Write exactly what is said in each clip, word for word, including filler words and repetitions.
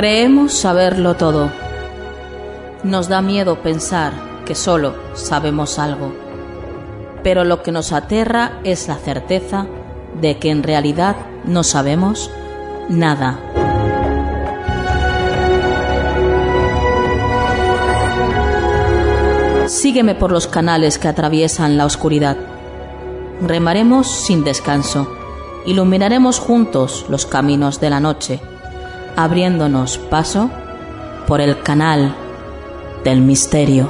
Creemos saberlo todo. Nos da miedo pensar que solo sabemos algo. Pero lo que nos aterra es la certeza de que en realidad no sabemos nada. Sígueme por los canales que atraviesan la oscuridad. Remaremos sin descanso. Iluminaremos juntos los caminos de la noche, abriéndonos paso por el canal del misterio.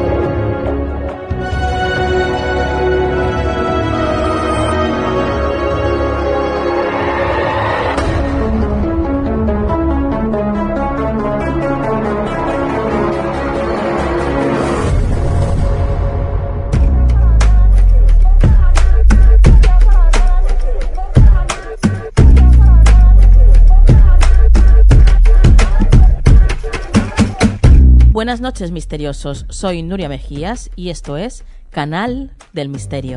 Buenas noches, misteriosos. Soy Nuria Mejías y esto es Canal del Misterio.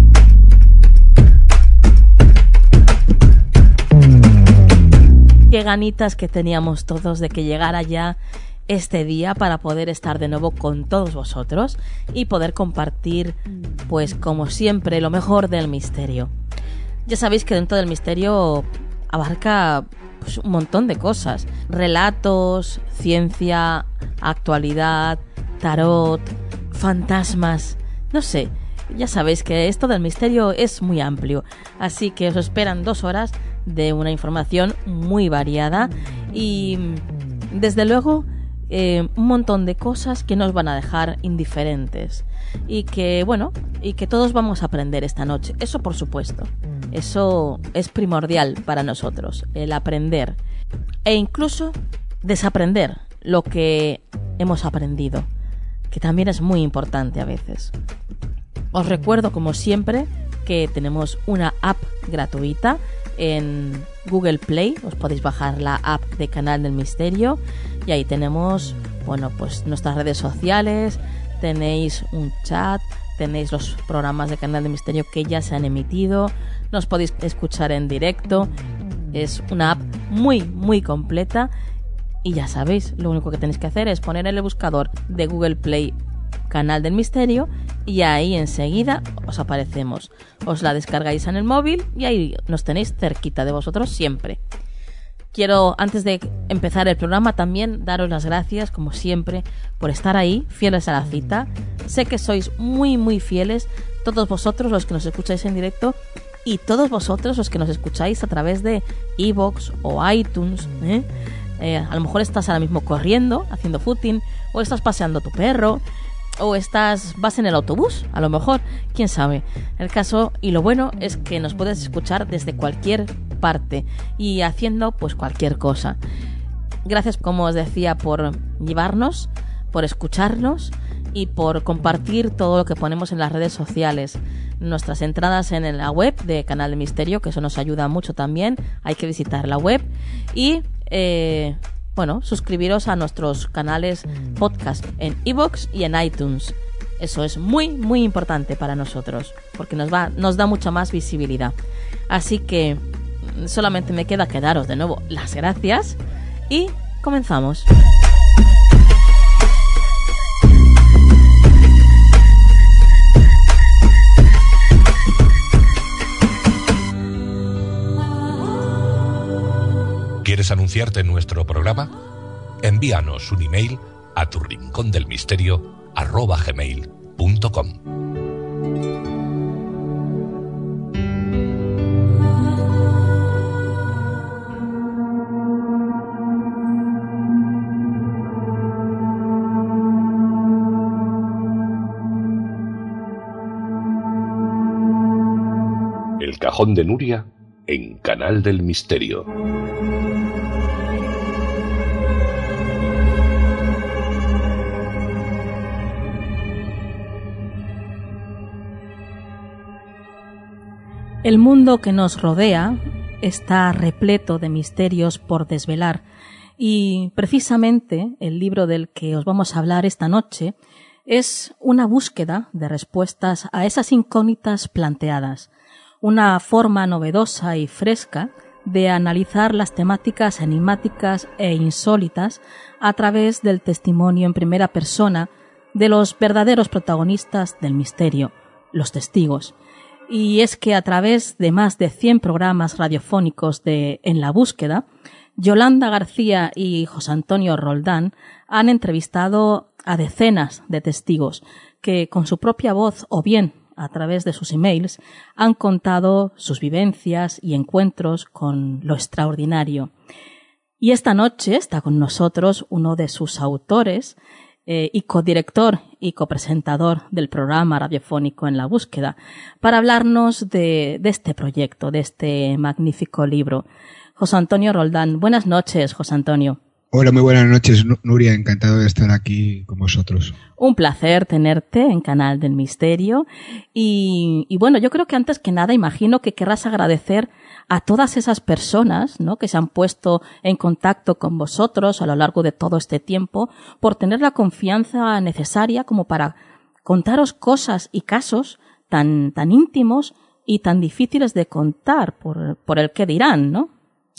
Qué ganitas que teníamos todos de que llegara ya este día para poder estar de nuevo con todos vosotros y poder compartir, pues como siempre, lo mejor del misterio. Ya sabéis que dentro del misterio abarca pues un montón de cosas: relatos, ciencia, actualidad, tarot, fantasmas, no sé. Ya sabéis que esto del misterio es muy amplio, así que os esperan dos horas de una información muy variada y desde luego eh, un montón de cosas que nos van a dejar indiferentes y que bueno y que todos vamos a aprender esta noche. Eso por supuesto. Eso es primordial para nosotros, el aprender e incluso desaprender lo que hemos aprendido, que también es muy importante a veces. Os recuerdo, como siempre, que tenemos una app gratuita en Google Play. Os podéis bajar la app de Canal del Misterio y ahí tenemos, bueno, pues nuestras redes sociales, tenéis un chat, tenéis los programas de Canal del Misterio que ya se han emitido, nos podéis escuchar en directo. Es una app muy, muy completa y ya sabéis, lo único que tenéis que hacer es poner en el buscador de Google Play Canal del Misterio y ahí enseguida os aparecemos. Os la descargáis en el móvil y ahí nos tenéis cerquita de vosotros siempre. Quiero, antes de empezar el programa, también daros las gracias, como siempre, por estar ahí, fieles a la cita. Sé que sois muy, muy fieles, todos vosotros los que nos escucháis en directo y todos vosotros los que nos escucháis a través de iVoox o iTunes, ¿eh? Eh, a lo mejor estás ahora mismo corriendo, haciendo footing, o estás paseando tu perro, o estás vas en el autobús, a lo mejor, quién sabe. El caso y lo bueno es que nos puedes escuchar desde cualquier parte y haciendo pues cualquier cosa. Gracias, como os decía, por llevarnos, por escucharnos y por compartir todo lo que ponemos en las redes sociales. Nuestras entradas en la web de Canal del Misterio, que eso nos ayuda mucho también. Hay que visitar la web y eh, bueno, suscribiros a nuestros canales podcast en iVoox y en iTunes. Eso es muy, muy importante para nosotros, porque nos va, nos da mucha más visibilidad. Así que solamente me queda que daros de nuevo las gracias y comenzamos. ¿Quieres anunciarte en nuestro programa? Envíanos un email a tu rincón del misterio arroba gmail punto com. El cajón de Nuria en Canal del Misterio. El mundo que nos rodea está repleto de misterios por desvelar y precisamente el libro del que os vamos a hablar esta noche es una búsqueda de respuestas a esas incógnitas planteadas, una forma novedosa y fresca de analizar las temáticas enigmáticas e insólitas a través del testimonio en primera persona de los verdaderos protagonistas del misterio, los testigos. Y es que a través de más de cien programas radiofónicos de En la Búsqueda, Yolanda García y José Antonio Roldán han entrevistado a decenas de testigos que con su propia voz o bien a través de sus emails han contado sus vivencias y encuentros con lo extraordinario. Y esta noche está con nosotros uno de sus autores eh, y codirector y copresentador del programa radiofónico En la Búsqueda, para hablarnos de, de este proyecto, de este magnífico libro. José Antonio Roldán. Buenas noches, José Antonio. Hola, muy buenas noches, Nuria. Encantado de estar aquí con vosotros. Un placer tenerte en Canal del Misterio. Y, y bueno, yo creo que antes que nada imagino que querrás agradecer a todas esas personas, ¿no?, que se han puesto en contacto con vosotros a lo largo de todo este tiempo por tener la confianza necesaria como para contaros cosas y casos tan, tan íntimos y tan difíciles de contar por, por el que dirán, ¿no?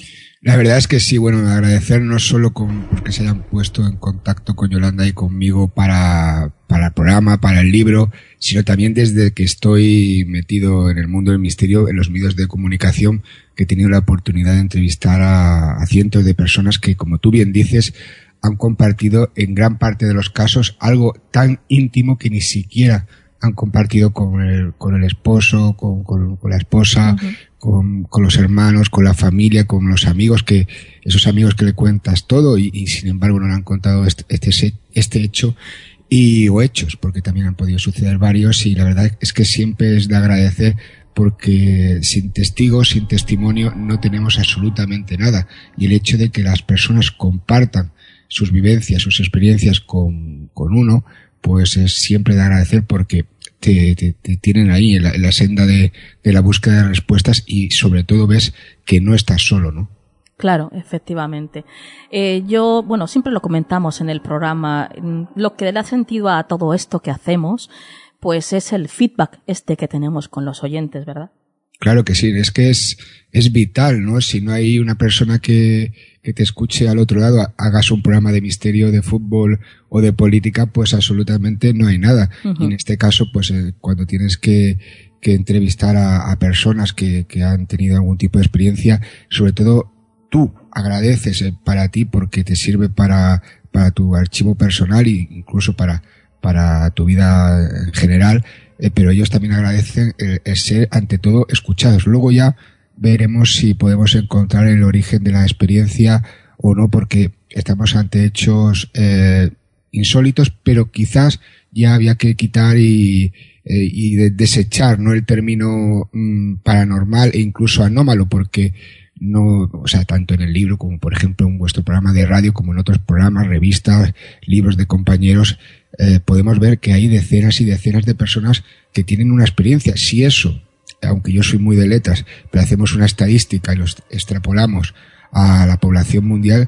La verdad es que sí, bueno, agradecer no solo con, porque se hayan puesto en contacto con Yolanda y conmigo para, para el programa, para el libro, sino también desde que estoy metido en el mundo del misterio, en los medios de comunicación, que he tenido la oportunidad de entrevistar a, a cientos de personas que, como tú bien dices, han compartido en gran parte de los casos algo tan íntimo que ni siquiera han compartido con el, con el esposo, con, con, con la esposa, uh-huh. con, con los hermanos, con la familia, con los amigos, que esos amigos que le cuentas todo y, y sin embargo no le han contado este, este, este hecho y, o hechos, porque también han podido suceder varios, y la verdad es que siempre es de agradecer, porque sin testigos, sin testimonio no tenemos absolutamente nada, y el hecho de que las personas compartan sus vivencias, sus experiencias con, con uno, pues es siempre de agradecer, porque te, te, te tienen ahí en la, en la senda de, de la búsqueda de respuestas, y sobre todo ves que no estás solo, ¿no? Claro, efectivamente. Eh, yo, bueno, siempre lo comentamos en el programa, lo que le da sentido a todo esto que hacemos, pues es el feedback este que tenemos con los oyentes, ¿verdad? Claro que sí, es que es, es vital, ¿no? Si no hay una persona que, que te escuche al otro lado, hagas un programa de misterio, de fútbol o de política, pues absolutamente no hay nada. Uh-huh. Y en este caso, pues eh, cuando tienes que, que entrevistar a, a personas que, que han tenido algún tipo de experiencia, sobre todo tú agradeces eh, para ti, porque te sirve para, para tu archivo personal e incluso para, para tu vida en general. Eh, pero ellos también agradecen el, el ser, ante todo, escuchados. Luego ya veremos si podemos encontrar el origen de la experiencia o no, porque estamos ante hechos eh, insólitos, pero quizás ya había que quitar y, eh, y de, desechar, ¿no?, el término mm, paranormal e incluso anómalo, porque no, o sea, tanto en el libro como, por ejemplo, en vuestro programa de radio, como en otros programas, revistas, libros de compañeros, eh, podemos ver que hay decenas y decenas de personas que tienen una experiencia. Si eso, aunque yo soy muy de letras, pero hacemos una estadística y lo extrapolamos a la población mundial,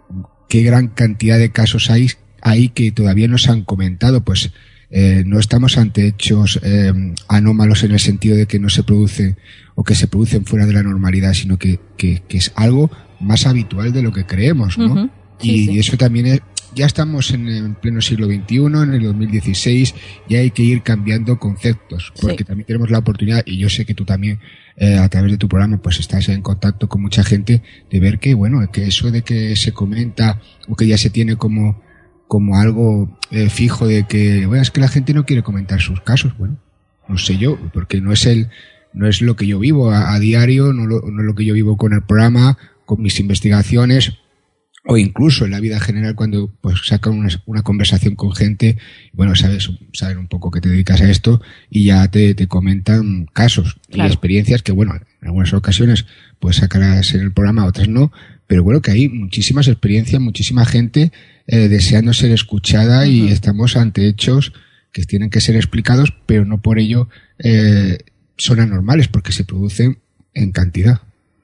qué gran cantidad de casos hay, hay que todavía no se han comentado. Pues eh, no estamos ante hechos eh, anómalos en el sentido de que no se produce o que se producen fuera de la normalidad, sino que, que, que es algo más habitual de lo que creemos, ¿no? Uh-huh. Sí, y sí. Eso también es, ya estamos en el pleno siglo veintiuno, en el dos mil dieciséis, ya hay que ir cambiando conceptos, porque sí. También tenemos la oportunidad, y yo sé que tú también, eh, a través de tu programa, pues estás en contacto con mucha gente, de ver que, bueno, que eso de que se comenta, o que ya se tiene como, como algo eh, fijo de que, bueno, es que la gente no quiere comentar sus casos. Bueno, no sé yo, porque no es el, no es lo que yo vivo a, a diario, no, lo, no es lo que yo vivo con el programa, con mis investigaciones, o incluso en la vida general, cuando pues sacan una, una conversación con gente, bueno, sabes, saben un poco que te dedicas a esto y ya te, te comentan casos, claro, y experiencias que, bueno, en algunas ocasiones pues sacarás en el programa, otras no, pero bueno, que hay muchísimas experiencias, muchísima gente eh, deseando ser escuchada. Uh-huh. Y estamos ante hechos que tienen que ser explicados, pero no por ello eh, son anormales, porque se producen en cantidad.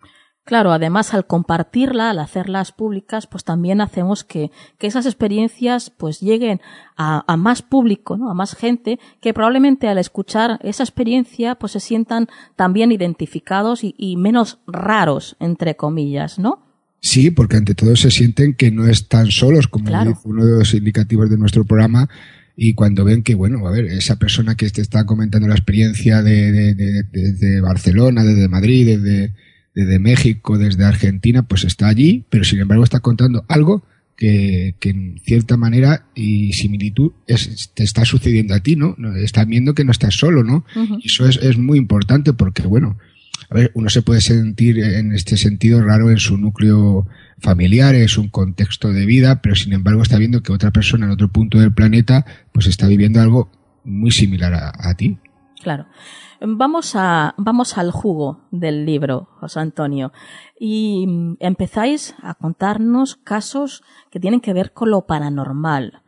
Claro, además al compartirla, al hacerlas públicas, pues también hacemos que, que esas experiencias pues lleguen a, a más público, ¿no? A más gente que probablemente al escuchar esa experiencia pues se sientan también identificados y, y menos raros, entre comillas, ¿no? Sí, porque ante todo se sienten que no están solos, como claro. dice uno de los indicativos de nuestro programa, y cuando ven que, bueno, a ver, esa persona que te está comentando la experiencia de, de, de, de, de Barcelona, desde Madrid, desde, desde México, desde Argentina, pues está allí, pero sin embargo está contando algo que, que en cierta manera y similitud es, te está sucediendo a ti, ¿no? Estás viendo que no estás solo, ¿no? Uh-huh. Y eso es, es muy importante porque, bueno, a ver, uno se puede sentir en este sentido raro en su núcleo familiar, en su contexto de vida, pero sin embargo está viendo que otra persona en otro punto del planeta pues está viviendo algo muy similar a, a ti. Claro. Vamos a, vamos al jugo del libro, José Antonio, y empezáis a contarnos casos que tienen que ver con lo paranormal.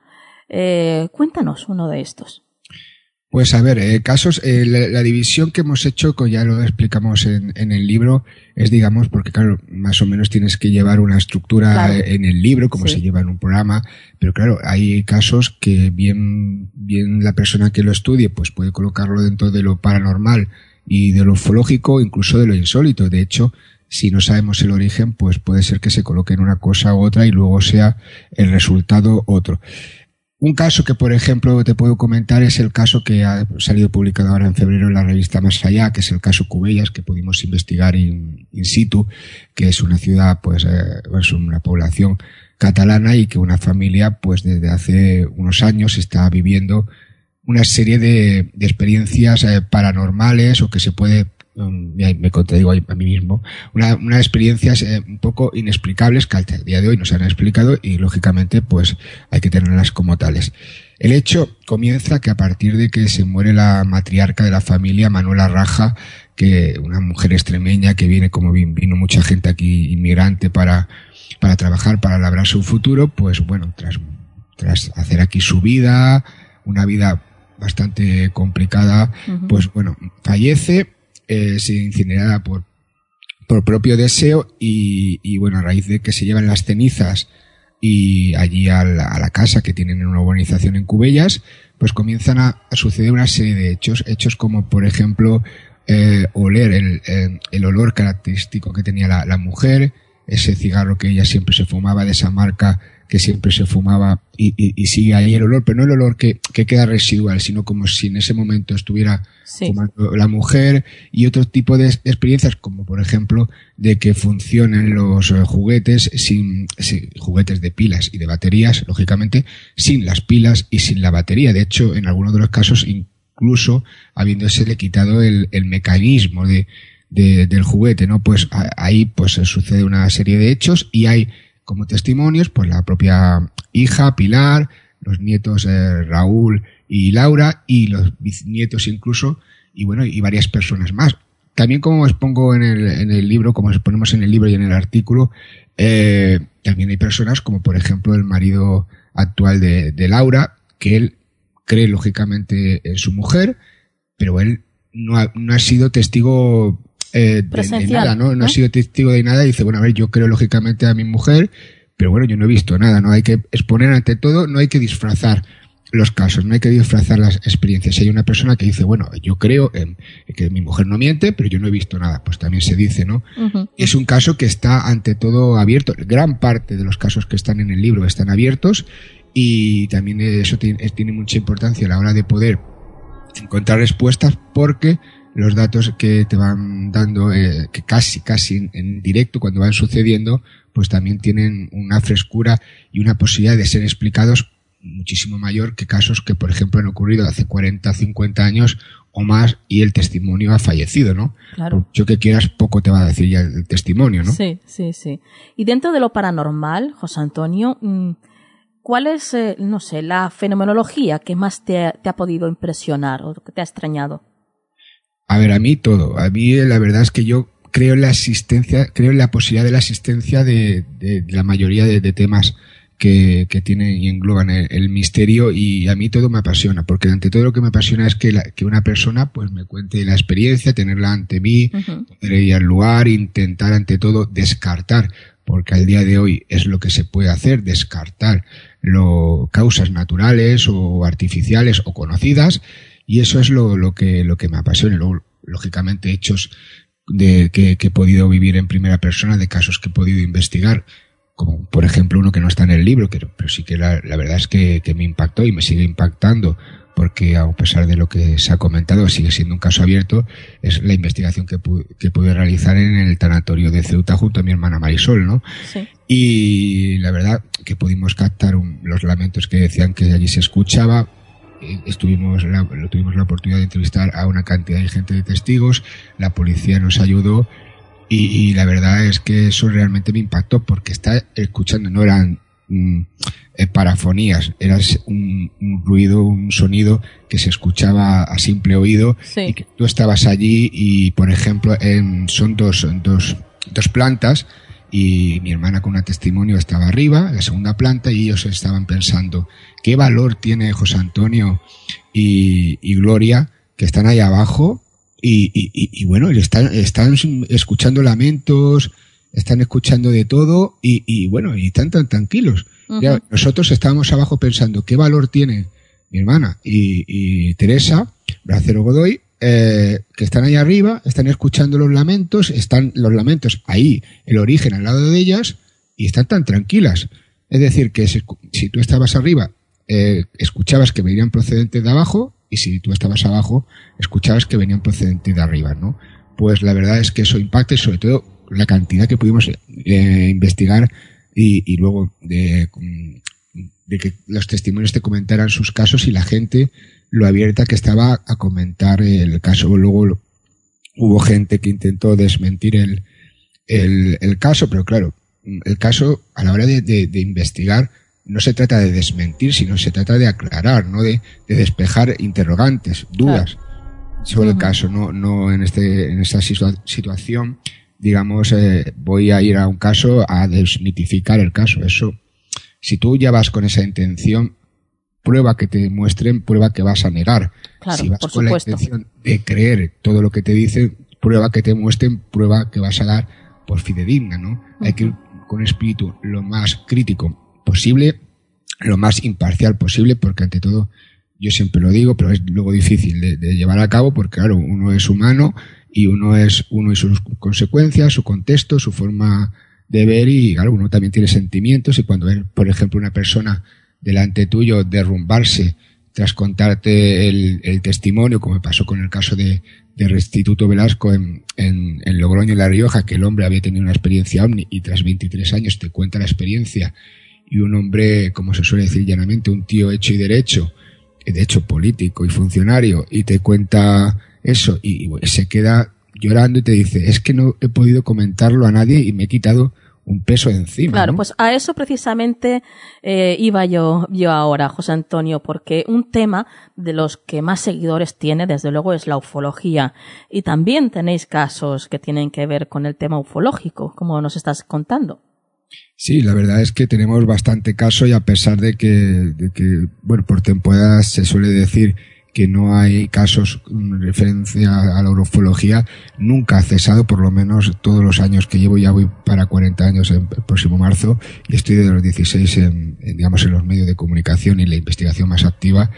Eh, cuéntanos uno de estos. Pues a ver, eh, casos, eh, la, la división que hemos hecho, que ya lo explicamos en, en el libro, es digamos, porque claro, más o menos tienes que llevar una estructura claro. en el libro, como sí. se lleva en un programa, pero claro, hay casos que bien, bien la persona que lo estudie, pues puede colocarlo dentro de lo paranormal y de lo ufológico, incluso de lo insólito. De hecho, si no sabemos el origen, pues puede ser que se coloque en una cosa u otra y luego sea el resultado otro. Un caso que, por ejemplo, te puedo comentar es el caso que ha salido publicado ahora en febrero en la revista Más Allá, que es el caso Cubellas, que pudimos investigar in, in situ, que es una ciudad, pues, eh, es una población catalana y que una familia, pues, desde hace unos años está viviendo una serie de, de experiencias eh, paranormales o que se puede, um, me contradigo a mí mismo, una, unas experiencias eh, un poco inexplicables que hasta el día de hoy nos han explicado y lógicamente pues hay que tenerlas como tales. El hecho comienza que a partir de que se muere la matriarca de la familia, Manuela Raja, que una mujer extremeña que viene como vino mucha gente aquí inmigrante para, para trabajar, para labrar su futuro, pues bueno, tras, tras hacer aquí su vida, una vida bastante complicada, uh-huh. pues bueno, fallece, eh, se incinerada por, por propio deseo y, y bueno, a raíz de que se llevan las cenizas y allí a la, a la casa que tienen en una urbanización en Cubellas, pues comienzan a, a suceder una serie de hechos, hechos como por ejemplo, eh, oler el, el, el olor característico que tenía la, la mujer, ese cigarro que ella siempre se fumaba de esa marca que siempre se fumaba y, y, y sigue ahí el olor, pero no el olor que, que queda residual, sino como si en ese momento estuviera sí. fumando la mujer, y otro tipo de experiencias, como por ejemplo de que funcionen los juguetes sin, sin juguetes de pilas y de baterías, lógicamente, sin las pilas y sin la batería. De hecho, en algunos de los casos, incluso habiéndosele quitado el, el mecanismo de, de, del juguete, ¿no? Pues a, ahí pues sucede una serie de hechos y hay como testimonios, pues la propia hija, Pilar, los nietos eh, Raúl y Laura, y los bisnietos incluso, y bueno, y varias personas más. También como expongo en el, en el libro, como exponemos en el libro y en el artículo, eh, también hay personas como por ejemplo el marido actual de, de Laura, que él cree lógicamente en su mujer, pero él no ha, no ha sido testigo Eh, de, de nada, ¿no? No ¿eh? ha sido testigo de nada y dice, bueno, a ver, yo creo lógicamente a mi mujer, pero bueno, yo no he visto nada, ¿no? Hay que exponer ante todo, no hay que disfrazar los casos, no hay que disfrazar las experiencias. Si hay una persona que dice, bueno, yo creo en, en que mi mujer no miente, pero yo no he visto nada, pues también se dice, ¿no? Uh-huh. Es un caso que está ante todo abierto. Gran parte de los casos que están en el libro están abiertos y también eso tiene, tiene mucha importancia a la hora de poder encontrar respuestas porque los datos que te van dando, eh, que casi, casi en, en directo cuando van sucediendo, pues también tienen una frescura y una posibilidad de ser explicados muchísimo mayor que casos que, por ejemplo, han ocurrido hace cuarenta, cincuenta años o más y el testimonio ha fallecido, ¿no? Claro. Yo que quieras, poco te va a decir ya el testimonio, ¿no? Sí, sí, sí. Y dentro de lo paranormal, José Antonio, ¿cuál es, eh, no sé, la fenomenología que más te, te ha podido impresionar o que te ha extrañado? A ver, a mí todo. A mí la verdad es que yo creo en la existencia, creo en la posibilidad de la existencia de, de, de la mayoría de, de temas que, que tienen y engloban el, el misterio, y a mí todo me apasiona, porque ante todo lo que me apasiona es que, la, que una persona pues me cuente la experiencia, tenerla ante mí, uh-huh. poder ir al lugar, intentar ante todo descartar, porque al día de hoy es lo que se puede hacer, descartar lo, causas naturales o artificiales o conocidas, y eso es lo, lo que, lo que me apasiona. Luego, lógicamente, hechos de que, que he podido vivir en primera persona, de casos que he podido investigar, como por ejemplo uno que no está en el libro, pero, pero sí que la, la verdad es que, que me impactó y me sigue impactando, porque a pesar de lo que se ha comentado, sigue siendo un caso abierto. Es la investigación que, pu- que pude realizar en el tanatorio de Ceuta junto a mi hermana Marisol, ¿no? Sí. Y la verdad que pudimos captar un, los lamentos que decían que allí se escuchaba. Estuvimos la, tuvimos la oportunidad de entrevistar a una cantidad de gente de testigos, la policía nos ayudó, y, y la verdad es que eso realmente me impactó, porque está escuchando, no eran mm, eh, parafonías, era un, un ruido, un sonido que se escuchaba a simple oído, sí. y que tú estabas allí y, por ejemplo, en, son dos, dos, dos plantas, y mi hermana con un testimonio estaba arriba, en la segunda planta, y ellos estaban pensando qué valor tiene José Antonio y, y Gloria, que están ahí abajo, y, y, y, y bueno, están, están escuchando lamentos, están escuchando de todo, y, y bueno, y están tan tranquilos. Uh-huh. Ya, nosotros estábamos abajo pensando qué valor tiene mi hermana y, y Teresa Bracero Godoy, eh, que están ahí arriba, están escuchando los lamentos, están los lamentos ahí, el origen al lado de ellas, y están tan tranquilas. Es decir, que si, si tú estabas arriba, eh, escuchabas que venían procedentes de abajo, y si tú estabas abajo, escuchabas que venían procedentes de arriba, ¿no? Pues la verdad es que eso impacta, y sobre todo la cantidad que pudimos eh, investigar, y, y luego de, de que los testimonios te comentaran sus casos, y la gente lo abierta que estaba a comentar el caso. Luego lo, hubo gente que intentó desmentir el, el, el caso, pero claro, el caso a la hora de, de, de investigar no se trata de desmentir, sino se trata de aclarar, ¿no? De, de despejar interrogantes, dudas claro. sobre uh-huh. el caso. No, no en este, en esta situa- situación, digamos, eh, voy a ir a un caso a desmitificar el caso. Eso, si tú ya vas con esa intención, prueba que te muestren, prueba que vas a negar. Claro, si vas por con supuesto. la intención de creer todo lo que te dicen, prueba que te muestren, prueba que vas a dar por fidedigna, ¿no? Uh-huh. Hay que ir con un espíritu lo más crítico posible, lo más imparcial posible, porque ante todo, yo siempre lo digo, pero es luego difícil de, de llevar a cabo, porque claro, uno es humano, y uno es uno y sus consecuencias, su contexto, su forma de ver, y claro, uno también tiene sentimientos, y cuando ves, por ejemplo, una persona delante tuyo derrumbarse tras contarte el, el testimonio, como me pasó con el caso de, de Restituto Velasco en, en, en Logroño, en La Rioja, que el hombre había tenido una experiencia ovni, y tras veintitrés años te cuenta la experiencia, y un hombre, como se suele decir llanamente, un tío hecho y derecho, de hecho político y funcionario, y te cuenta eso, y, y se queda llorando y te dice, es que no he podido comentarlo a nadie y me he quitado un peso de encima. Claro, ¿no? pues a eso precisamente eh, iba yo, yo ahora, José Antonio, porque un tema de los que más seguidores tiene, desde luego, es la ufología. Y también tenéis casos que tienen que ver con el tema ufológico, como nos estás contando. Sí, la verdad es que tenemos bastante caso, y a pesar de que, de que, bueno, por temporadas se suele decir que no hay casos en referencia a la ufología, nunca ha cesado, por lo menos todos los años que llevo, ya voy para cuarenta años el próximo marzo, y estoy desde los dieciséis en, en, digamos, en los medios de comunicación y la investigación más activa.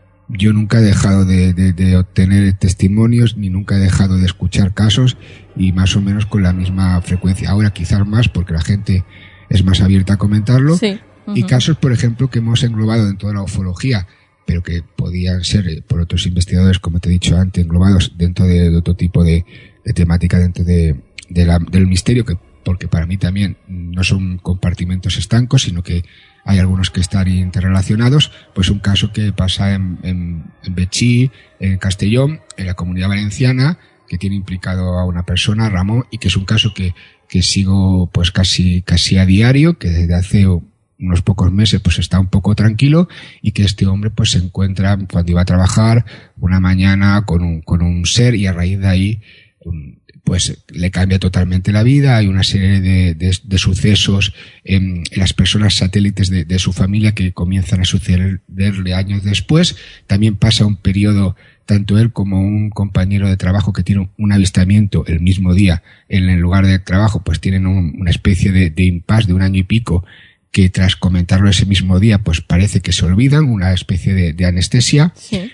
Yo nunca he dejado de, de, de obtener testimonios, ni nunca he dejado de escuchar casos, y más o menos con la misma frecuencia. Ahora quizás más, porque la gente es más abierta a comentarlo. Sí. Uh-huh. Y casos, por ejemplo, que hemos englobado dentro de la ufología, pero que podían ser por otros investigadores, como te he dicho antes, englobados dentro de, de otro tipo de, de temática, dentro de, de la, del misterio, que porque para mí también no son compartimentos estancos, sino que hay algunos que están interrelacionados. Pues un caso que pasa en, en, en Betxí, en Castellón, en la Comunidad Valenciana, que tiene implicado a una persona, Ramón, y que es un caso que, que sigo pues casi, casi a diario, que desde hace unos pocos meses pues está un poco tranquilo, y que este hombre pues se encuentra cuando iba a trabajar una mañana con un, con un ser, y a raíz de ahí um, pues le cambia totalmente la vida. Hay una serie de, de, de sucesos en, en las personas satélites de, de su familia que comienzan a sucederle años después. También pasa un periodo, tanto él como un compañero de trabajo que tiene un avistamiento el mismo día en el lugar de trabajo, pues tienen un, una especie de, de impasse de un año y pico que tras comentarlo ese mismo día pues parece que se olvidan, una especie de, de anestesia. Sí.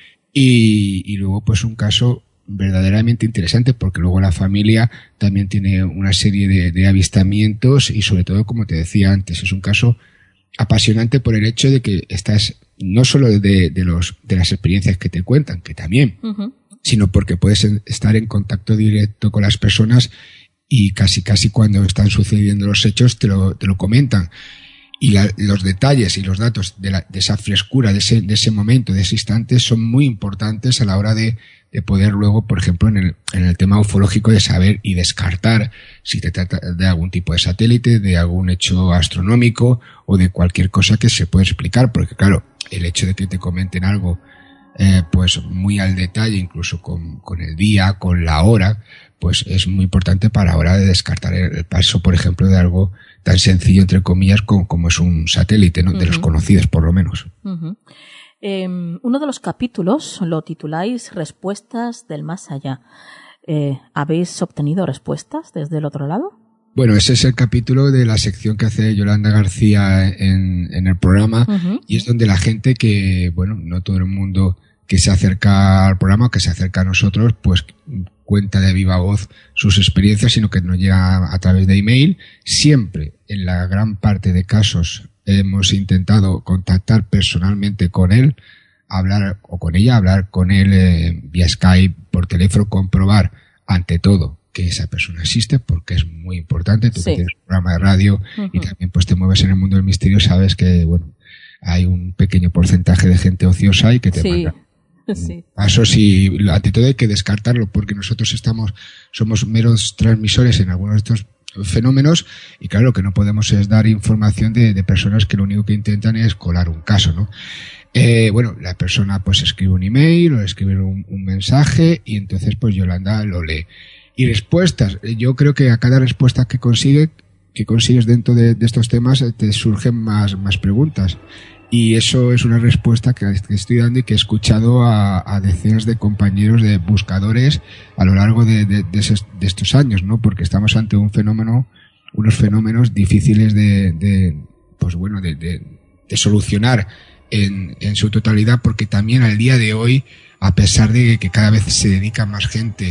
Y, y luego pues un caso verdaderamente interesante porque luego la familia también tiene una serie de, de avistamientos y sobre todo, como te decía antes, es un caso apasionante por el hecho de que estás no solo de, de los de las experiencias que te cuentan, que también, uh-huh. sino porque puedes estar en contacto directo con las personas y casi casi cuando están sucediendo los hechos te lo, te lo comentan. Y la, los detalles y los datos de, la, de esa frescura, de ese, de ese momento, de ese instante, son muy importantes a la hora de, de poder luego, por ejemplo, en el, en el tema ufológico, de saber y descartar si te trata de algún tipo de satélite, de algún hecho astronómico o de cualquier cosa que se pueda explicar. Porque claro, el hecho de que te comenten algo, eh, pues muy al detalle, incluso con, con el día, con la hora, pues es muy importante para la hora de descartar el, el paso, por ejemplo, de algo tan sencillo, entre comillas, como, como es un satélite, ¿no? Uh-huh. De los conocidos, por lo menos. Uh-huh. Eh, uno de los capítulos lo tituláis Respuestas del Más Allá. Eh, ¿Habéis obtenido respuestas desde el otro lado? Bueno, ese es el capítulo de la sección que hace Yolanda García en, en el programa, uh-huh. y es donde la gente que, bueno, no todo el mundo que se acerca al programa, que se acerca a nosotros, pues cuenta de viva voz sus experiencias, sino que nos llega a través de email. Siempre, en la gran parte de casos, hemos intentado contactar personalmente con él, hablar o con ella, hablar con él eh, vía Skype, por teléfono, comprobar ante todo que esa persona existe, porque es muy importante. Tú sí. que tienes un programa de radio uh-huh. y también pues te mueves en el mundo del misterio, sabes que, bueno, hay un pequeño porcentaje de gente ociosa y que te sí. manda Sí. pasos, y ante todo hay que descartarlo porque nosotros estamos somos meros transmisores en algunos de estos fenómenos y claro, lo que no podemos es dar información de, de personas que lo único que intentan es colar un caso, ¿no? Eh, bueno, la persona pues escribe un email o escribe un, un mensaje y entonces pues Yolanda lo lee. Y respuestas, yo creo que a cada respuesta que consigue que consigues dentro de, de estos temas te surgen más, más preguntas. Y eso es una respuesta que estoy dando y que he escuchado a, a decenas de compañeros de buscadores a lo largo de, de, de, esos, de estos años, ¿no? Porque estamos ante un fenómeno, unos fenómenos difíciles de, de pues bueno, de, de, de solucionar en, en su totalidad, porque también al día de hoy, a pesar de que cada vez se dedica más gente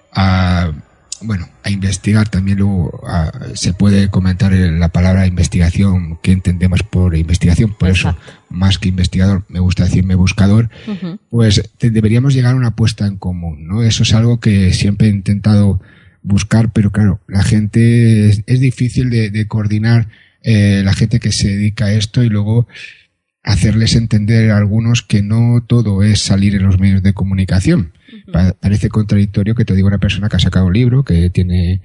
a, bueno, a investigar, también luego a, se puede comentar la palabra investigación, que entendemos por investigación, por Exacto. eso, más que investigador, me gusta decirme buscador, uh-huh. pues te, deberíamos llegar a una apuesta en común, ¿no? Eso es algo que siempre he intentado buscar, pero claro, la gente, es, es difícil de, de coordinar, eh, la gente que se dedica a esto y luego hacerles entender a algunos que no todo es salir en los medios de comunicación. Uh-huh. Parece contradictorio que te diga una persona que ha sacado un libro, que tiene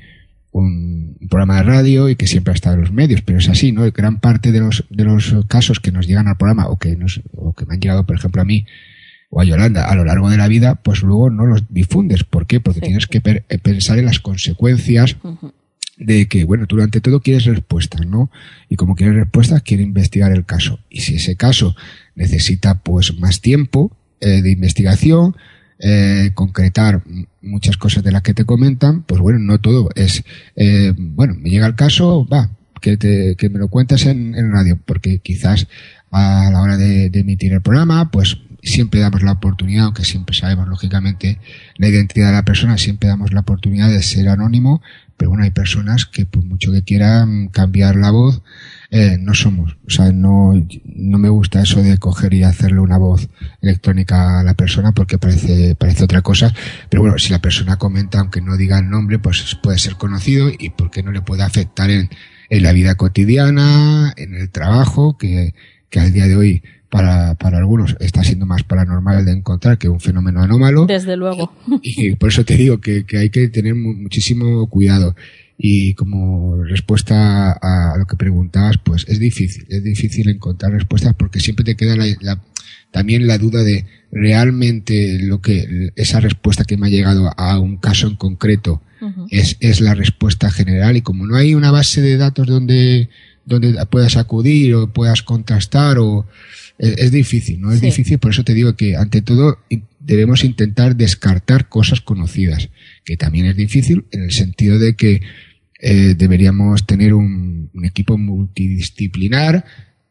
un programa de radio y que siempre ha estado en los medios, pero es así, ¿no? Gran parte de los de los casos que nos llegan al programa o que nos o que me han llegado, por ejemplo, a mí o a Yolanda a lo largo de la vida, pues luego no los difundes. ¿Por qué? Porque sí. tienes que per- pensar en las consecuencias uh-huh. de que, bueno, tú ante todo quieres respuestas, ¿no? Y como quieres respuestas, quieres investigar el caso. Y si ese caso necesita, pues, más tiempo eh, de investigación, eh, concretar muchas cosas de las que te comentan, pues bueno, no todo es, eh, bueno, me llega el caso, va, que te, que me lo cuentes en, en radio, porque quizás a la hora de, de emitir el programa, pues siempre damos la oportunidad, aunque siempre sabemos lógicamente la identidad de la persona, siempre damos la oportunidad de ser anónimo, pero bueno, hay personas que por mucho que quieran cambiar la voz, eh, no somos, o sea, no, no me gusta eso de coger y hacerle una voz electrónica a la persona porque parece, parece otra cosa, pero bueno, si la persona comenta, aunque no diga el nombre, pues puede ser conocido y porque no le puede afectar en, en la vida cotidiana, en el trabajo, que, que al día de hoy para, para algunos está siendo más paranormal de encontrar que un fenómeno anómalo. Desde luego. Y, y por eso te digo que, que hay que tener muchísimo cuidado. Y como respuesta a lo que preguntabas, pues es difícil, es difícil encontrar respuestas porque siempre te queda la, la, también la duda de realmente lo que, esa respuesta que me ha llegado a un caso en concreto, Uh-huh. Es, es la respuesta general, y como no hay una base de datos donde, donde puedas acudir o puedas contrastar, o es, es difícil, ¿no? Es sí. difícil, por eso te digo que ante todo debemos intentar descartar cosas conocidas, que también es difícil en el sentido de que eh, deberíamos tener un, un equipo multidisciplinar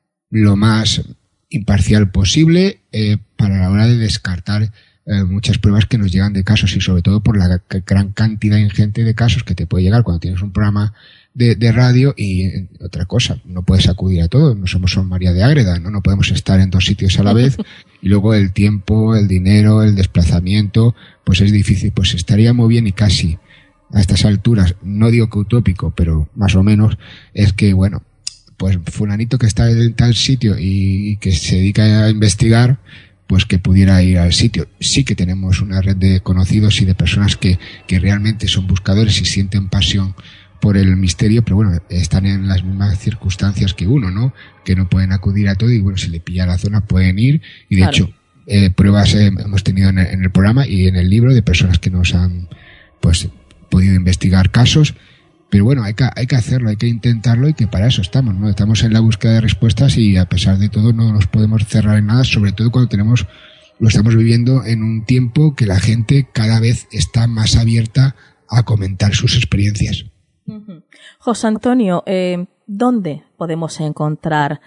lo más imparcial posible eh, para la hora de descartar eh, muchas pruebas que nos llegan de casos, y sobre todo por la gran cantidad ingente de casos que te puede llegar cuando tienes un programa de, de radio. Y eh, otra cosa, no puedes acudir a todo, no somos Son María de Ágreda, ¿no? No podemos estar en dos sitios a la vez, y luego el tiempo, el dinero, el desplazamiento, pues es difícil. Pues estaría muy bien, y casi a estas alturas, no digo que utópico, pero más o menos, es que, bueno, pues fulanito que está en tal sitio y que se dedica a investigar, pues que pudiera ir al sitio. Sí que tenemos una red de conocidos y de personas que, que realmente son buscadores y sienten pasión por el misterio, pero bueno, están en las mismas circunstancias que uno, ¿no? Que no pueden acudir a todo, y bueno, si le pilla la zona pueden ir, y de claro. hecho, eh, pruebas eh, hemos tenido en el, en el programa y en el libro de personas que nos han, pues, podido investigar casos. Pero bueno, hay que, hay que hacerlo, hay que intentarlo, y que para eso estamos, ¿no? Estamos en la búsqueda de respuestas, y a pesar de todo no nos podemos cerrar en nada, sobre todo cuando tenemos, lo estamos viviendo en un tiempo que la gente cada vez está más abierta a comentar sus experiencias. Uh-huh. José Antonio, eh, ¿dónde podemos encontrar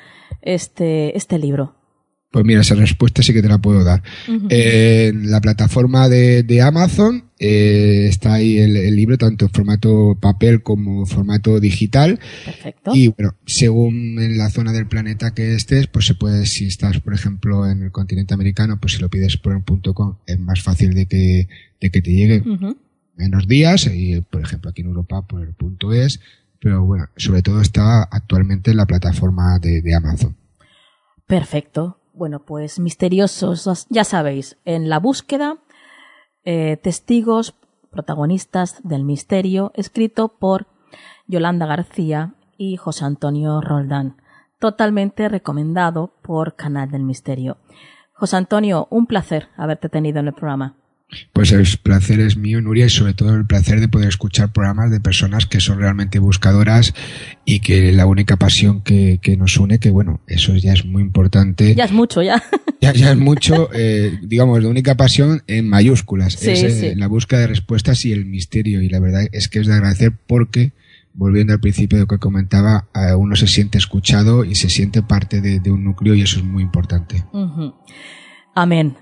este, este libro? Pues mira, esa respuesta sí que te la puedo dar. Uh-huh. Eh, en la plataforma de, de Amazon eh, está ahí el, el libro, tanto en formato papel como formato digital. Perfecto. Y bueno, según en la zona del planeta que estés, pues se puede, si estás, por ejemplo, en el continente americano, pues si lo pides por el punto com, es más fácil de que, de que te llegue uh-huh. menos días. Y, por ejemplo, aquí en Europa, por el punto es. Pero bueno, sobre todo está actualmente en la plataforma de, de Amazon. Perfecto. Bueno, pues misteriosos, ya sabéis, en la búsqueda, eh, testigos, protagonistas del misterio, escrito por Yolanda García y José Antonio Roldán. Totalmente recomendado por Canal del Misterio. José Antonio, un placer haberte tenido en el programa. Pues el placer es mío, Nuria, y sobre todo el placer de poder escuchar programas de personas que son realmente buscadoras, y que la única pasión que, que nos une, que bueno, eso ya es muy importante. Ya es mucho, ya. Ya, ya es mucho, eh, digamos, la única pasión en mayúsculas. Sí, es eh, sí. la búsqueda de respuestas y el misterio, y la verdad es que es de agradecer, porque, volviendo al principio de lo que comentaba, uno se siente escuchado y se siente parte de, de un núcleo, y eso es muy importante. Uh-huh. Amén.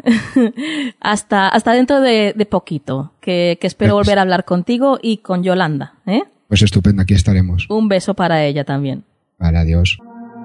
hasta, hasta dentro de, de poquito, que, que espero pues, volver a hablar contigo y con Yolanda, ¿eh? Pues estupendo, aquí estaremos. Un beso para ella también. Vale, adiós.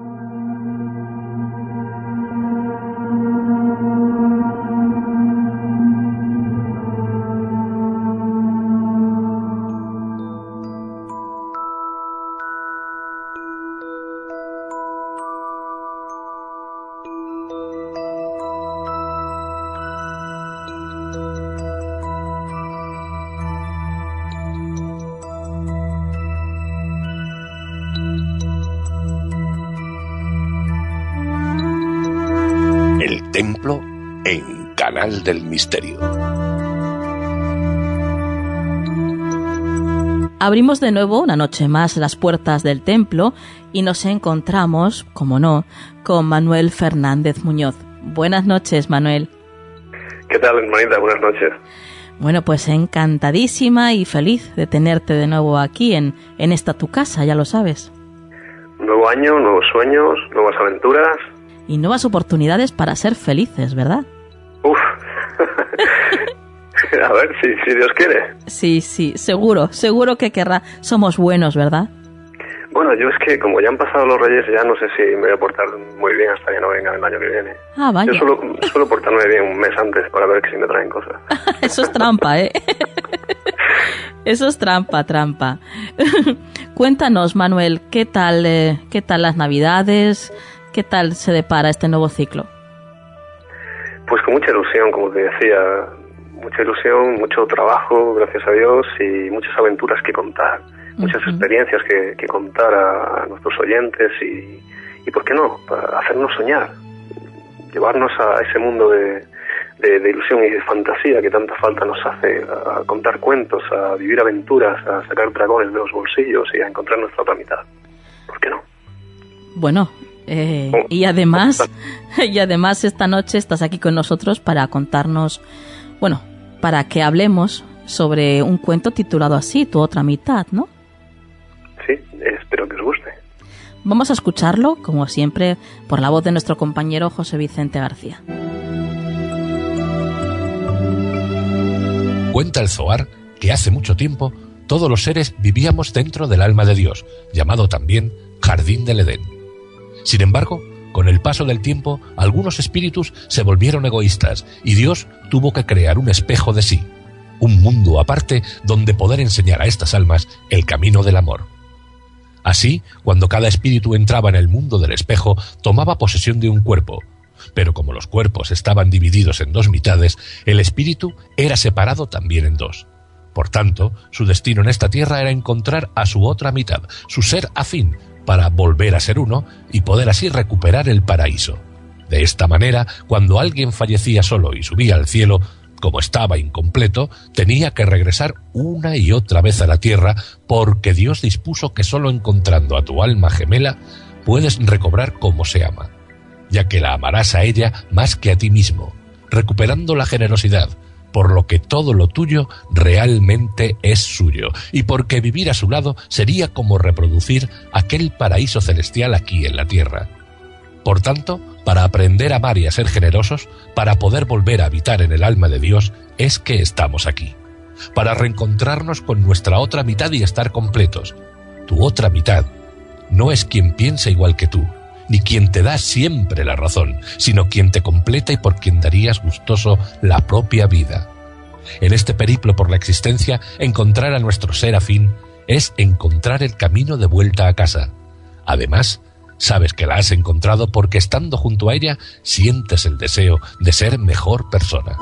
Templo en Canal del Misterio. Abrimos de nuevo una noche más las puertas del templo y nos encontramos, como no, con Manuel Fernández Muñoz. Buenas noches, Manuel. ¿Qué tal, hermanita? Buenas noches. Bueno, pues encantadísima y feliz de tenerte de nuevo aquí en, en esta tu casa, ya lo sabes. Nuevo año, nuevos sueños, nuevas aventuras. Y nuevas oportunidades para ser felices, ¿verdad? Uf. A ver, si, si Dios quiere. Sí, sí, seguro, seguro que querrá. Somos buenos, ¿verdad? Bueno, yo es que como ya han pasado los Reyes, ya no sé si me voy a portar muy bien hasta que no venga el año que viene. Ah, vaya. Yo suelo, suelo portarme bien un mes antes para ver si me traen cosas. Eso es trampa, ¿eh? Eso es trampa, trampa. Cuéntanos, Manuel, ¿qué tal, eh, qué tal las Navidades? ¿Qué tal se depara este nuevo ciclo? Pues con mucha ilusión, como te decía, mucha ilusión, mucho trabajo, gracias a Dios, y muchas aventuras que contar, muchas uh-huh. experiencias que, que contar a, a nuestros oyentes y, y, ¿por qué no?, para hacernos soñar, llevarnos a ese mundo de, de, de ilusión y de fantasía que tanta falta nos hace a, a contar cuentos, a vivir aventuras, a sacar dragones de los bolsillos y a encontrar nuestra otra mitad. ¿Por qué no? Bueno, eh, oh. y además y además esta noche estás aquí con nosotros para contarnos, bueno, para que hablemos sobre un cuento titulado así, Tu otra mitad, ¿no? Sí, espero que os guste. Vamos a escucharlo, como siempre, por la voz de nuestro compañero José Vicente García. Cuenta el Zohar que hace mucho tiempo todos los seres vivíamos dentro del alma de Dios, llamado también Jardín del Edén. Sin embargo, con el paso del tiempo, algunos espíritus se volvieron egoístas y Dios tuvo que crear un espejo de sí, un mundo aparte donde poder enseñar a estas almas el camino del amor. Así, cuando cada espíritu entraba en el mundo del espejo, tomaba posesión de un cuerpo, pero como los cuerpos estaban divididos en dos mitades, el espíritu era separado también en dos. Por tanto, su destino en esta tierra era encontrar a su otra mitad, su ser afín, para volver a ser uno y poder así recuperar el paraíso. De esta manera, cuando alguien fallecía solo y subía al cielo, como estaba incompleto, tenía que regresar una y otra vez a la tierra, porque Dios dispuso que solo encontrando a tu alma gemela puedes recobrar como se ama, ya que la amarás a ella más que a ti mismo, recuperando la generosidad, por lo que todo lo tuyo realmente es suyo, y porque vivir a su lado sería como reproducir aquel paraíso celestial aquí en la tierra. Por tanto, para aprender a amar y a ser generosos, para poder volver a habitar en el alma de Dios, es que estamos aquí. Para reencontrarnos con nuestra otra mitad y estar completos. Tu otra mitad no es quien piensa igual que tú, ni quien te da siempre la razón, sino quien te completa y por quien darías gustoso la propia vida. En este periplo por la existencia, encontrar a nuestro ser afín es encontrar el camino de vuelta a casa. Además, sabes que la has encontrado porque estando junto a ella sientes el deseo de ser mejor persona.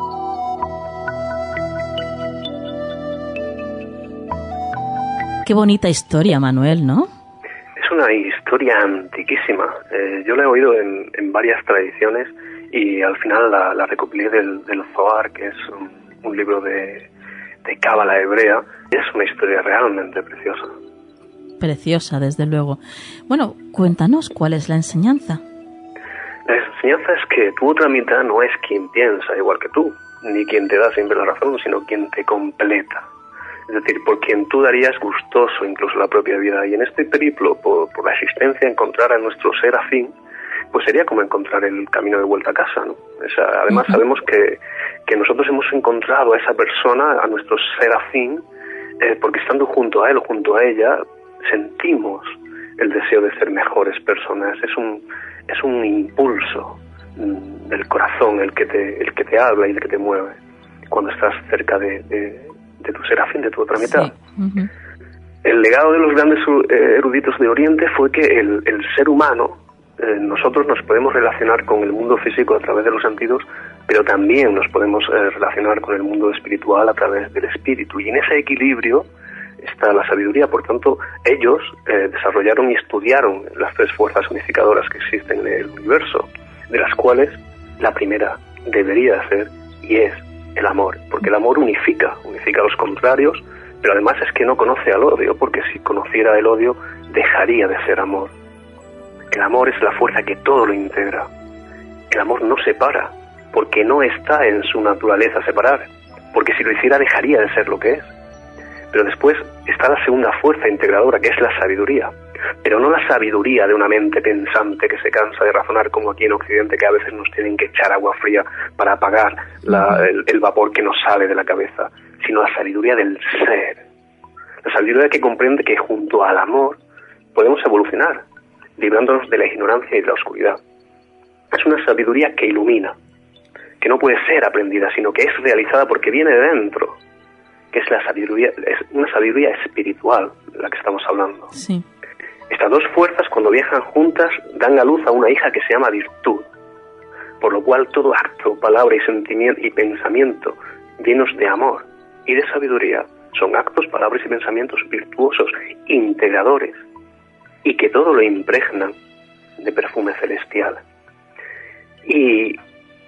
Qué bonita historia, Manuel, ¿no? Es una historia antiquísima. Eh, yo la he oído en, en varias tradiciones y al final la, la recopilé del, del Zohar, que es un, un libro de, de cábala hebrea. Es una historia realmente preciosa. Preciosa, desde luego. Bueno, cuéntanos, ¿cuál es la enseñanza? La enseñanza es que tu otra mitad no es quien piensa igual que tú, ni quien te da siempre la razón, sino quien te completa. Es decir, por quien tú darías gustoso incluso la propia vida. Y en este periplo, por, por la existencia, encontrar a nuestro ser afín, pues sería como encontrar el camino de vuelta a casa, ¿no? O sea, además uh-huh. sabemos que, que nosotros hemos encontrado a esa persona, a nuestro ser afín, eh, porque estando junto a él o junto a ella, sentimos el deseo de ser mejores personas. Es un, es un impulso del corazón el que te, el que te habla y el que te mueve cuando estás cerca de, de, de tu ser afín, de tu otra mitad. Sí. Uh-huh. El legado de los grandes eruditos de Oriente fue que el, el ser humano, eh, nosotros nos podemos relacionar con el mundo físico a través de los sentidos, pero también nos podemos eh, relacionar con el mundo espiritual a través del espíritu. Y en ese equilibrio está la sabiduría. Por tanto, ellos eh, desarrollaron y estudiaron las tres fuerzas unificadoras que existen en el universo, de las cuales la primera debería ser y es el amor, porque el amor unifica, unifica los contrarios, pero además es que no conoce al odio, porque si conociera el odio dejaría de ser amor. El amor es la fuerza que todo lo integra. El amor no separa, porque no está en su naturaleza separar, porque si lo hiciera dejaría de ser lo que es. Pero después está la segunda fuerza integradora, que es la sabiduría. Pero no la sabiduría de una mente pensante que se cansa de razonar, como aquí en Occidente, que a veces nos tienen que echar agua fría para apagar la, el, el vapor que nos sale de la cabeza, sino la sabiduría del ser. La sabiduría que comprende que junto al amor podemos evolucionar, librándonos de la ignorancia y de la oscuridad. Es una sabiduría que ilumina, que no puede ser aprendida, sino que es realizada porque viene de dentro, que es la sabiduría, es una sabiduría espiritual de la que estamos hablando. Sí. Estas dos fuerzas, cuando viajan juntas, dan a luz a una hija que se llama virtud, por lo cual todo acto, palabra y sentimiento y pensamiento llenos de amor y de sabiduría son actos, palabras y pensamientos virtuosos, integradores, y que todo lo impregnan de perfume celestial. Y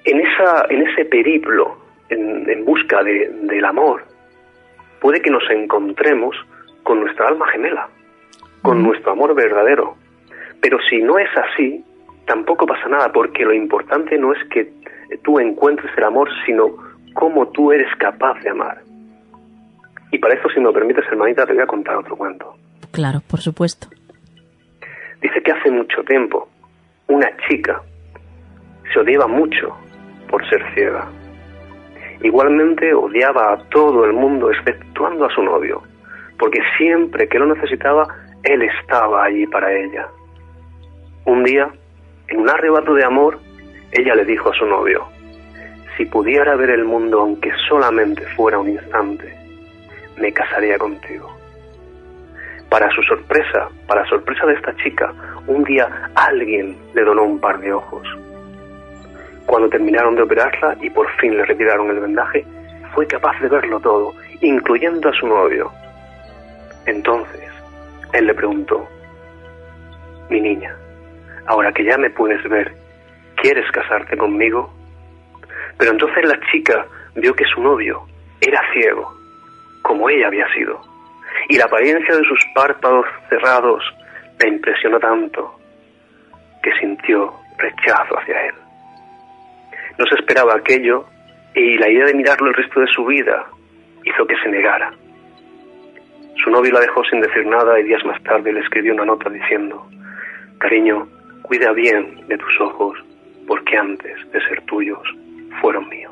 en, esa, en ese periplo, en, en busca de, del amor, puede que nos encontremos con nuestra alma gemela, con mm. nuestro amor verdadero. Pero si no es así, tampoco pasa nada, porque lo importante no es que tú encuentres el amor, sino cómo tú eres capaz de amar. Y para eso, si me lo permites, hermanita, te voy a contar otro cuento. Claro, por supuesto. Dice que hace mucho tiempo una chica se odiaba mucho por ser ciega. Igualmente odiaba a todo el mundo exceptuando a su novio, porque siempre que lo necesitaba, él estaba allí para ella. Un día, en un arrebato de amor, ella le dijo a su novio: si pudiera ver el mundo aunque solamente fuera un instante, me casaría contigo. Para su sorpresa, para sorpresa de esta chica, un día alguien le donó un par de ojos. Cuando terminaron de operarla y por fin le retiraron el vendaje, fue capaz de verlo todo, incluyendo a su novio. Entonces, él le preguntó: mi niña, ahora que ya me puedes ver, ¿quieres casarte conmigo? Pero entonces la chica vio que su novio era ciego, como ella había sido, y la apariencia de sus párpados cerrados la impresionó tanto que sintió rechazo hacia él. No se esperaba aquello, y la idea de mirarlo el resto de su vida hizo que se negara. Su novio la dejó sin decir nada y días más tarde le escribió una nota diciendo: cariño, cuida bien de tus ojos, porque antes de ser tuyos, fueron míos.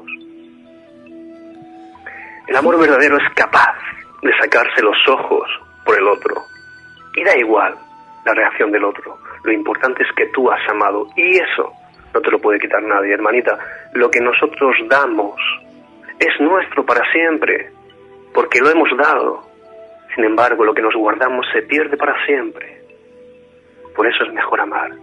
El amor verdadero es capaz de sacarse los ojos por el otro, y da igual la reacción del otro. Lo importante es que tú has amado, y eso no te lo puede quitar nadie, hermanita. Lo que nosotros damos es nuestro para siempre, porque lo hemos dado. Sin embargo, lo que nos guardamos se pierde para siempre. Por eso es mejor amar.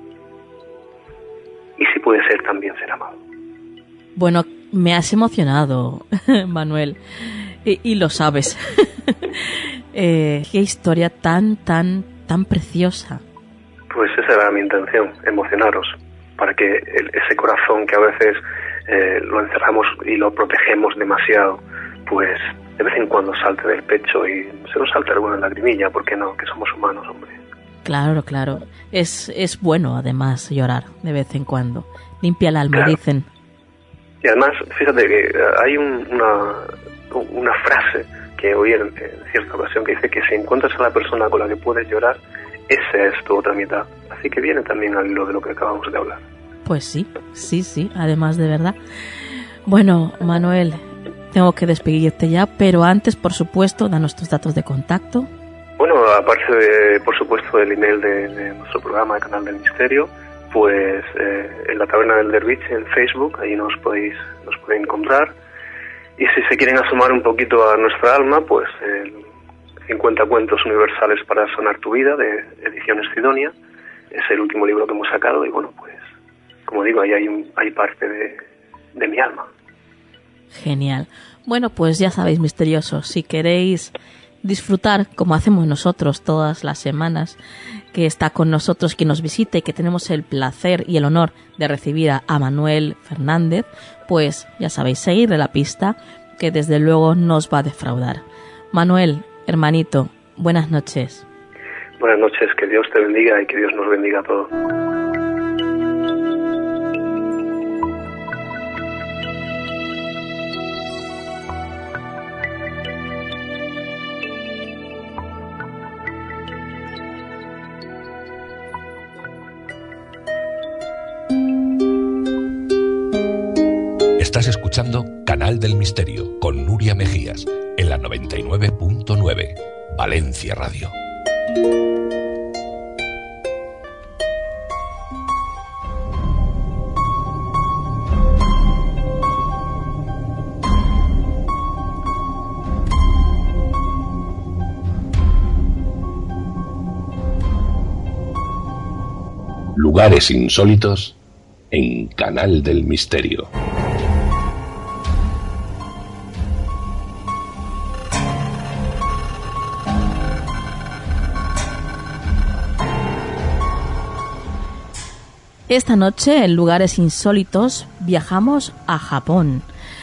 Y si puede ser, también ser amado. Bueno, me has emocionado, Manuel, y, y lo sabes. eh, qué historia tan, tan, tan preciosa. Pues esa era mi intención, emocionaros, para que el, ese corazón que a veces eh, lo encerramos y lo protegemos demasiado, pues de vez en cuando salte del pecho y se nos salte alguna lagrimilla, ¿por qué no? Que somos humanos, hombre. Claro, claro. Es, es bueno, además, llorar de vez en cuando. Limpia el alma, claro. Dicen. Y además, fíjate que hay un, una, una frase que oí en, en cierta ocasión que dice que si encuentras a la persona con la que puedes llorar, esa es tu otra mitad. Así que viene también al hilo de lo que acabamos de hablar. Pues sí, sí, sí, además de verdad. Bueno, Manuel, tengo que despedirte ya, pero antes, por supuesto, danos tus datos de contacto. Bueno, aparte de, por supuesto, del email de, de nuestro programa de Canal del Misterio, pues eh, en la Taberna del Derviche en Facebook, ahí nos podéis nos podéis encontrar. Y si se quieren asomar un poquito a nuestra alma, pues el cincuenta cuentos universales para sanar tu vida, de Ediciones Sidonia, es el último libro que hemos sacado y bueno, pues como digo, ahí hay, un, hay parte de, de mi alma. Genial. Bueno, pues ya sabéis, misteriosos, si queréis disfrutar, como hacemos nosotros todas las semanas, que está con nosotros, que nos visite y que tenemos el placer y el honor de recibir a, a Manuel Fernández, pues ya sabéis, seguirle la pista, que desde luego nos va a defraudar. Manuel, hermanito, buenas noches. Buenas noches, que Dios te bendiga y que Dios nos bendiga a todos. Estás escuchando Canal del Misterio con Nuria Mejías en la noventa y nueve punto nueve, Valencia Radio. Lugares insólitos en Canal del Misterio. Esta noche, en Lugares Insólitos, viajamos a Japón.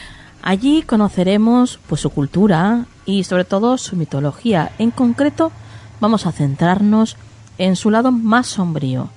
Allí conoceremos pues su cultura y sobre todo su mitología. En concreto, vamos a centrarnos en su lado más sombrío,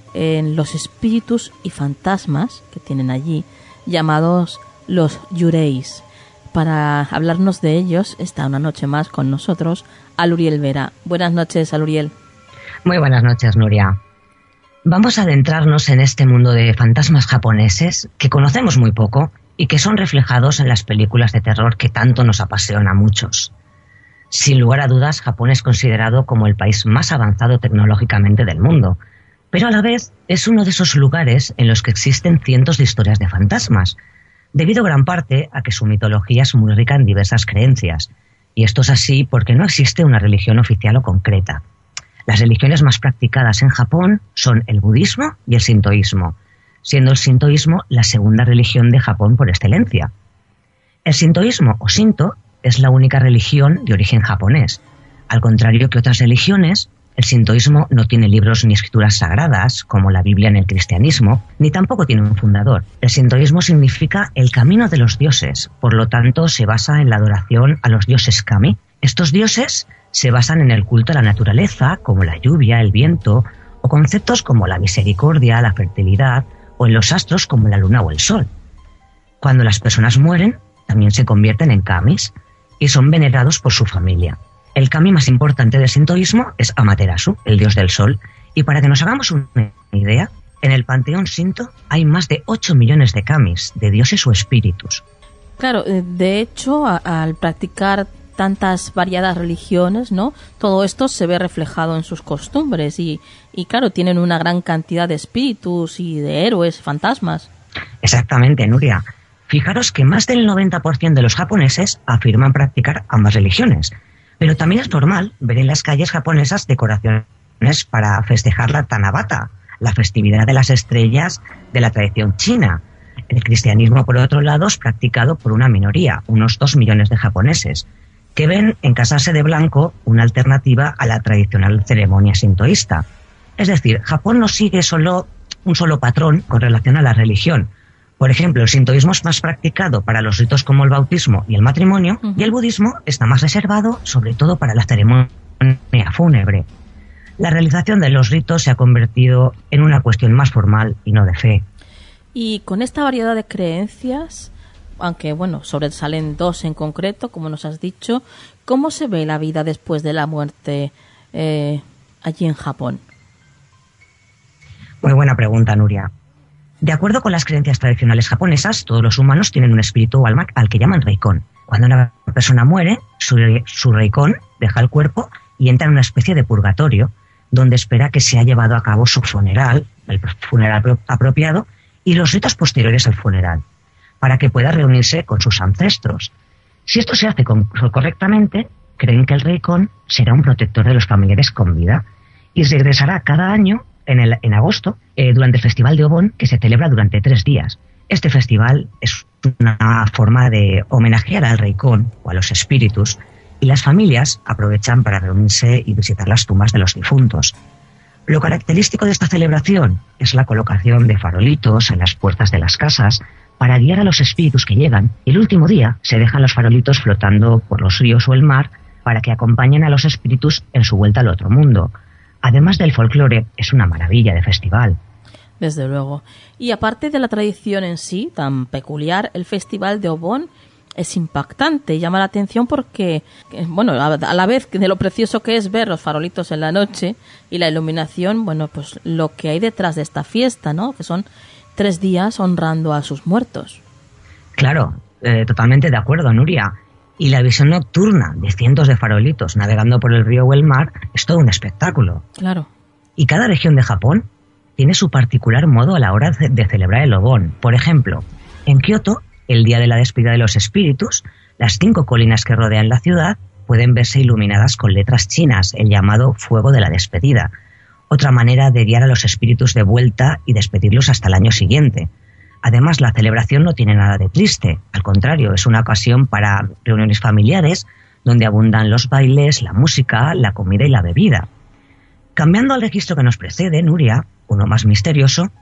en los espíritus y fantasmas que tienen allí, llamados los yureis. Para hablarnos de ellos está una noche más con nosotros Aluriel Vera. Buenas noches, Aluriel. Muy buenas noches, Nuria. Vamos a adentrarnos en este mundo de fantasmas japoneses que conocemos muy poco y que son reflejados en las películas de terror que tanto nos apasiona a muchos. Sin lugar a dudas, Japón es considerado como el país más avanzado tecnológicamente del mundo, pero a la vez es uno de esos lugares en los que existen cientos de historias de fantasmas, debido gran parte a que su mitología es muy rica en diversas creencias, y esto es así porque no existe una religión oficial o concreta. Las religiones más practicadas en Japón son el budismo y el sintoísmo, siendo el sintoísmo la segunda religión de Japón por excelencia. El sintoísmo o shinto es la única religión de origen japonés. Al contrario que otras religiones, el sintoísmo no tiene libros ni escrituras sagradas, como la Biblia en el cristianismo, ni tampoco tiene un fundador. El sintoísmo significa el camino de los dioses, por lo tanto se basa en la adoración a los dioses kami. Estos dioses se basan en el culto a la naturaleza, como la lluvia, el viento, o conceptos como la misericordia, la fertilidad, o en los astros como la luna o el sol. Cuando las personas mueren, también se convierten en kamis y son venerados por su familia. El kami más importante del sintoísmo es Amaterasu, el dios del sol, y para que nos hagamos una idea, en el panteón shinto hay más de ocho millones de kamis, de dioses o espíritus. Claro, de hecho, a, al practicar tantas variadas religiones, ¿no? Todo esto se ve reflejado en sus costumbres y, y claro, tienen una gran cantidad de espíritus y de héroes, fantasmas. Exactamente, Nuria. Fijaros que más del noventa por ciento de los japoneses afirman practicar ambas religiones, pero también es normal ver en las calles japonesas decoraciones para festejar la Tanabata, la festividad de las estrellas de la tradición china. El cristianismo, por otro lado, es practicado por una minoría, unos dos millones de japoneses, que ven en casarse de blanco una alternativa a la tradicional ceremonia sintoísta. Es decir, Japón no sigue solo un solo patrón con relación a la religión. Por ejemplo, el sintoísmo es más practicado para los ritos como el bautismo y el matrimonio, uh-huh. y el budismo está más reservado, sobre todo para la ceremonia fúnebre. La realización de los ritos se ha convertido en una cuestión más formal y no de fe. Y con esta variedad de creencias, aunque bueno, sobresalen dos en concreto, como nos has dicho, ¿cómo se ve la vida después de la muerte eh, allí en Japón? Muy buena pregunta, Nuria. De acuerdo con las creencias tradicionales japonesas, todos los humanos tienen un espíritu o alma al que llaman reikon. Cuando una persona muere, su, su reikon deja el cuerpo y entra en una especie de purgatorio, donde espera que se haya llevado a cabo su funeral, el funeral apropiado, y los ritos posteriores al funeral, para que pueda reunirse con sus ancestros. Si esto se hace con, correctamente, creen que el reikon será un protector de los familiares con vida y regresará cada año en, el, en agosto eh, durante el Festival de Obon, que se celebra durante tres días. Este festival es una forma de homenajear al reikon o a los espíritus, y las familias aprovechan para reunirse y visitar las tumbas de los difuntos. Lo característico de esta celebración es la colocación de farolitos en las puertas de las casas para guiar a los espíritus que llegan, y el último día se dejan los farolitos flotando por los ríos o el mar para que acompañen a los espíritus en su vuelta al otro mundo. Además del folclore, es una maravilla de festival. Desde luego. Y aparte de la tradición en sí, tan peculiar, el Festival de Obon es impactante, llama la atención porque, bueno, a la vez de lo precioso que es ver los farolitos en la noche y la iluminación, bueno, pues lo que hay detrás de esta fiesta, ¿no? Que son tres días honrando a sus muertos. Claro, eh, totalmente de acuerdo, Nuria. Y la visión nocturna de cientos de farolitos navegando por el río o el mar es todo un espectáculo. Claro. Y cada región de Japón tiene su particular modo a la hora de, de celebrar el Obon. Por ejemplo, en Kioto, el día de la despedida de los espíritus, las cinco colinas que rodean la ciudad pueden verse iluminadas con letras chinas, el llamado fuego de la despedida, otra manera de guiar a los espíritus de vuelta y despedirlos hasta el año siguiente. Además, la celebración no tiene nada de triste, al contrario, es una ocasión para reuniones familiares donde abundan los bailes, la música, la comida y la bebida. Cambiando al registro que nos precede, Nuria, uno más misterioso,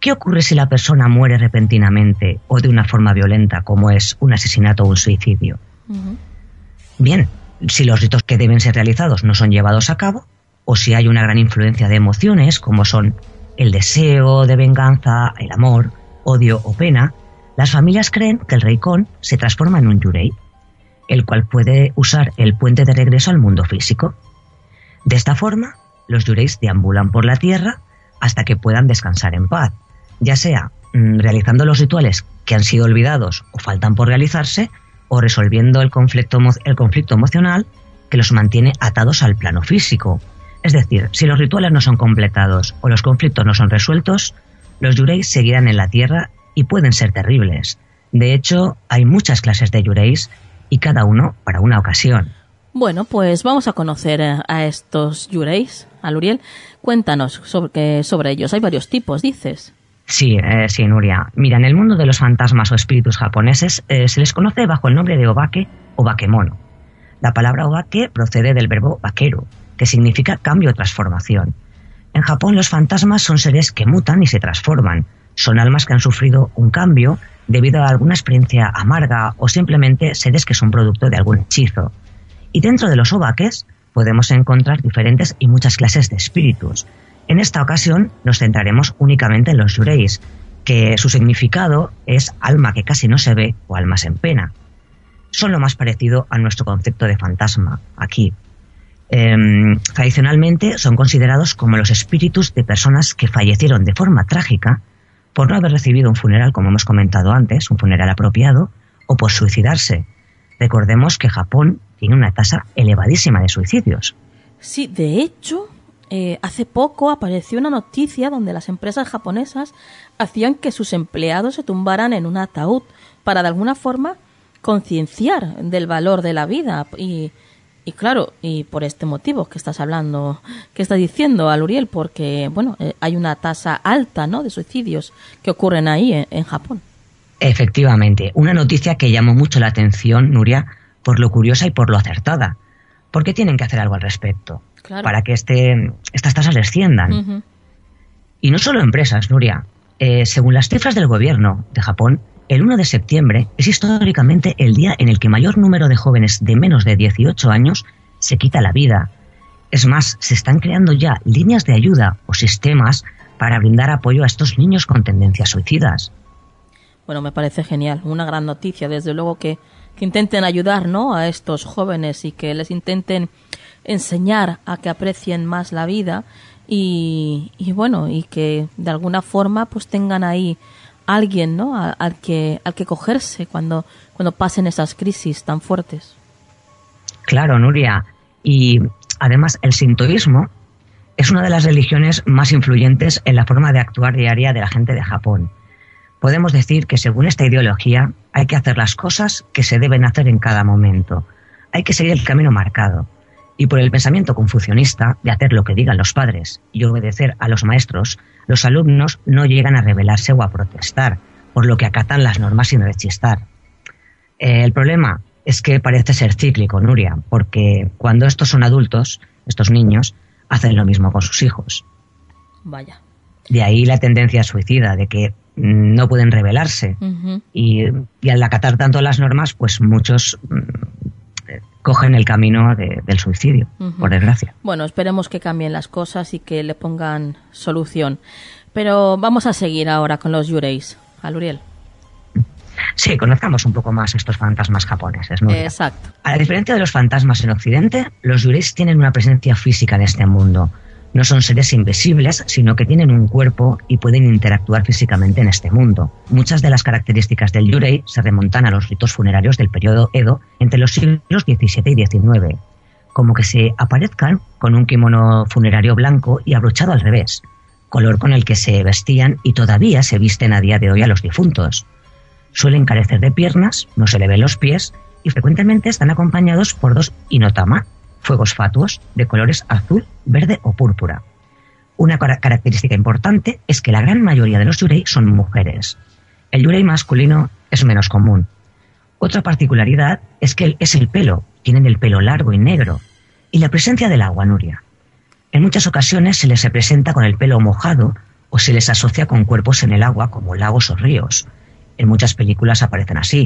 ¿qué ocurre si la persona muere repentinamente o de una forma violenta, como es un asesinato o un suicidio? Uh-huh. Bien, si los ritos que deben ser realizados no son llevados a cabo, o si hay una gran influencia de emociones, como son el deseo de venganza, el amor, odio o pena, las familias creen que el rey Kon se transforma en un yurei, el cual puede usar el puente de regreso al mundo físico. De esta forma, los yureis deambulan por la tierra hasta que puedan descansar en paz, ya sea mmm, realizando los rituales que han sido olvidados o faltan por realizarse, o resolviendo el conflicto, el conflicto emocional que los mantiene atados al plano físico. Es decir, si los rituales no son completados o los conflictos no son resueltos, los yureis seguirán en la tierra y pueden ser terribles. De hecho, hay muchas clases de yureis y cada uno para una ocasión. Bueno, pues vamos a conocer a estos yureis. Aluriel, cuéntanos sobre, sobre ellos. Hay varios tipos, dices. Sí, eh, sí, Nuria. Mira, en el mundo de los fantasmas o espíritus japoneses eh, se les conoce bajo el nombre de obake o bakemono. La palabra obake procede del verbo bakeru, que significa cambio o transformación. En Japón los fantasmas son seres que mutan y se transforman. Son almas que han sufrido un cambio debido a alguna experiencia amarga o simplemente seres que son producto de algún hechizo. Y dentro de los obakes podemos encontrar diferentes y muchas clases de espíritus. En esta ocasión nos centraremos únicamente en los yureis, que su significado es alma que casi no se ve o almas en pena. Son lo más parecido a nuestro concepto de fantasma aquí. Eh, tradicionalmente son considerados como los espíritus de personas que fallecieron de forma trágica por no haber recibido un funeral, como hemos comentado antes, un funeral apropiado, o por suicidarse. Recordemos que Japón tiene una tasa elevadísima de suicidios. Sí, de hecho, eh, hace poco apareció una noticia donde las empresas japonesas hacían que sus empleados se tumbaran en un ataúd para de alguna forma concienciar del valor de la vida. Y, y claro, y por este motivo que estás hablando, que estás diciendo, Aluriel, porque bueno, eh, hay una tasa alta, ¿no?, de suicidios que ocurren ahí en, en Japón. Efectivamente, una noticia que llamó mucho la atención, Nuria, por lo curiosa y por lo acertada. ¿Por qué tienen que hacer algo al respecto? Claro. Para que este, estas tasas desciendan. Uh-huh. Y no solo empresas, Nuria. Eh, según las cifras del gobierno de Japón, el uno de septiembre es históricamente el día en el que mayor número de jóvenes de menos de dieciocho años se quita la vida. Es más, se están creando ya líneas de ayuda o sistemas para brindar apoyo a estos niños con tendencias suicidas. Bueno, me parece genial, una gran noticia, desde luego que, que intenten ayudar, ¿no?, a estos jóvenes y que les intenten enseñar a que aprecien más la vida y, y bueno, y que de alguna forma pues tengan ahí alguien, ¿no?, al, al que al que cogerse cuando cuando pasen esas crisis tan fuertes. Claro, Nuria, y además el sintoísmo es una de las religiones más influyentes en la forma de actuar diaria de la gente de Japón. Podemos decir que según esta ideología hay que hacer las cosas que se deben hacer en cada momento. Hay que seguir el camino marcado. Y por el pensamiento confucionista de hacer lo que digan los padres y obedecer a los maestros, los alumnos no llegan a rebelarse o a protestar, por lo que acatan las normas sin rechistar. Eh, el problema es que parece ser cíclico, Nuria, porque cuando estos son adultos, estos niños, hacen lo mismo con sus hijos. Vaya. De ahí la tendencia suicida, de que no pueden rebelarse. Uh-huh. y, y al acatar tanto las normas, pues muchos mm, cogen el camino de, del suicidio, uh-huh. por desgracia. Bueno, esperemos que cambien las cosas y que le pongan solución. Pero vamos a seguir ahora con los yureis. Aluriel. Sí, conozcamos un poco más estos fantasmas japoneses, ¿no? Exacto. A la diferencia de los fantasmas en Occidente, los yureis tienen una presencia física en este mundo. No son seres invisibles, sino que tienen un cuerpo y pueden interactuar físicamente en este mundo. Muchas de las características del yurei se remontan a los ritos funerarios del periodo Edo entre los siglos diecisiete y diecinueve, como que se aparezcan con un kimono funerario blanco y abrochado al revés, color con el que se vestían y todavía se visten a día de hoy a los difuntos. Suelen carecer de piernas, no se le ven los pies y frecuentemente están acompañados por dos inotama, fuegos fatuos de colores azul, verde o púrpura. Una característica importante es que la gran mayoría de los yurei son mujeres. El yurei masculino es menos común. Otra particularidad es que es el pelo, tienen el pelo largo y negro, y la presencia del agua, Nuria. En muchas ocasiones se les representa con el pelo mojado o se les asocia con cuerpos en el agua como lagos o ríos. En muchas películas aparecen así.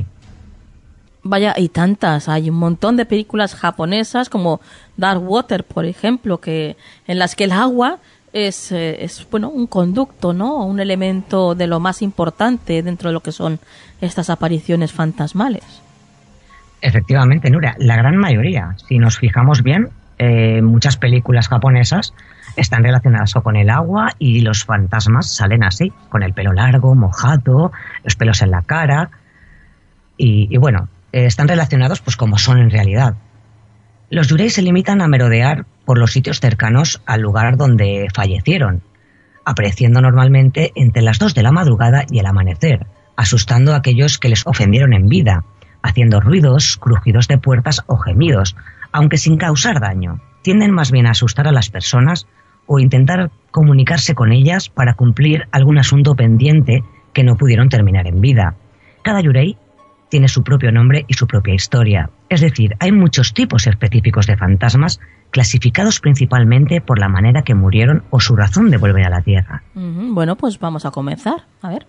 Vaya, y tantas. Hay un montón de películas japonesas como Dark Water, por ejemplo, que en las que el agua es, eh, es bueno, un conducto, ¿no? Un elemento de lo más importante dentro de lo que son estas apariciones fantasmales. Efectivamente, Nuria, la gran mayoría. Si nos fijamos bien, eh, muchas películas japonesas están relacionadas o con el agua y los fantasmas salen así, con el pelo largo, mojado, los pelos en la cara y, y bueno, eh, están relacionados pues como son en realidad. Los yurei se limitan a merodear por los sitios cercanos al lugar donde fallecieron, apareciendo normalmente entre las dos de la madrugada y el amanecer, asustando a aquellos que les ofendieron en vida, haciendo ruidos, crujidos de puertas o gemidos, aunque sin causar daño. Tienden más bien a asustar a las personas o intentar comunicarse con ellas para cumplir algún asunto pendiente que no pudieron terminar en vida. Cada yurei tiene su propio nombre y su propia historia. Es decir, hay muchos tipos específicos de fantasmas clasificados principalmente por la manera que murieron o su razón de volver a la Tierra. Mm-hmm. Bueno, pues vamos a comenzar. A ver.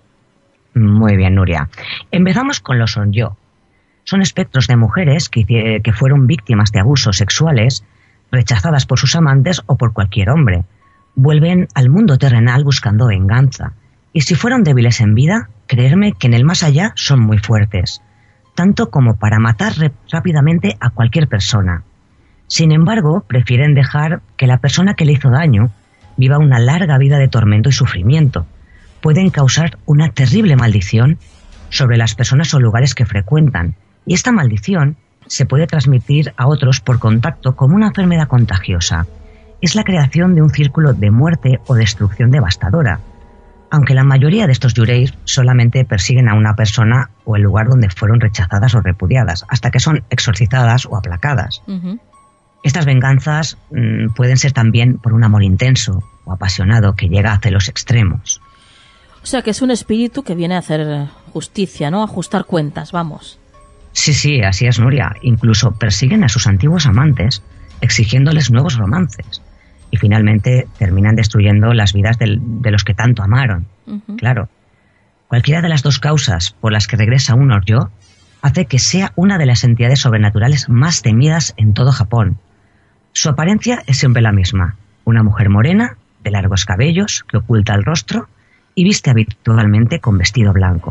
Muy bien, Nuria. Empezamos con los onryo. Son espectros de mujeres que, que fueron víctimas de abusos sexuales, rechazadas por sus amantes o por cualquier hombre. Vuelven al mundo terrenal buscando venganza. Y si fueron débiles en vida, creerme que en el más allá son muy fuertes, tanto como para matar rápidamente a cualquier persona. Sin embargo, prefieren dejar que la persona que le hizo daño viva una larga vida de tormento y sufrimiento. Pueden causar una terrible maldición sobre las personas o lugares que frecuentan, y esta maldición se puede transmitir a otros por contacto como una enfermedad contagiosa. Es la creación de un círculo de muerte o destrucción devastadora, aunque la mayoría de estos yurei solamente persiguen a una persona o el lugar donde fueron rechazadas o repudiadas, hasta que son exorcizadas o aplacadas. Uh-huh. Estas venganzas mmm, pueden ser también por un amor intenso o apasionado que llega hacia los extremos. O sea que es un espíritu que viene a hacer justicia, ¿no? A ajustar cuentas, vamos. Sí, sí, así es, Nuria. Incluso persiguen a sus antiguos amantes, exigiéndoles nuevos romances. Y finalmente terminan destruyendo las vidas del, de los que tanto amaron. Uh-huh. Claro. Cualquiera de las dos causas por las que regresa un onryo hace que sea una de las entidades sobrenaturales más temidas en todo Japón. Su apariencia es siempre la misma. Una mujer morena, de largos cabellos, que oculta el rostro y viste habitualmente con vestido blanco.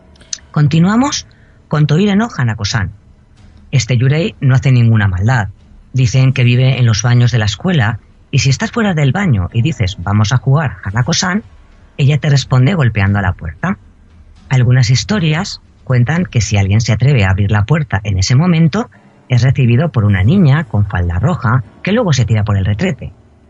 Continuamos con Toire no Hanako-san. Este yurei no hace ninguna maldad. Dicen que vive en los baños de la escuela y si estás fuera del baño y dices vamos a jugar Hanako-san, ella te responde golpeando a la puerta. Algunas historias cuentan que si alguien se atreve a abrir la puerta en ese momento, es recibido por una niña con falda roja que luego se tira por el retrete.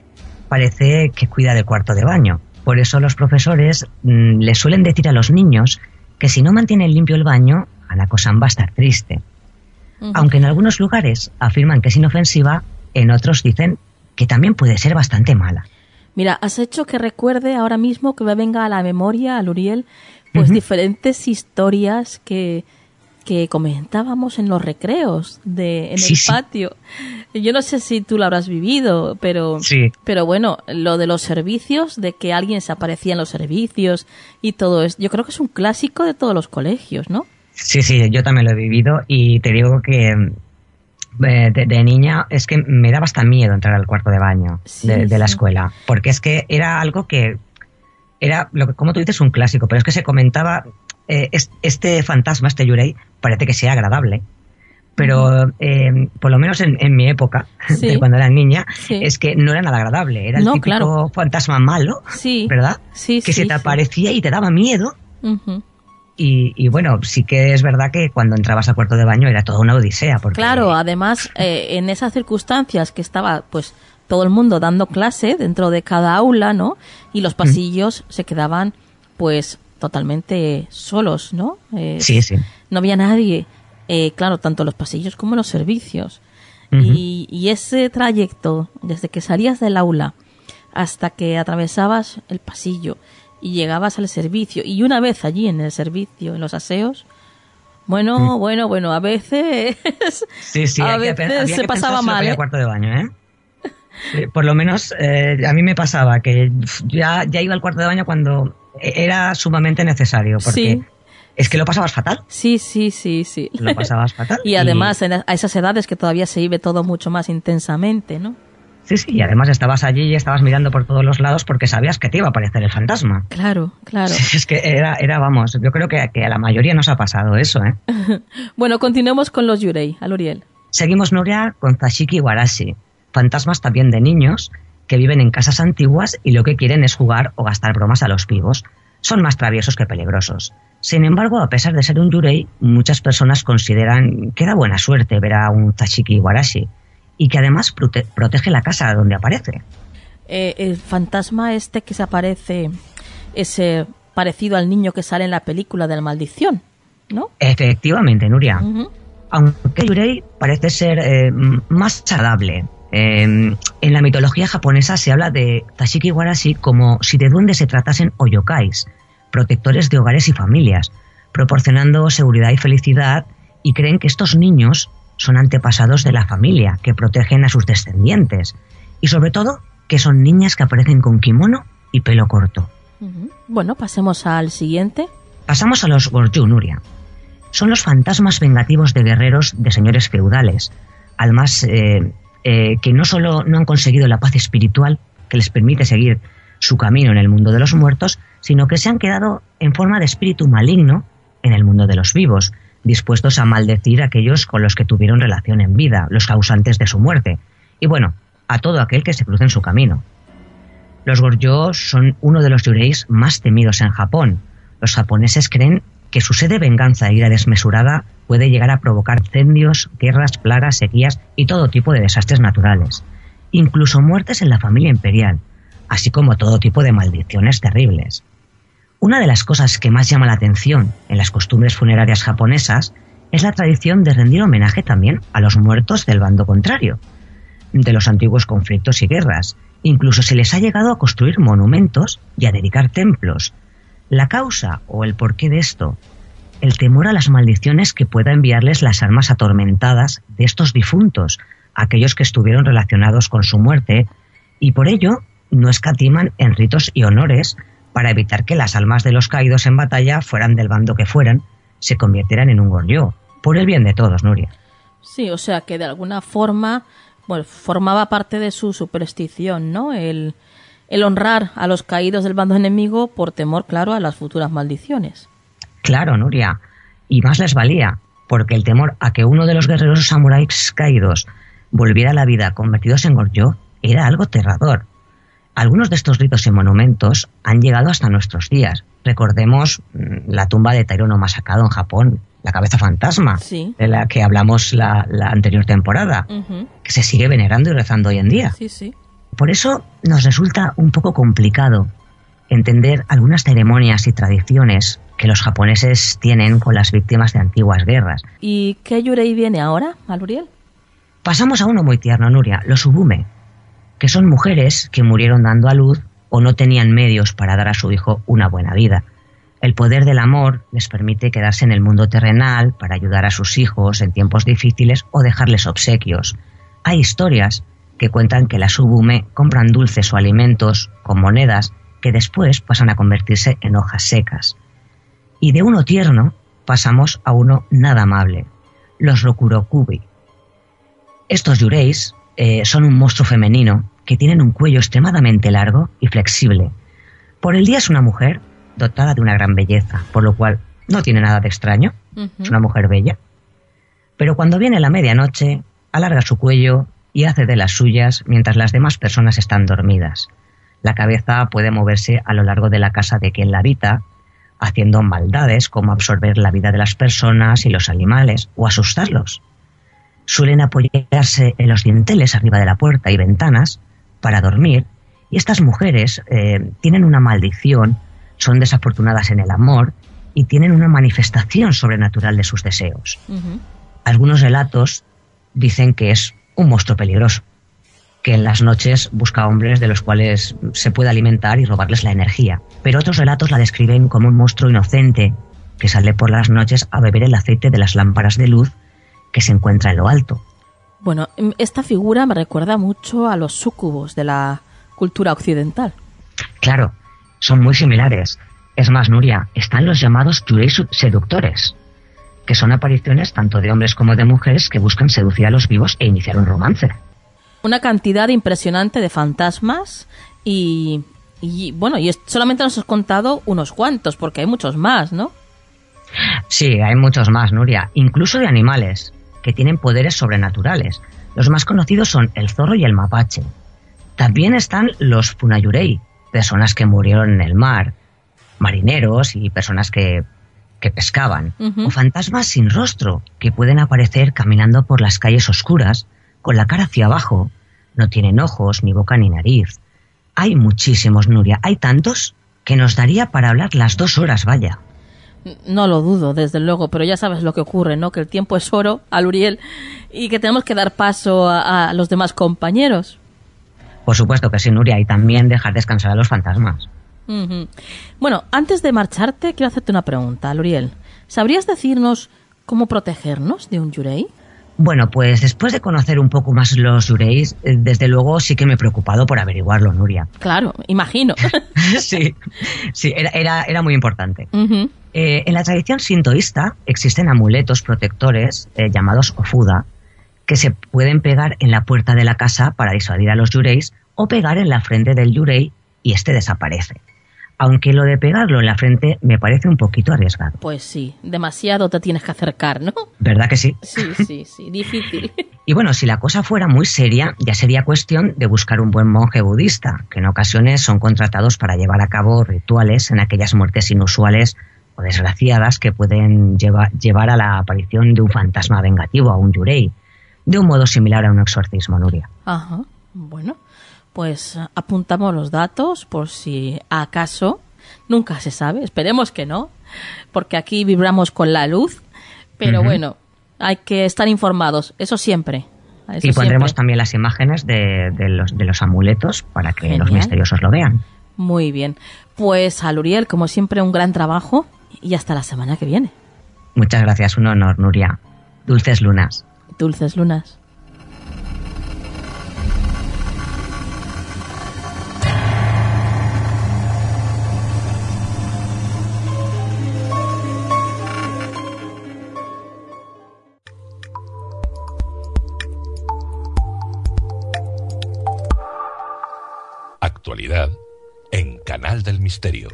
Parece que cuida del cuarto de baño. Por eso los profesores mmm, le suelen decir a los niños que si no mantienen limpio el baño, Hanako-san va a estar triste. Uh-huh. Aunque en algunos lugares afirman que es inofensiva, en otros dicen que también puede ser bastante mala. Mira, has hecho que recuerde ahora mismo que me venga a la memoria, al Uriel, pues uh-huh. diferentes historias que, que comentábamos en los recreos de en sí, el patio. Sí. Yo no sé si tú lo habrás vivido, pero, sí. pero bueno, lo de los servicios, de que alguien se aparecía en los servicios y todo eso, yo creo que es un clásico de todos los colegios, ¿no? Sí, sí, yo también lo he vivido y te digo que de, de niña es que me daba hasta miedo entrar al cuarto de baño sí, de, de sí. la escuela, porque es que era algo que era, lo que como tú dices, un clásico, pero es que se comentaba, eh, este fantasma, este yurei, parece que sea agradable, pero eh, por lo menos en, en mi época, sí. de cuando era niña, sí. es que no era nada agradable, era el no, típico claro. fantasma malo, sí. ¿verdad? Sí, que sí, se te sí. aparecía y te daba miedo. Uh-huh. Y, y bueno, sí que es verdad que cuando entrabas al cuarto de baño era toda una odisea. Porque... Claro, además, eh, en esas circunstancias que estaba pues todo el mundo dando clase dentro de cada aula, ¿no? Y los pasillos mm. se quedaban pues totalmente solos, ¿no? Eh, sí, sí. No había nadie, eh, claro, tanto en los pasillos como en los servicios. Uh-huh. Y, y ese trayecto, desde que salías del aula hasta que atravesabas el pasillo y llegabas al servicio, y una vez allí en el servicio, en los aseos, bueno, mm. bueno, bueno, a veces, sí, sí, a había, veces había se que pasaba mal, ¿eh? Cuarto de baño, ¿eh? Sí, por lo menos eh, a mí me pasaba que ya, ya iba al cuarto de baño cuando era sumamente necesario, porque sí. Es que lo pasabas fatal. Sí, sí, sí, sí. Lo pasabas fatal. Y además y... a esas edades que todavía se vive todo mucho más intensamente, ¿no? Sí, sí, y además estabas allí y estabas mirando por todos los lados porque sabías que te iba a aparecer el fantasma. Claro, claro. Sí, es que era, era vamos, yo creo que, que a la mayoría nos ha pasado eso, ¿eh? Bueno, continuemos con los yurei, Aluriel. Seguimos, Nuria, con Zashiki Warashi, fantasmas también de niños que viven en casas antiguas y lo que quieren es jugar o gastar bromas a los vivos. Son más traviesos que peligrosos. Sin embargo, a pesar de ser un yurei, muchas personas consideran que da buena suerte ver a un Zashiki Warashi y que además prote- protege la casa donde aparece. Eh, el fantasma este que se aparece es eh, parecido al niño que sale en la película de la maldición, ¿no? Efectivamente, Nuria. Uh-huh. Aunque el yurei parece ser eh, más agradable. Eh, en la mitología japonesa se habla de Zashiki Warashi como si de duendes se tratasen o yokais, protectores de hogares y familias, proporcionando seguridad y felicidad, y creen que estos niños son antepasados de la familia, que protegen a sus descendientes, y sobre todo que son niñas que aparecen con kimono y pelo corto. Uh-huh. Bueno, pasemos al siguiente. Pasamos a los Goryu, Nuria. Son los fantasmas vengativos de guerreros de señores feudales, almas eh, eh, que no solo no han conseguido la paz espiritual que les permite seguir su camino en el mundo de los muertos, sino que se han quedado en forma de espíritu maligno en el mundo de los vivos, dispuestos a maldecir a aquellos con los que tuvieron relación en vida, los causantes de su muerte, y bueno, a todo aquel que se cruce en su camino. Los Goryo son uno de los yureis más temidos en Japón. Los japoneses creen que su sed de venganza e ira desmesurada puede llegar a provocar incendios, guerras, plagas, sequías y todo tipo de desastres naturales, incluso muertes en la familia imperial, así como todo tipo de maldiciones terribles. Una de las cosas que más llama la atención en las costumbres funerarias japonesas es la tradición de rendir homenaje también a los muertos del bando contrario, de los antiguos conflictos y guerras. Incluso se les ha llegado a construir monumentos y a dedicar templos. La causa o el porqué de esto, el temor a las maldiciones que pueda enviarles las almas atormentadas de estos difuntos, aquellos que estuvieron relacionados con su muerte, y por ello no escatiman en ritos y honores para evitar que las almas de los caídos en batalla, fueran del bando que fueran, se convirtieran en un Goryo, por el bien de todos, Nuria. Sí, o sea que de alguna forma, bueno, formaba parte de su superstición, ¿no? El, el honrar a los caídos del bando enemigo por temor, claro, a las futuras maldiciones. Claro, Nuria, y más les valía, porque el temor a que uno de los guerreros samuráis caídos volviera a la vida convertidos en Goryo era algo aterrador. Algunos de estos ritos y monumentos han llegado hasta nuestros días. Recordemos la tumba de Tairo no Masakado en Japón, la cabeza fantasma, sí, de la que hablamos la, la anterior temporada, uh-huh, que se sigue venerando y rezando hoy en día. Sí, sí. Por eso nos resulta un poco complicado entender algunas ceremonias y tradiciones que los japoneses tienen con las víctimas de antiguas guerras. ¿Y qué yurei viene ahora, Aluriel? Pasamos a uno muy tierno, Nuria, los ubume, que son mujeres que murieron dando a luz o no tenían medios para dar a su hijo una buena vida. El poder del amor les permite quedarse en el mundo terrenal para ayudar a sus hijos en tiempos difíciles o dejarles obsequios. Hay historias que cuentan que las ubume compran dulces o alimentos con monedas que después pasan a convertirse en hojas secas. Y de uno tierno pasamos a uno nada amable, los rokurokubi. Estos yureis eh, son un monstruo femenino que tienen un cuello extremadamente largo y flexible. Por el día es una mujer dotada de una gran belleza, por lo cual no tiene nada de extraño, uh-huh, es una mujer bella. Pero cuando viene la medianoche, alarga su cuello y hace de las suyas mientras las demás personas están dormidas. La cabeza puede moverse a lo largo de la casa de quien la habita, haciendo maldades como absorber la vida de las personas y los animales o asustarlos. Suelen apoyarse en los dinteles arriba de la puerta y ventanas para dormir, y estas mujeres eh, tienen una maldición, son desafortunadas en el amor y tienen una manifestación sobrenatural de sus deseos. Uh-huh. Algunos relatos dicen que es un monstruo peligroso, que en las noches busca hombres de los cuales se puede alimentar y robarles la energía. Pero otros relatos la describen como un monstruo inocente que sale por las noches a beber el aceite de las lámparas de luz que se encuentra en lo alto. Bueno, esta figura me recuerda mucho a los súcubos de la cultura occidental. Claro, son muy similares. Es más, Nuria, están los llamados yureis seductores, que son apariciones tanto de hombres como de mujeres que buscan seducir a los vivos e iniciar un romance. Una cantidad impresionante de fantasmas y, y bueno, y solamente nos has contado unos cuantos, porque hay muchos más, ¿no? Sí, hay muchos más, Nuria, incluso de animales, que tienen poderes sobrenaturales. Los más conocidos son el zorro y el mapache. También están los funayurei, personas que murieron en el mar, marineros y personas que, que pescaban, uh-huh. o fantasmas sin rostro, que pueden aparecer caminando por las calles oscuras, con la cara hacia abajo, no tienen ojos, ni boca ni nariz. Hay muchísimos, Nuria, hay tantos que nos daría para hablar las dos horas, vaya. No lo dudo, desde luego, pero ya sabes lo que ocurre, ¿no? Que el tiempo es oro, Aluriel, y que tenemos que dar paso a, a los demás compañeros. Por supuesto que sí, Nuria, y también dejar descansar a los fantasmas. Uh-huh. Bueno, antes de marcharte, quiero hacerte una pregunta, Aluriel. ¿Sabrías decirnos cómo protegernos de un yurei? Bueno, pues después de conocer un poco más los yureis, desde luego sí que me he preocupado por averiguarlo, Nuria. Claro, imagino. sí, sí, era, era, era muy importante. Uh-huh. Eh, en la tradición sintoísta existen amuletos protectores eh, llamados ofuda, que se pueden pegar en la puerta de la casa para disuadir a los yureis o pegar en la frente del yurei y este desaparece. Aunque lo de pegarlo en la frente me parece un poquito arriesgado. Pues sí, demasiado te tienes que acercar, ¿no? ¿Verdad que sí? Sí, sí, sí, difícil. Y bueno, si la cosa fuera muy seria, ya sería cuestión de buscar un buen monje budista, que en ocasiones son contratados para llevar a cabo rituales en aquellas muertes inusuales o desgraciadas que pueden lleva, llevar a la aparición de un fantasma vengativo, a un yurei, de un modo similar a un exorcismo, Nuria. Ajá, bueno, pues apuntamos los datos por si acaso, nunca se sabe, esperemos que no, porque aquí vibramos con la luz, pero uh-huh. bueno, hay que estar informados, eso siempre. Eso y pondremos siempre. También las imágenes de, de, los, de los amuletos para que Genial. Los misteriosos lo vean. Muy bien, pues Aluriel, como siempre, un gran trabajo y hasta la semana que viene. Muchas gracias, un honor, Nuria. Dulces lunas. Dulces lunas. Actualidad en Canal del Misterio.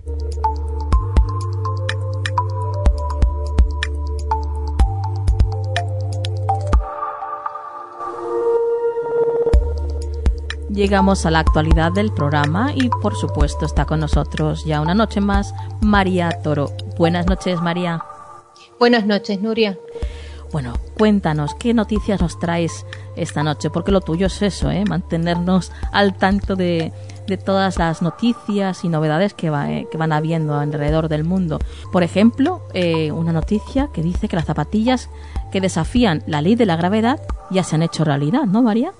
Llegamos a la actualidad del programa y por supuesto está con nosotros ya una noche más María Toro. Buenas noches, María. Buenas noches, Nuria. Bueno, cuéntanos, ¿qué noticias nos traes esta noche? Porque lo tuyo es eso, ¿eh? Mantenernos al tanto de, de todas las noticias y novedades que, va, eh, que van habiendo alrededor del mundo. Por ejemplo, eh, una noticia que dice que las zapatillas que desafían la ley de la gravedad ya se han hecho realidad, ¿no, María?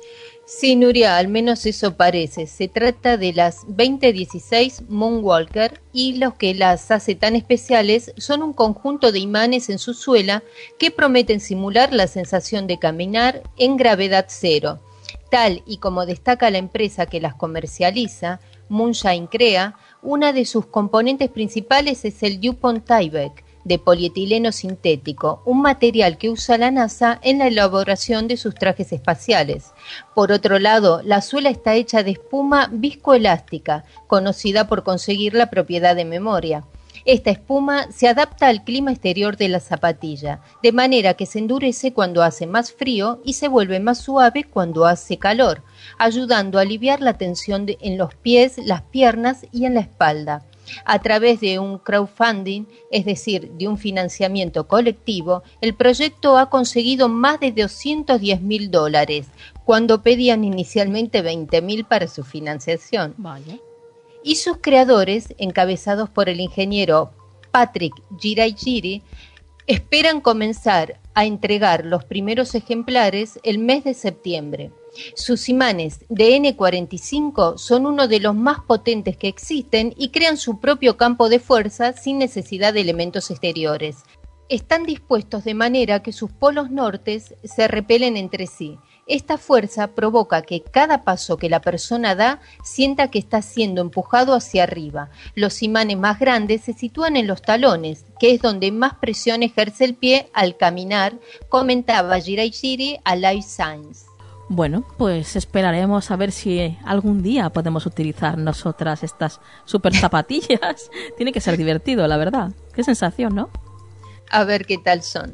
Sí, Nuria, al menos eso parece. Se trata de las veinte dieciséis Moonwalker y lo que las hace tan especiales son un conjunto de imanes en su suela que prometen simular la sensación de caminar en gravedad cero. Tal y como destaca la empresa que las comercializa, Moonshine Crea, una de sus componentes principales es el DuPont Tyvek, de polietileno sintético, un material que usa la NASA en la elaboración de sus trajes espaciales. Por otro lado, la suela está hecha de espuma viscoelástica, conocida por conseguir la propiedad de memoria. Esta espuma se adapta al clima exterior de la zapatilla, de manera que se endurece cuando hace más frío y se vuelve más suave cuando hace calor, ayudando a aliviar la tensión de, en los pies, las piernas y en la espalda. A través de un crowdfunding, es decir, de un financiamiento colectivo, el proyecto ha conseguido más de doscientos diez mil dólares, cuando pedían inicialmente veinte mil para su financiación. Vale. Y sus creadores, encabezados por el ingeniero Patrick Girayiri, esperan comenzar a entregar los primeros ejemplares el mes de septiembre. Sus imanes de ene cuarenta y cinco son uno de los más potentes que existen y crean su propio campo de fuerza sin necesidad de elementos exteriores. están dispuestos de manera que sus polos nortes se repelen entre sí. Esta fuerza provoca que cada paso que la persona da sienta que está siendo empujado hacia arriba. Los imanes más grandes se sitúan en los talones, que es donde más presión ejerce el pie al caminar, comentaba Jiraiya a Life Science. Bueno, pues esperaremos a ver si algún día podemos utilizar nosotras estas super zapatillas. Tiene que ser divertido, la verdad. Qué sensación, ¿no? A ver qué tal son.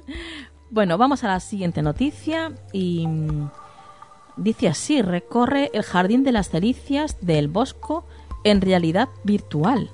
Bueno, vamos a la siguiente noticia y dice así: recorre el Jardín de las Delicias del Bosco en realidad virtual.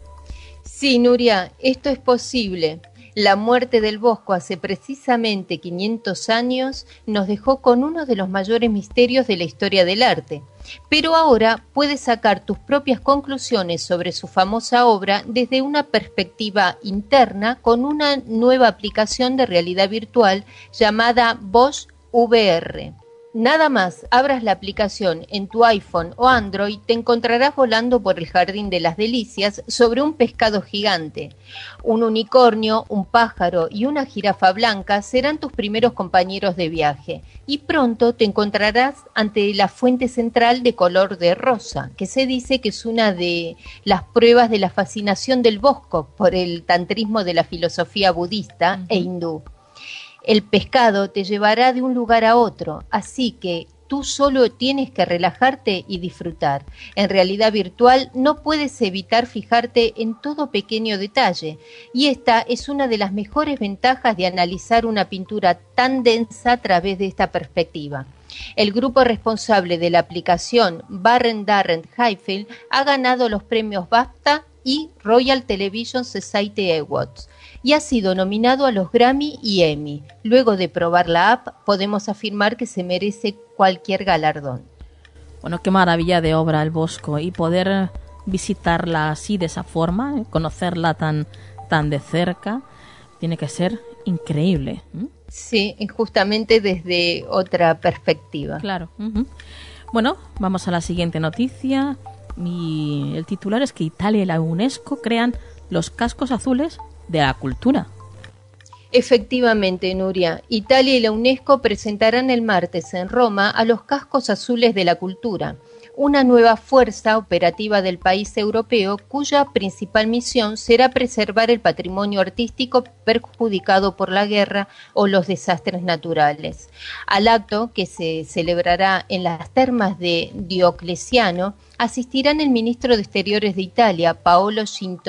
Sí, Nuria, esto es posible. La muerte del Bosco hace precisamente quinientos años nos dejó con uno de los mayores misterios de la historia del arte. Pero ahora puedes sacar tus propias conclusiones sobre su famosa obra desde una perspectiva interna con una nueva aplicación de realidad virtual llamada Bosch V R. Nada más abras la aplicación en tu iPhone o Android, te encontrarás volando por el Jardín de las Delicias sobre un pescado gigante. Un unicornio, un pájaro y una jirafa blanca serán tus primeros compañeros de viaje. Y pronto te encontrarás ante la fuente central de color de rosa, que se dice que es una de las pruebas de la fascinación del Bosco por el tantrismo de la filosofía budista uh-huh. e hindú. El pescado te llevará de un lugar a otro, así que tú solo tienes que relajarte y disfrutar. En realidad virtual no puedes evitar fijarte en todo pequeño detalle, y esta es una de las mejores ventajas de analizar una pintura tan densa a través de esta perspectiva. El grupo responsable de la aplicación, Barren Darren Highfield, ha ganado los premios BAFTA y Royal Television Society Awards y ha sido nominado a los Grammy y Emmy. Luego de probar la app, podemos afirmar que se merece cualquier galardón. Bueno, qué maravilla de obra el Bosco, y poder visitarla así, de esa forma, conocerla tan, tan de cerca, tiene que ser increíble. ¿Mm? Sí, justamente desde otra perspectiva. Claro. Uh-huh. Bueno, vamos a la siguiente noticia. Y el titular es que Italia y la UNESCO crean los cascos azules de la cultura. Efectivamente, Nuria, Italia y la UNESCO presentarán el martes en Roma a los cascos azules de la cultura, una nueva fuerza operativa del país europeo cuya principal misión será preservar el patrimonio artístico perjudicado por la guerra o los desastres naturales. Al acto, que se celebrará en las termas de Diocleciano, asistirán el ministro de Exteriores de Italia, Paolo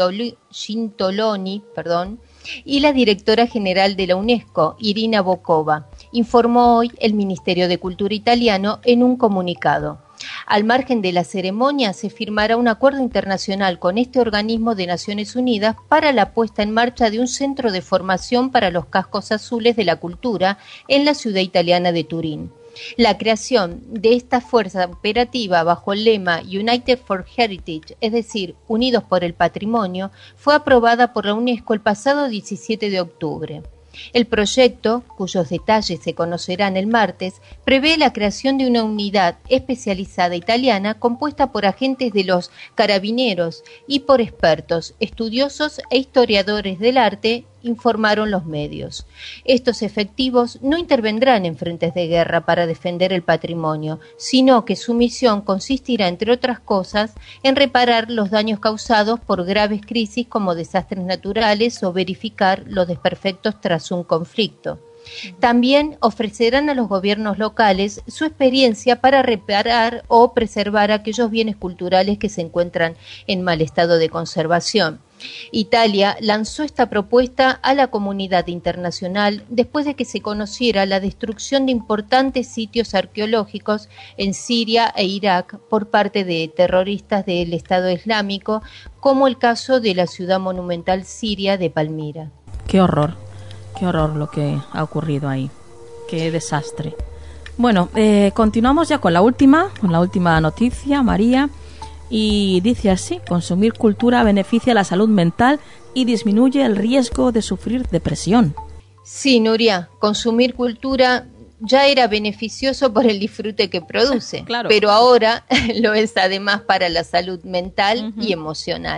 Gentiloni, perdón, y la directora general de la UNESCO, Irina Bokova, informó hoy el Ministerio de Cultura italiano en un comunicado. Al margen de la ceremonia, se firmará un acuerdo internacional con este organismo de Naciones Unidas para la puesta en marcha de un centro de formación para los cascos azules de la cultura en la ciudad italiana de Turín. La creación de esta fuerza operativa bajo el lema United for Heritage, es decir, Unidos por el Patrimonio, fue aprobada por la UNESCO el pasado diecisiete de octubre. El proyecto, cuyos detalles se conocerán el martes, prevé la creación de una unidad especializada italiana compuesta por agentes de los carabineros y por expertos, estudiosos e historiadores del arte, informaron los medios. Estos efectivos no intervendrán en frentes de guerra para defender el patrimonio, sino que su misión consistirá, entre otras cosas, en reparar los daños causados por graves crisis como desastres naturales o verificar los desperfectos tras un conflicto. También ofrecerán a los gobiernos locales su experiencia para reparar o preservar aquellos bienes culturales que se encuentran en mal estado de conservación. Italia lanzó esta propuesta a la comunidad internacional después de que se conociera la destrucción de importantes sitios arqueológicos en Siria e Irak por parte de terroristas del Estado Islámico, como el caso de la ciudad monumental siria de Palmira. Qué horror, qué horror lo que ha ocurrido ahí, qué desastre. Bueno, eh, continuamos ya con la última, con la última noticia, María. Y dice así: consumir cultura beneficia la salud mental y disminuye el riesgo de sufrir depresión. Sí, Nuria, consumir cultura ya era beneficioso por el disfrute que produce, claro, pero ahora lo es además para la salud mental uh-huh. y emocional.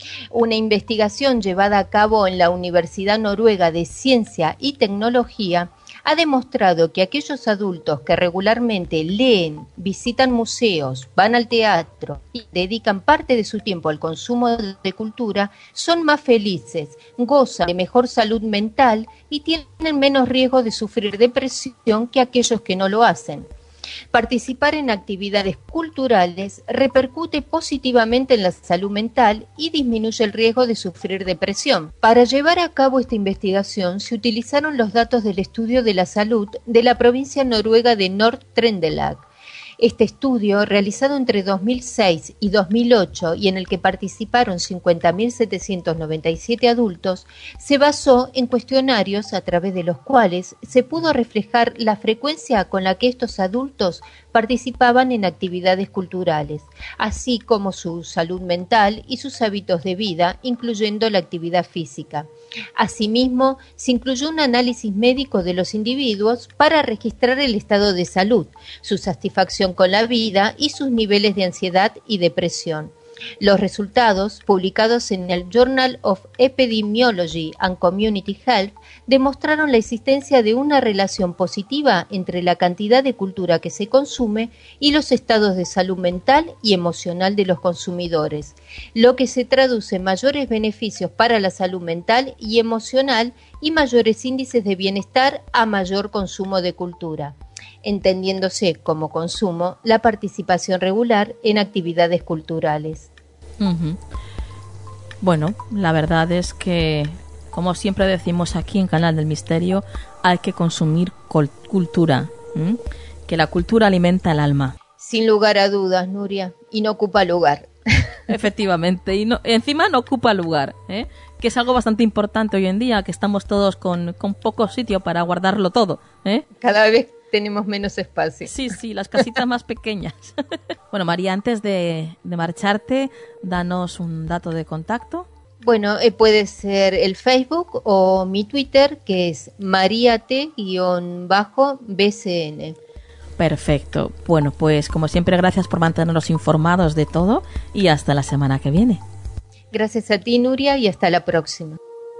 Una investigación llevada a cabo en la Universidad Noruega de Ciencia y Tecnología ha demostrado que aquellos adultos que regularmente leen, visitan museos, van al teatro y dedican parte de su tiempo al consumo de cultura son más felices, gozan de mejor salud mental y tienen menos riesgo de sufrir depresión que aquellos que no lo hacen. Participar en actividades culturales repercute positivamente en la salud mental y disminuye el riesgo de sufrir depresión. Para llevar a cabo esta investigación se utilizaron los datos del estudio de la salud de la provincia noruega de Nord-Trøndelag. Este estudio, realizado entre dos mil seis y dos mil ocho y en el que participaron cincuenta mil setecientos noventa y siete adultos, se basó en cuestionarios a través de los cuales se pudo reflejar la frecuencia con la que estos adultos participaban en actividades culturales, así como su salud mental y sus hábitos de vida, incluyendo la actividad física. Asimismo, se incluyó un análisis médico de los individuos para registrar el estado de salud, su satisfacción con la vida y sus niveles de ansiedad y depresión. Los resultados, publicados en el Journal of Epidemiology and Community Health, demostraron la existencia de una relación positiva entre la cantidad de cultura que se consume y los estados de salud mental y emocional de los consumidores, lo que se traduce en mayores beneficios para la salud mental y emocional y mayores índices de bienestar a mayor consumo de cultura, entendiéndose como consumo la participación regular en actividades culturales. Uh-huh. Bueno, la verdad es que, como siempre decimos aquí en Canal del Misterio, hay que consumir col- cultura, ¿m? Que la cultura alimenta el alma. Sin lugar a dudas, Nuria, y no ocupa lugar. Efectivamente, y no, encima no ocupa lugar, ¿eh? Que es algo bastante importante hoy en día, que estamos todos con, con poco sitio para guardarlo todo, ¿eh? Cada vez tenemos menos espacio. Sí, sí, las casitas más pequeñas. Bueno, María, antes de, de marcharte, danos un dato de contacto. Bueno, eh, puede ser el Facebook o mi Twitter, que es mariat-bcn. Perfecto. Bueno, pues como siempre, gracias por mantenernos informados de todo y hasta la semana que viene. Gracias a ti, Nuria, y hasta la próxima.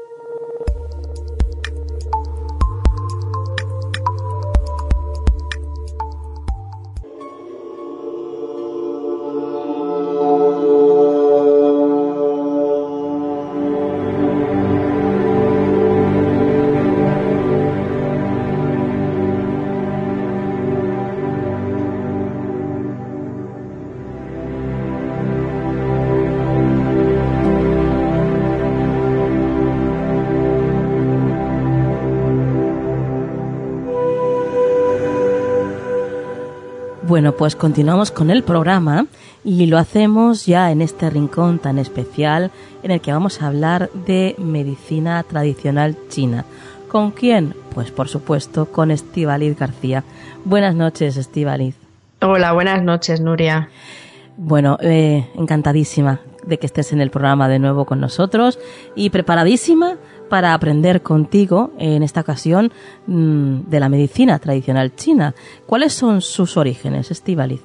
Bueno, pues continuamos con el programa y lo hacemos ya en este rincón tan especial en el que vamos a hablar de medicina tradicional china. ¿Con quién? Pues por supuesto con Estíbaliz García. Buenas noches, Estíbaliz. Hola, buenas noches, Nuria. Bueno, eh, encantadísima de que estés en el programa de nuevo con nosotros y preparadísima para aprender contigo en esta ocasión mmm, de la medicina tradicional china. ¿Cuáles son sus orígenes, Estíbaliz?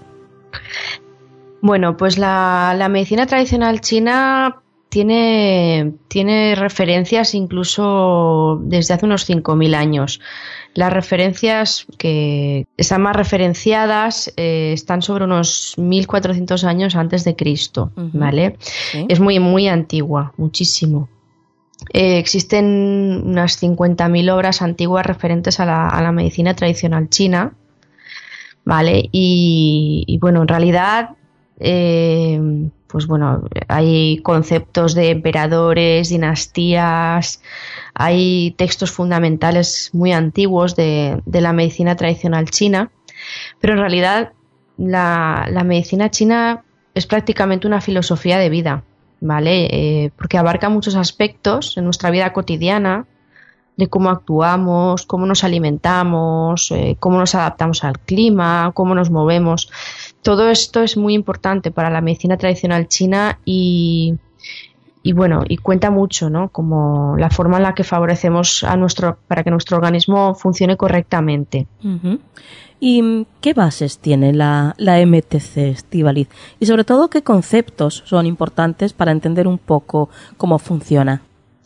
Bueno, pues la, la medicina tradicional china tiene, tiene referencias incluso desde hace unos cinco mil años. Las referencias que están más referenciadas eh, están sobre unos mil cuatrocientos años antes de Cristo, uh-huh. ¿Vale? ¿Sí? Es muy, muy antigua, muchísimo. Eh, existen unas cincuenta mil obras antiguas referentes a la, a la medicina tradicional china, ¿vale? Y, y bueno, en realidad, eh, pues bueno, hay conceptos de emperadores, dinastías, hay textos fundamentales muy antiguos de, de la medicina tradicional china, pero en realidad la, la medicina china es prácticamente una filosofía de vida, ¿vale? Eh, porque abarca muchos aspectos en nuestra vida cotidiana, de cómo actuamos, cómo nos alimentamos, eh, cómo nos adaptamos al clima, cómo nos movemos. Todo esto es muy importante para la medicina tradicional china y, y bueno, y cuenta mucho, ¿no? Como la forma en la que favorecemos a nuestro, para que nuestro organismo funcione correctamente. Uh-huh. ¿Y qué bases tiene la, la M T C, Estíbaliz? Y sobre todo, ¿qué conceptos son importantes para entender un poco cómo funciona?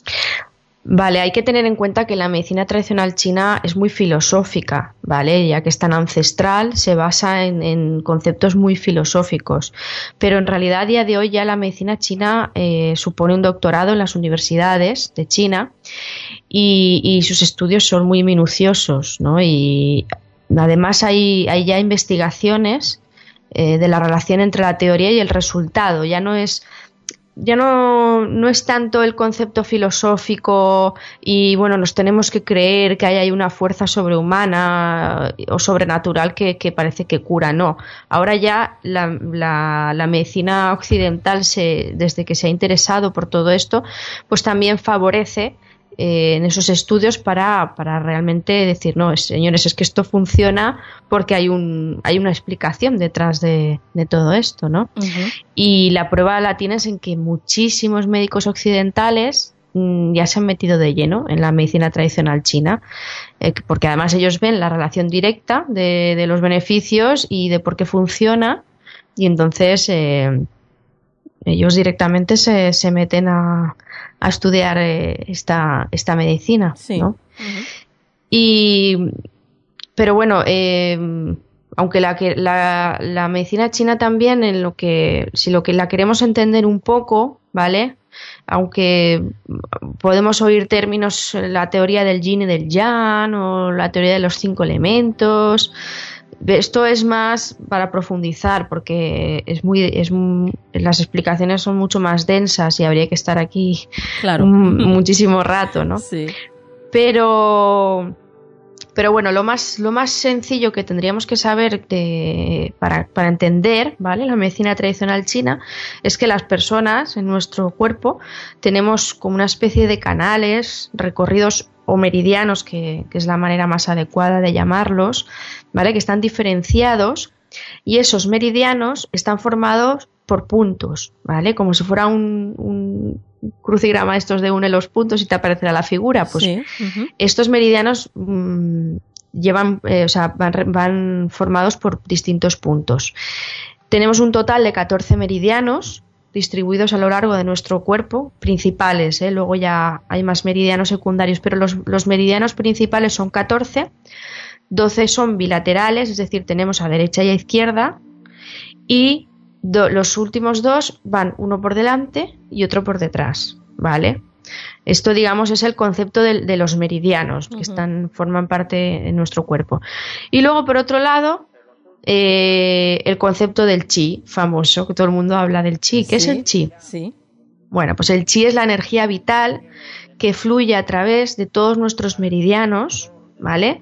Vale, hay que tener en cuenta que la medicina tradicional china es muy filosófica, ¿vale? Ya que es tan ancestral, se basa en, en conceptos muy filosóficos. Pero en realidad, a día de hoy, ya la medicina china eh, supone un doctorado en las universidades de China y, y sus estudios son muy minuciosos, ¿no? Y además hay, hay ya investigaciones eh, de la relación entre la teoría y el resultado. Ya no es... Ya no, no es tanto el concepto filosófico y bueno, nos tenemos que creer que hay, hay una fuerza sobrehumana o sobrenatural que, que parece que cura, no. Ahora ya la, la, la medicina occidental, se, desde que se ha interesado por todo esto, pues también favorece Eh, en esos estudios para, para realmente decir, no, señores, es que esto funciona porque hay un hay una explicación detrás de, de todo esto, ¿no? Uh-huh. Y la prueba la tienes en que muchísimos médicos occidentales mmm, ya se han metido de lleno en la medicina tradicional china, eh, porque además ellos ven la relación directa de, de los beneficios y de por qué funciona, y entonces eh, ellos directamente se, se meten a, a estudiar eh, esta, esta medicina, sí. ¿no? Uh-huh. Y, pero bueno, eh, aunque la, la, la medicina china también, en lo que, si lo que la queremos entender un poco, ¿vale? Aunque podemos oír términos, la teoría del yin y del yang, o la teoría de los cinco elementos. Esto es más para profundizar, porque es muy, es muy, las explicaciones son mucho más densas y habría que estar aquí claro. un, muchísimo rato, ¿no? Sí. Pero, pero bueno, lo más, lo más sencillo que tendríamos que saber de, para, para entender, ¿vale?, la medicina tradicional china, es que las personas en nuestro cuerpo tenemos como una especie de canales recorridos o meridianos, que, que es la manera más adecuada de llamarlos, ¿vale?, que están diferenciados, y esos meridianos están formados por puntos, ¿vale?, como si fuera un, un crucigrama estos de une los puntos y te aparecerá la figura. Pues sí. Uh-huh. Estos meridianos mmm, llevan, eh, o sea, van, van formados por distintos puntos. Tenemos un total de catorce meridianos distribuidos a lo largo de nuestro cuerpo, principales, ¿eh? Luego ya hay más meridianos secundarios, pero los, los meridianos principales son catorce, doce son bilaterales, es decir, tenemos a derecha y a izquierda, y do, los últimos dos van uno por delante y otro por detrás, ¿vale? Esto, digamos, es el concepto de, de los meridianos, que uh-huh. están, forman parte de nuestro cuerpo. Y luego, por otro lado, Eh, el concepto del chi, famoso, que todo el mundo habla del chi. ¿Qué sí, es el chi? Sí. Bueno, pues el chi es la energía vital que fluye a través de todos nuestros meridianos, ¿vale?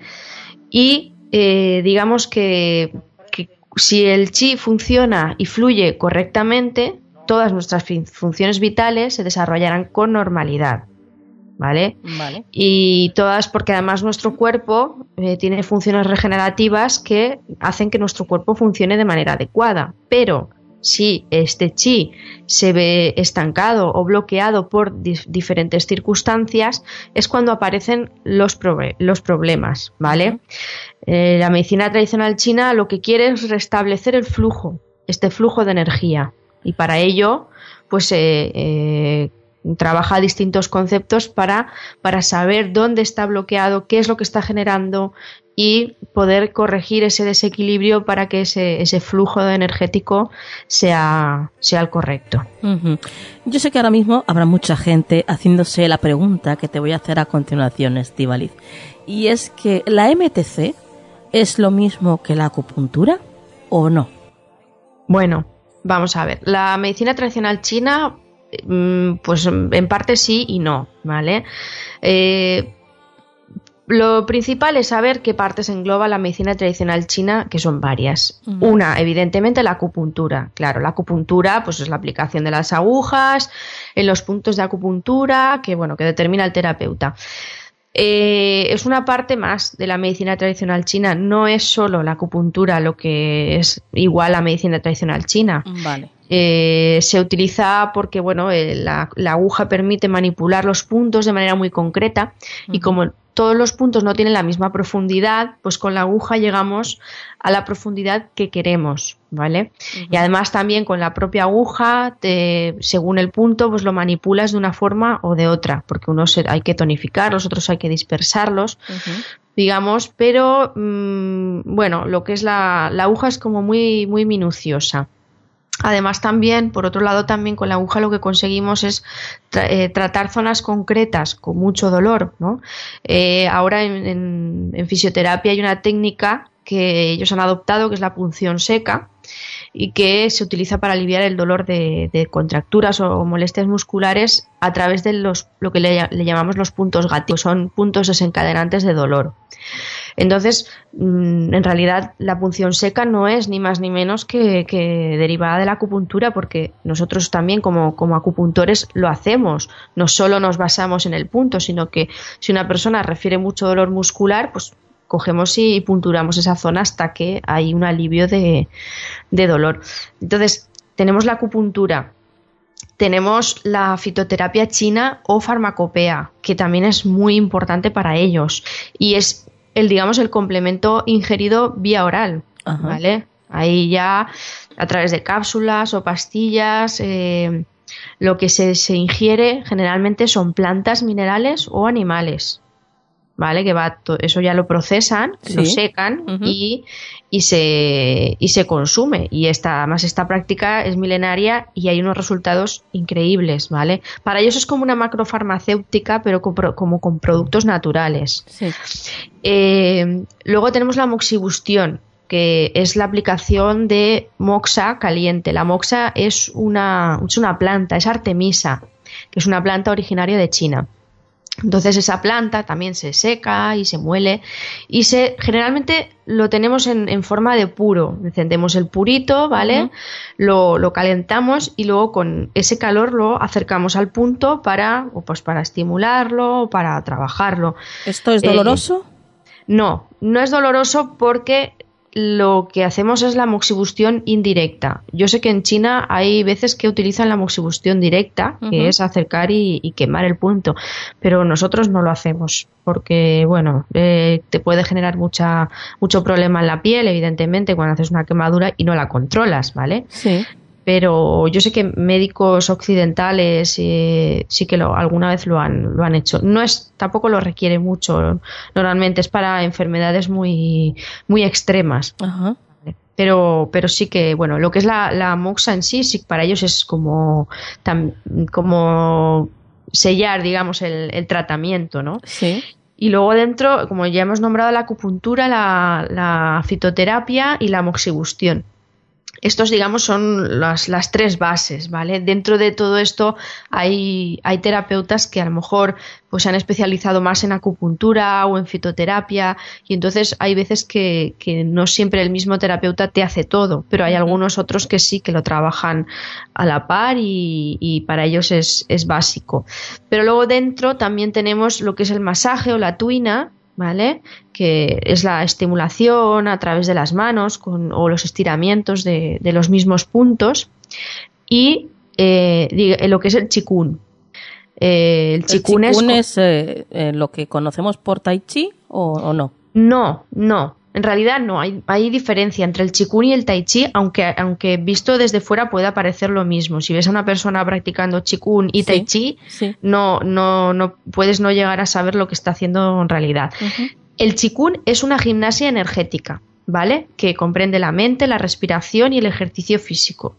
Y eh, digamos que, que si el chi funciona y fluye correctamente, todas nuestras funciones vitales se desarrollarán con normalidad, ¿vale? Vale. Y todas, porque además nuestro cuerpo eh, tiene funciones regenerativas que hacen que nuestro cuerpo funcione de manera adecuada. Pero si este chi se ve estancado o bloqueado por di- diferentes circunstancias, es cuando aparecen los, pro- los problemas, ¿vale? Uh-huh. Eh, la medicina tradicional china lo que quiere es restablecer el flujo, este flujo de energía. Y para ello, pues eh, eh, trabaja distintos conceptos para, para saber dónde está bloqueado, qué es lo que está generando y poder corregir ese desequilibrio para que ese, ese flujo energético sea, sea el correcto. Uh-huh. Yo sé que ahora mismo habrá mucha gente haciéndose la pregunta que te voy a hacer a continuación, Estíbaliz, y es que ¿la M T C es lo mismo que la acupuntura o no? Bueno, vamos a ver. La medicina tradicional china, pues en parte sí y no, ¿vale? Eh, lo principal es saber qué partes engloba la medicina tradicional china, que son varias. Uh-huh. Una, evidentemente, la acupuntura. Claro, la acupuntura pues es la aplicación de las agujas en los puntos de acupuntura que, bueno, que determina el terapeuta. Eh, es una parte más de la medicina tradicional china, no es solo la acupuntura lo que es igual a medicina tradicional china. Vale. Eh, se utiliza porque bueno, eh, la, la aguja permite manipular los puntos de manera muy concreta uh-huh. y como todos los puntos no tienen la misma profundidad, pues con la aguja llegamos a la profundidad que queremos, ¿vale? Uh-huh. Y además también con la propia aguja, te, según el punto, pues lo manipulas de una forma o de otra, porque unos hay que tonificarlos, otros hay que dispersarlos, uh-huh. digamos, pero mmm, bueno, lo que es la, la aguja es como muy, muy minuciosa. Además también, por otro lado, también con la aguja lo que conseguimos es tra- eh, tratar zonas concretas con mucho dolor, ¿no? Eh, ahora en, en, en fisioterapia hay una técnica que ellos han adoptado que es la punción seca y que se utiliza para aliviar el dolor de, de contracturas o molestias musculares a través de los lo que le, le llamamos los puntos gatillo, son puntos desencadenantes de dolor. Entonces, en realidad la punción seca no es ni más ni menos que, que derivada de la acupuntura, porque nosotros también como, como acupuntores lo hacemos. No solo nos basamos en el punto, sino que si una persona refiere mucho dolor muscular, pues cogemos y punturamos esa zona hasta que hay un alivio de, de dolor. Entonces, tenemos la acupuntura. Tenemos la fitoterapia china o farmacopea, que también es muy importante para ellos y es el digamos el complemento ingerido vía oral, Ajá. ¿vale? Ahí ya a través de cápsulas o pastillas, eh, lo que se, se ingiere generalmente son plantas, minerales o animales, ¿vale? Que va to- eso ya lo procesan, ¿Sí? lo secan uh-huh. y, y se y se consume. Y esta, además esta práctica es milenaria y hay unos resultados increíbles, ¿vale? Para ellos es como una macrofarmacéutica, pero con, como con productos naturales. Sí. Eh, luego tenemos la moxibustión, que es la aplicación de moxa caliente. La moxa es una, es una planta, es Artemisa, que es una planta originaria de China. Entonces esa planta también se seca y se muele y se generalmente lo tenemos en, en forma de puro. Encendemos el purito, ¿vale? Uh-huh. Lo, lo calentamos y luego con ese calor lo acercamos al punto para, o pues para estimularlo o para trabajarlo. ¿Esto es doloroso? Eh, no, no es doloroso porque lo que hacemos es la moxibustión indirecta. Yo sé que en China hay veces que utilizan la moxibustión directa, uh-huh. que es acercar y, y quemar el punto, pero nosotros no lo hacemos porque, bueno, eh, te puede generar mucha mucho problema en la piel, evidentemente, cuando haces una quemadura y no la controlas, ¿vale? Sí. Pero yo sé que médicos occidentales eh, sí que lo, alguna vez lo han lo han hecho. No es tampoco lo requiere mucho. Normalmente es para enfermedades muy muy extremas. Ajá. Pero pero sí que bueno, lo que es la, la moxa en sí, sí para ellos es como tam, como sellar, digamos, el, el tratamiento, ¿no? Sí. Y luego dentro, como ya hemos nombrado, la acupuntura, la, la fitoterapia y la moxibustión. Estos, digamos, son las, las tres bases, ¿vale? Dentro de todo esto hay, hay terapeutas que a lo mejor pues se han especializado más en acupuntura o en fitoterapia y entonces hay veces que, que no siempre el mismo terapeuta te hace todo, pero hay algunos otros que sí que lo trabajan a la par y, y para ellos es, es básico. Pero luego dentro también tenemos lo que es el masaje o la tuina, ¿vale? Que es la estimulación a través de las manos con, o los estiramientos de, de los mismos puntos y eh, lo que es el Qigong. Eh, el Qigong es, es, eh, eh, lo que conocemos por Tai Chi o, o no. No, no. En realidad no, hay, hay diferencia entre el Qigong y el Tai Chi, aunque, aunque visto desde fuera pueda parecer lo mismo. Si ves a una persona practicando Qigong y sí, Tai Chi, sí. no, no, no puedes no llegar a saber lo que está haciendo en realidad. Uh-huh. El Qigong es una gimnasia energética, ¿vale? Que comprende la mente, la respiración y el ejercicio físico.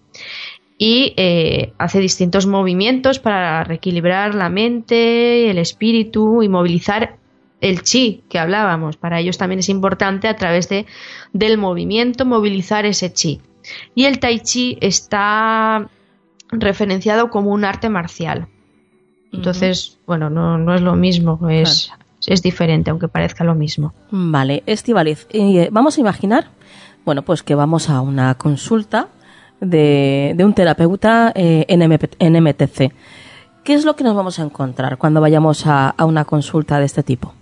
Y eh, hace distintos movimientos para reequilibrar la mente, el espíritu y movilizar el chi que hablábamos. Para ellos también es importante a través de, del movimiento movilizar ese chi. Y el tai chi está referenciado como un arte marcial. Entonces, uh-huh. bueno, no, no es lo mismo, es, claro. es diferente, aunque parezca lo mismo. Vale, Estíbaliz, eh, vamos a imaginar, bueno, pues que vamos a una consulta de, de un terapeuta eh, en, M P, en M T C. ¿Qué es lo que nos vamos a encontrar cuando vayamos a, a una consulta de este tipo?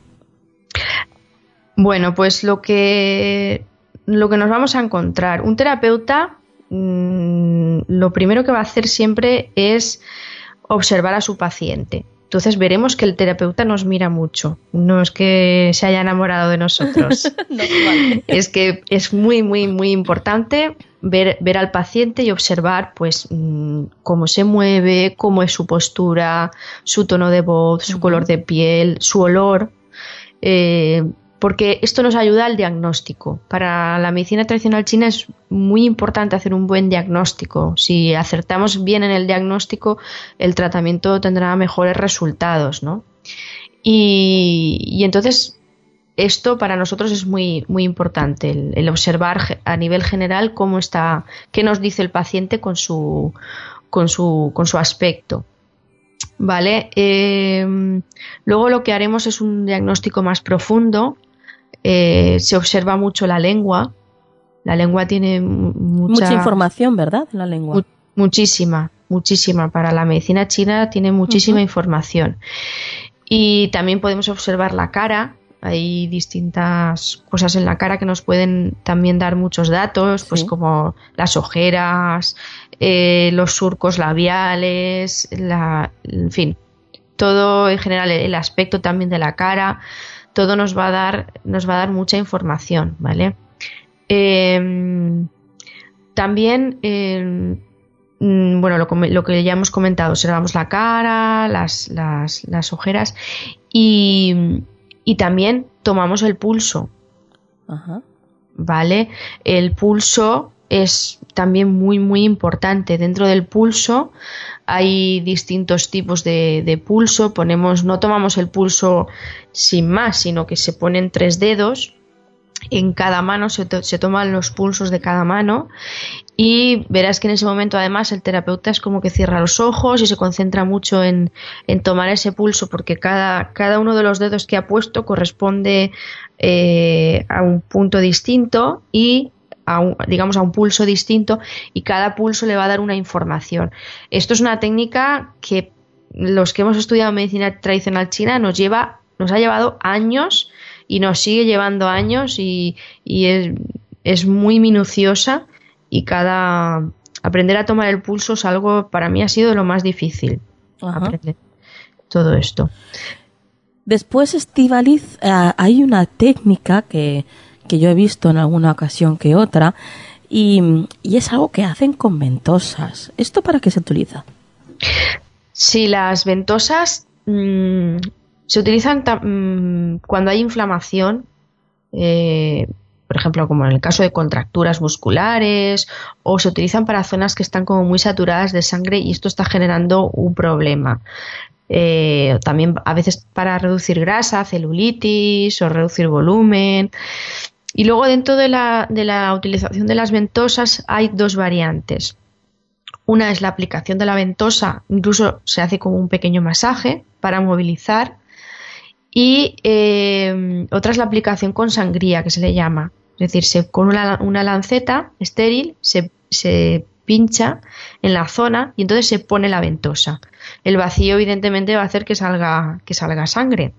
Bueno, pues lo que, lo que nos vamos a encontrar, un terapeuta mmm, lo primero que va a hacer siempre es observar a su paciente. Entonces veremos que el terapeuta nos mira mucho. No es que se haya enamorado de nosotros. No, vale. Es que es muy, muy, muy importante ver, ver al paciente y observar pues cómo se mueve, cómo es su postura, su tono de voz, su uh-huh. color de piel, su olor. Eh, porque esto nos ayuda al diagnóstico. Para la medicina tradicional china es muy importante hacer un buen diagnóstico. Si acertamos bien en el diagnóstico, el tratamiento tendrá mejores resultados, ¿no? Y, y entonces esto para nosotros es muy, muy importante, el, el observar a nivel general cómo está, qué nos dice el paciente con su, con su, con su aspecto. Vale. Eh, luego lo que haremos es un diagnóstico más profundo. Eh, se observa mucho la lengua. La lengua tiene mucha, mucha información, ¿verdad? La lengua. Mu- muchísima, muchísima. Para la medicina china tiene muchísima uh-huh. información. Y también podemos observar la cara. Hay distintas cosas en la cara que nos pueden también dar muchos datos, sí. pues como las ojeras, eh, los surcos labiales, la, en fin, todo en general, el aspecto también de la cara, todo nos va a dar, nos va a dar mucha información, ¿vale? Eh, también, eh, bueno, lo, lo que ya hemos comentado, observamos la cara, las, las, las ojeras y Y también tomamos el pulso. Ajá. ¿Vale? El pulso es también muy, muy importante. Dentro del pulso hay distintos tipos de, de pulso. Ponemos, no tomamos el pulso sin más, sino que se ponen tres dedos. En cada mano se, to- se toman los pulsos de cada mano y verás que en ese momento además el terapeuta es como que cierra los ojos y se concentra mucho en, en tomar ese pulso porque cada, cada uno de los dedos que ha puesto corresponde eh, a un punto distinto y a un, digamos a un pulso distinto y cada pulso le va a dar una información. Esto es una técnica que los que hemos estudiado medicina tradicional china nos lleva, nos ha llevado años y nos sigue llevando años y, y es, es muy minuciosa y cada aprender a tomar el pulso es algo, para mí ha sido lo más difícil. Ajá. Aprender todo esto. Después, Estíbaliz, uh, hay una técnica que, que yo he visto en alguna ocasión que otra y, y es algo que hacen con ventosas. ¿Esto para qué se utiliza? Sí, las ventosas mmm, se utilizan ta- mmm, cuando hay inflamación, eh, por ejemplo, como en el caso de contracturas musculares, o se utilizan para zonas que están como muy saturadas de sangre y esto está generando un problema. Eh, también a veces para reducir grasa, celulitis o reducir volumen. Y luego dentro de la, de la utilización de las ventosas hay dos variantes. Una es la aplicación de la ventosa, incluso se hace como un pequeño masaje para movilizar. Y eh, otra es la aplicación con sangría, que se le llama. Es decir, se, con una, una lanceta estéril se, se pincha en la zona y entonces se pone la ventosa. El vacío evidentemente va a hacer que salga, que salga sangre.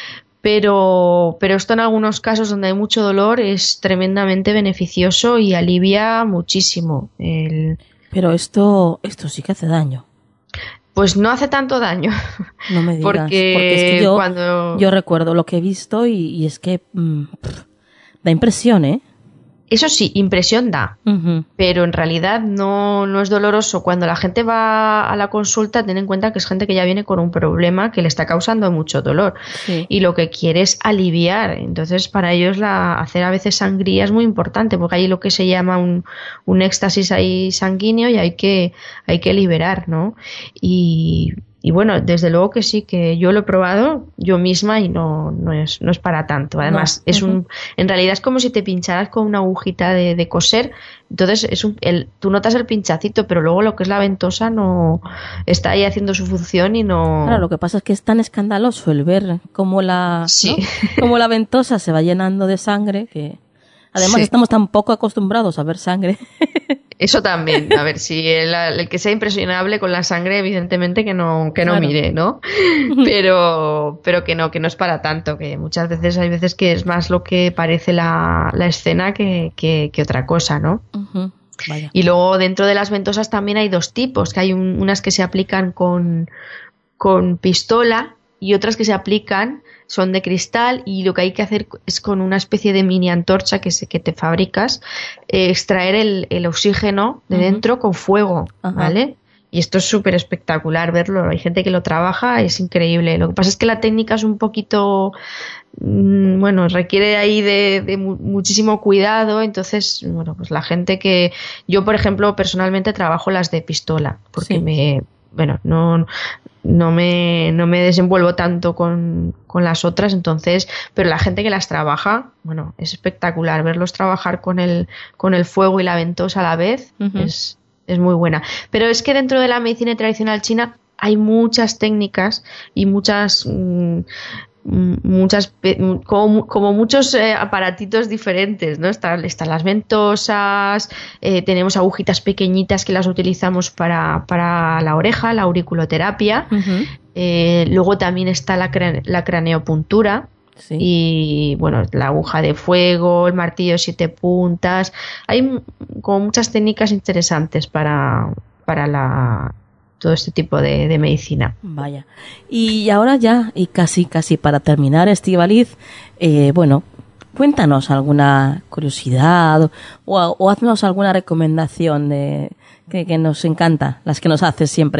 Pero, pero esto en algunos casos donde hay mucho dolor es tremendamente beneficioso y alivia muchísimo. El... Pero esto, esto sí que hace daño. Pues no hace tanto daño. No me digas. Porque, porque es que yo, cuando... yo recuerdo lo que he visto y, y es que mmm, pff, da impresión, ¿eh? Eso sí, impresión da, uh-huh. pero en realidad no, no es doloroso. Cuando la gente va a la consulta, ten en cuenta que es gente que ya viene con un problema que le está causando mucho dolor sí. y lo que quiere es aliviar. Entonces, para ellos la, hacer a veces sangría es muy importante porque hay lo que se llama un, un éxtasis ahí sanguíneo y hay que, hay que liberar, ¿no? Y... Y bueno, desde luego que sí, que yo lo he probado yo misma y no, no, es, no es para tanto. Además, no. es un, en realidad es como si te pincharas con una agujita de, de coser. Entonces, es un, el, tú notas el pinchacito, pero luego lo que es la ventosa no está ahí haciendo su función y no... Claro, lo que pasa es que es tan escandaloso el ver cómo la, sí. ¿no? cómo la ventosa se va llenando de sangre que... Además, sí. estamos tan poco acostumbrados a ver sangre. Eso también. A ver, si el, el que sea impresionable con la sangre, evidentemente que no, que no claro. mire, ¿no? Pero, pero que no, que no es para tanto, que muchas veces hay veces que es más lo que parece la, la escena que, que, que otra cosa, ¿no? Uh-huh. Vaya. Y luego dentro de las ventosas también hay dos tipos, que hay un, unas que se aplican con, con pistola y otras que se aplican son de cristal, y lo que hay que hacer es con una especie de mini antorcha que, se, que te fabricas, eh, extraer el, el oxígeno de uh-huh. dentro con fuego, uh-huh. ¿vale? Y esto es súper espectacular verlo, hay gente que lo trabaja, es increíble. Lo que pasa es que la técnica es un poquito, mmm, bueno, requiere ahí de, de muchísimo cuidado, entonces, bueno, pues la gente que... Yo, por ejemplo, personalmente trabajo las de pistola, porque sí. me... Bueno, no... no me, no me desenvuelvo tanto con, con las otras, entonces, pero la gente que las trabaja, bueno, es espectacular verlos trabajar con el, con el fuego y la ventosa a la vez, uh-huh. es, es muy buena. Pero es que dentro de la medicina tradicional china hay muchas técnicas y muchas, mmm, muchas como, como muchos eh, aparatitos diferentes, ¿no? Están, están las ventosas, eh, tenemos agujitas pequeñitas que las utilizamos para, para la oreja, la auriculoterapia, uh-huh. eh, luego también está la, crane, la craneopuntura, sí. y bueno, la aguja de fuego, el martillo de siete puntas, hay como muchas técnicas interesantes para, para la todo este tipo de, de medicina. Vaya. Y ahora ya, y casi casi para terminar, Estíbaliz, eh, bueno, cuéntanos alguna curiosidad o, o haznos alguna recomendación de que, que nos encanta, las que nos haces siempre.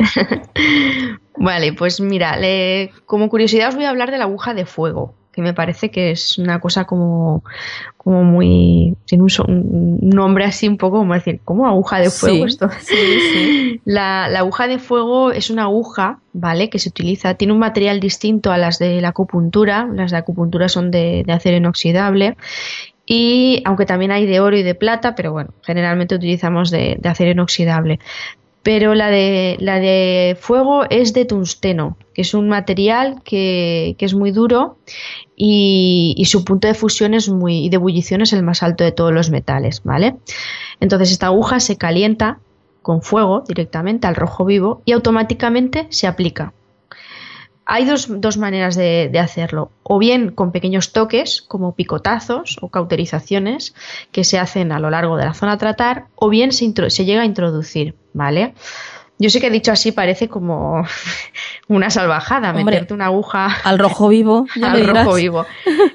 Vale, pues mira, le, como curiosidad os voy a hablar de la aguja de fuego, que me parece que es una cosa como, como muy... Tiene un, un nombre así un poco como decir, ¿cómo aguja de fuego sí, esto? Sí, sí. La, la aguja de fuego es una aguja, ¿vale?, que se utiliza, tiene un material distinto a las de la acupuntura, las de acupuntura son de, de acero inoxidable, y aunque también hay de oro y de plata, pero bueno, generalmente utilizamos de, de acero inoxidable. Pero la de, la de fuego es de tungsteno, que es un material que, que es muy duro y, y su punto de fusión es muy, y de ebullición es el más alto de todos los metales, ¿vale? Entonces esta aguja se calienta con fuego directamente al rojo vivo y automáticamente se aplica. Hay dos, dos maneras de, de hacerlo, o bien con pequeños toques como picotazos o cauterizaciones que se hacen a lo largo de la zona a tratar, o bien se, intro, se llega a introducir, ¿vale? Yo sé que dicho así parece como una salvajada, Hombre, meterte una aguja al rojo vivo, ya al me dirás. rojo vivo.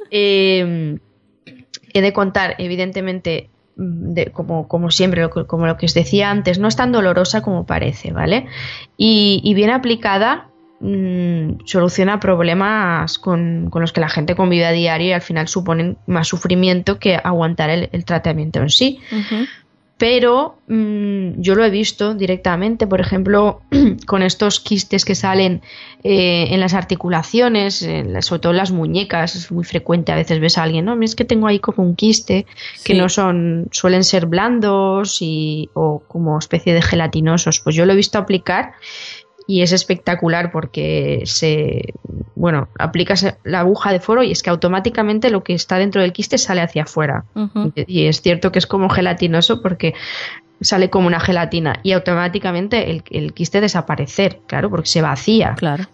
Eh, he de contar, evidentemente, de, como, como siempre, como lo que os decía antes, no es tan dolorosa como parece, ¿vale? Y, y bien aplicada, soluciona problemas con, con los que la gente convive a diario y al final suponen más sufrimiento que aguantar el, el tratamiento en sí. Uh-huh. Pero mmm, yo lo he visto directamente, por ejemplo, con estos quistes que salen eh, en las articulaciones, en la, sobre todo en las muñecas, es muy frecuente, a veces ves a alguien, no, es que tengo ahí como un quiste, sí. que no son, suelen ser blandos y, o como especie de gelatinosos, pues yo lo he visto aplicar. Y es espectacular porque se, bueno, aplicas la aguja de fuego y es que automáticamente lo que está dentro del quiste sale hacia afuera. Uh-huh. Y es cierto que es como gelatinoso porque sale como una gelatina y automáticamente el, el quiste desaparecer, claro, porque se vacía. Claro.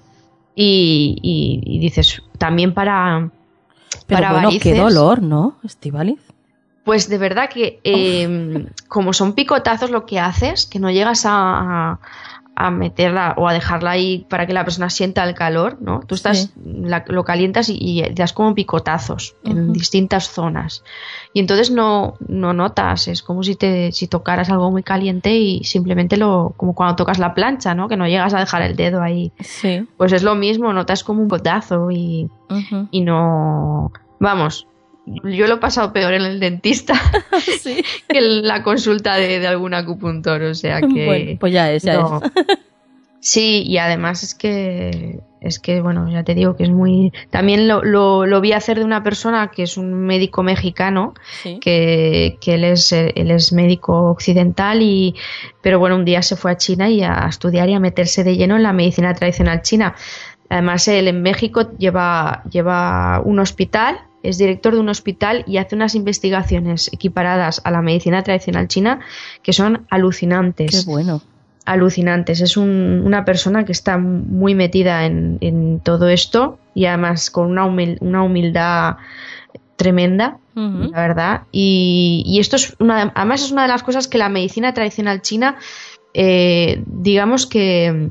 Y, y, y dices, también para, Pero para bueno, varices. Qué dolor, ¿no, Estíbaliz? Pues de verdad que eh, como son picotazos lo que haces, que no llegas a... a a meterla o a dejarla ahí para que la persona sienta el calor, ¿no? Tú estás, sí. la, lo calientas y, y te das como picotazos uh-huh. en distintas zonas. Y entonces no, no notas, es como si te, si tocaras algo muy caliente y simplemente lo, como cuando tocas la plancha, ¿no? Que no llegas a dejar el dedo ahí. Sí. Pues es lo mismo, notas como un picotazo y, uh-huh. y no, vamos, yo lo he pasado peor en el dentista sí. que en la consulta de, de algún acupuntor, o sea que... Bueno, pues ya es, ya no. es. Sí, y además es que, es que, bueno, ya te digo que es muy... También lo, lo, lo vi hacer de una persona que es un médico mexicano, sí. que, que él es, él es médico occidental, y pero bueno, un día se fue a China y a estudiar y a meterse de lleno en la medicina tradicional china. Además, él en México lleva, lleva un hospital, es director de un hospital y hace unas investigaciones equiparadas a la medicina tradicional china que son alucinantes. Qué bueno. Alucinantes. Es un, una persona que está muy metida en, en todo esto y además con una, humil, una humildad tremenda, Uh-huh. la verdad. Y, y esto es una, además es una de las cosas que la medicina tradicional china, eh, digamos que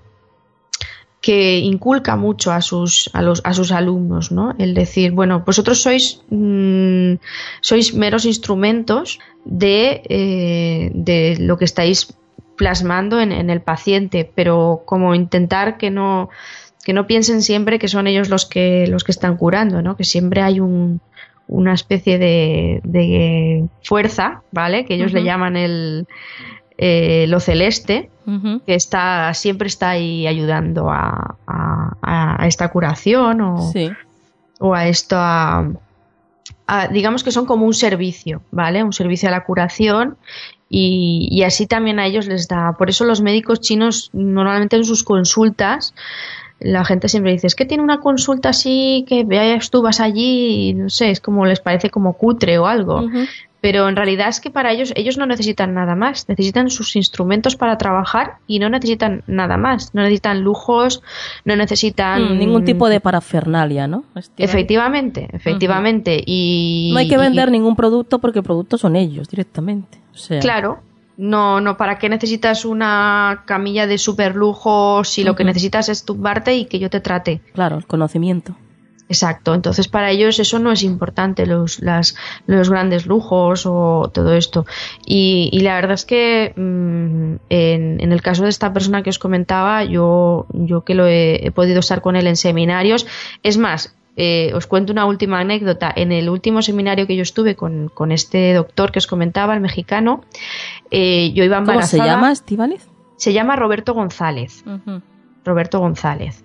que inculca mucho a sus a los a sus alumnos, ¿no? El decir, bueno, vosotros sois mmm, sois meros instrumentos de eh, de lo que estáis plasmando en, en el paciente, pero como intentar que no que no piensen siempre que son ellos los que los que están curando, ¿no? Que siempre hay un una especie de, de fuerza, ¿vale? Que ellos uh-huh. le llaman el eh, lo celeste, uh-huh. que está siempre está ahí ayudando a, a, a esta curación o, sí. o a esto a, a, digamos que son como un servicio, ¿vale? Un servicio a la curación y, y así también a ellos les da. Por eso los médicos chinos normalmente en sus consultas la gente siempre dice, es que tiene una consulta así que veas tú, vas allí y no sé, es como les parece como cutre o algo. Uh-huh. Pero en realidad es que para ellos, ellos no necesitan nada más, necesitan sus instrumentos para trabajar y no necesitan nada más, no necesitan lujos, no necesitan... Mm, ningún tipo de parafernalia, ¿no? Efectivamente, efectivamente. Uh-huh. y No hay que vender y... ningún producto porque productos son ellos directamente. O sea... Claro. No, no, ¿para qué necesitas una camilla de super lujo si uh-huh. lo que necesitas es tumbarte y que yo te trate? Claro, el conocimiento. Exacto, entonces para ellos eso no es importante, los, las, los grandes lujos o todo esto. Y, y la verdad es que mmm, en, en el caso de esta persona que os comentaba, yo, yo que lo he, he podido estar con él en seminarios, es más, Eh, os cuento una última anécdota. En el último seminario que yo estuve con, con este doctor que os comentaba, el mexicano, eh, yo iba embarazada. ¿Cómo se llama, Estíbaliz? Se llama Roberto González. Uh-huh. Roberto González.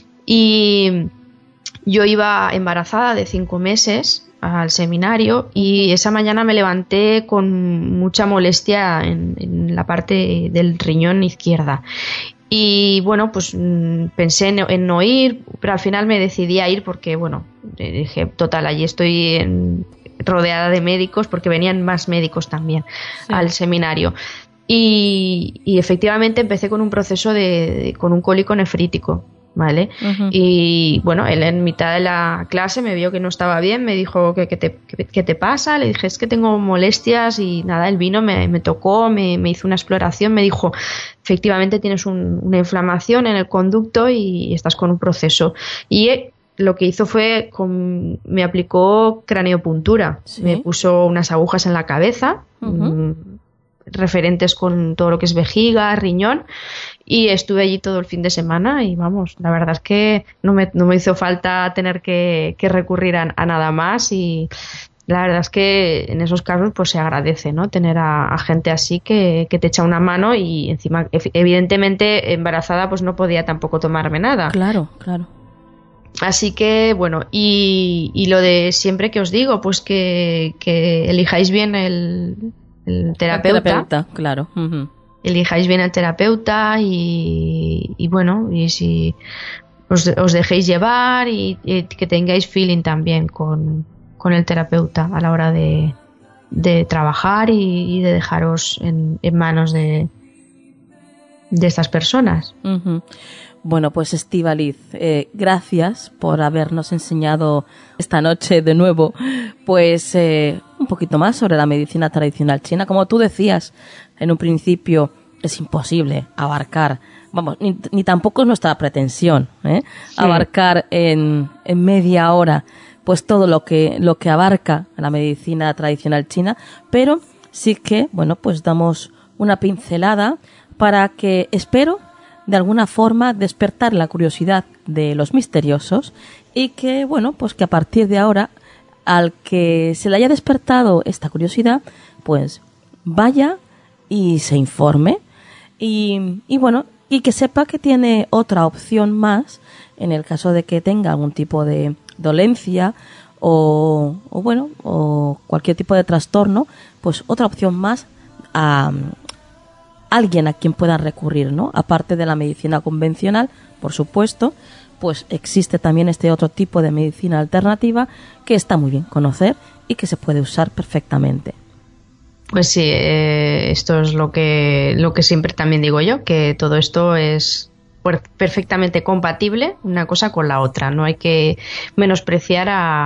Y yo iba embarazada de cinco meses al seminario y esa mañana me levanté con mucha molestia en, en la parte del riñón izquierda. Y bueno, pues mmm, pensé en, en no ir, pero al final me decidí a ir porque, bueno, dije, total, allí estoy en, rodeada de médicos porque venían más médicos también sí. al seminario. Y, y efectivamente empecé con un proceso de, de con un cólico nefrítico, ¿vale? Uh-huh. Y bueno, él en mitad de la clase me vio que no estaba bien, me dijo, ¿qué, qué, te, qué, qué te pasa? Le dije, es que tengo molestias y nada, él vino, me, me tocó, me, me hizo una exploración, me dijo, efectivamente tienes un, una inflamación en el conducto y estás con un proceso. Y eh, lo que hizo fue, con, me aplicó craneopuntura, ¿sí? Me puso unas agujas en la cabeza, uh-huh. mmm, referentes con todo lo que es vejiga, riñón, y estuve allí todo el fin de semana y vamos, la verdad es que no me, no me hizo falta tener que, que recurrir a, a nada más y la verdad es que en esos casos pues se agradece, ¿no? Tener a, a gente así que, que te echa una mano y encima evidentemente embarazada pues no podía tampoco tomarme nada. Claro, claro. Así que bueno, y, y lo de siempre que os digo, pues que, que elijáis bien el el terapeuta, el terapeuta claro. Uh-huh. Elijáis bien al terapeuta y, y bueno, y si os, os dejéis llevar y, y que tengáis feeling también con, con el terapeuta a la hora de, de trabajar y, y de dejaros en, en manos de, de estas personas. Uh-huh. Bueno, pues Estíbaliz, eh, gracias por habernos enseñado esta noche de nuevo, pues eh, un poquito más sobre la medicina tradicional china. Como tú decías en un principio, es imposible abarcar, vamos, ni, ni tampoco es nuestra pretensión, ¿eh? Sí. abarcar en, en media hora, pues todo lo que lo que abarca la medicina tradicional china, pero sí que, bueno, pues damos una pincelada para que, espero, de alguna forma despertar la curiosidad de los misteriosos y que, bueno, pues que a partir de ahora, al que se le haya despertado esta curiosidad, pues vaya y se informe y, y bueno, y que sepa que tiene otra opción más en el caso de que tenga algún tipo de dolencia o, o bueno, o cualquier tipo de trastorno, pues otra opción más a alguien a quien puedan recurrir, ¿no? Aparte de la medicina convencional, por supuesto, pues existe también este otro tipo de medicina alternativa que está muy bien conocer y que se puede usar perfectamente. Pues sí, eh, esto es lo que lo que siempre también digo yo, que todo esto es perfectamente compatible una cosa con la otra. No hay que menospreciar a,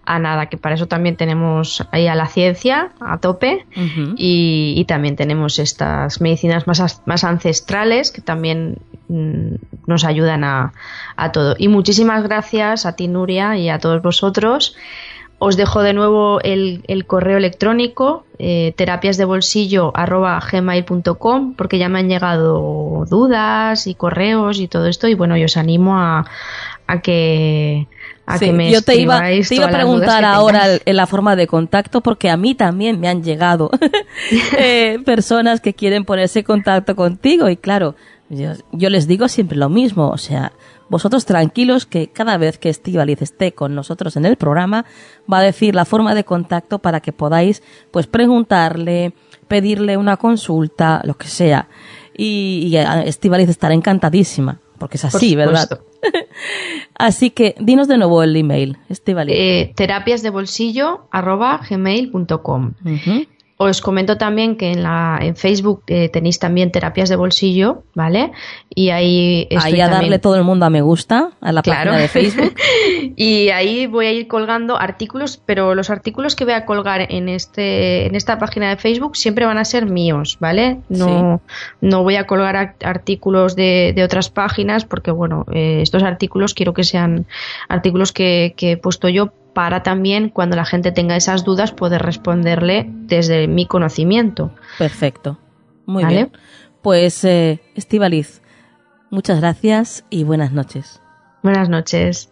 a nada, que para eso también tenemos ahí a la ciencia a tope. Uh-huh. y, y también tenemos estas medicinas más, más ancestrales que también mm, nos ayudan a, a todo. Y muchísimas gracias a ti, Nuria, y a todos vosotros. Os dejo de nuevo el, el correo electrónico eh, terapiasdebolsillo arroba gmail punto com, porque ya me han llegado dudas y correos y todo esto, y bueno, yo os animo a, a que a sí, que me yo te iba, te iba a preguntar ahora en la forma de contacto, porque a mí también me han llegado eh, personas que quieren ponerse en contacto contigo, y claro, yo, yo les digo siempre lo mismo, o sea, vosotros tranquilos que cada vez que Estíbaliz esté con nosotros en el programa va a decir la forma de contacto para que podáis pues preguntarle, pedirle una consulta, lo que sea. Y, y Estíbaliz estará encantadísima, porque es así, ¿verdad? Así que dinos de nuevo el email, Estíbaliz. Eh, terapiasdebolsillo arroba gmail punto com. Uh-huh. Os comento también que en la en Facebook eh, tenéis también Terapias de Bolsillo, ¿vale? Y ahí estoy ahí a también... darle todo el mundo a me gusta a la claro. página de Facebook. Y ahí voy a ir colgando artículos, pero los artículos que voy a colgar en este en esta página de Facebook siempre van a ser míos, ¿vale? No sí. no voy a colgar artículos de, de otras páginas porque, bueno, eh, estos artículos quiero que sean artículos que, que he puesto yo para también, cuando la gente tenga esas dudas, poder responderle desde mi conocimiento. Perfecto. Muy ¿Vale? bien. Pues, eh, Estíbaliz, muchas gracias y buenas noches. Buenas noches.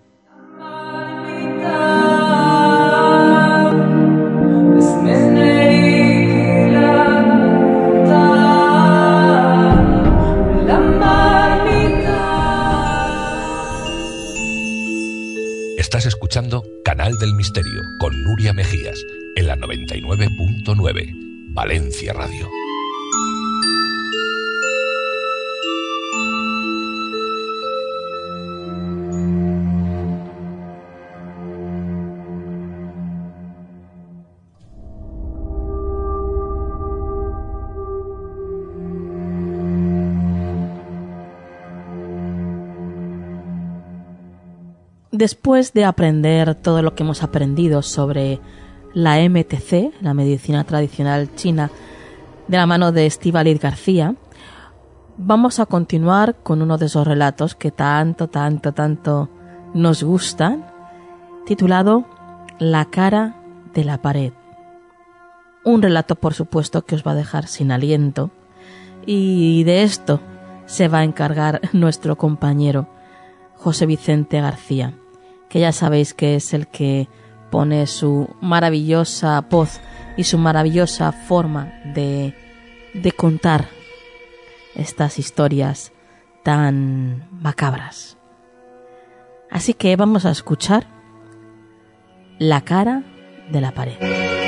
Estás escuchando Canal del Misterio con Nuria Mejías en la noventa y nueve punto nueve, Valencia Radio. Después de aprender todo lo que hemos aprendido sobre la M T C, la medicina tradicional china, de la mano de Estíbaliz García, vamos a continuar con uno de esos relatos que tanto, tanto, tanto nos gustan, titulado La cara de la pared. Un relato, por supuesto, que os va a dejar sin aliento, y de esto se va a encargar nuestro compañero José Vicente García, que ya sabéis que es el que pone su maravillosa voz y su maravillosa forma de, de contar estas historias tan macabras. Así que vamos a escuchar La cara de la pared.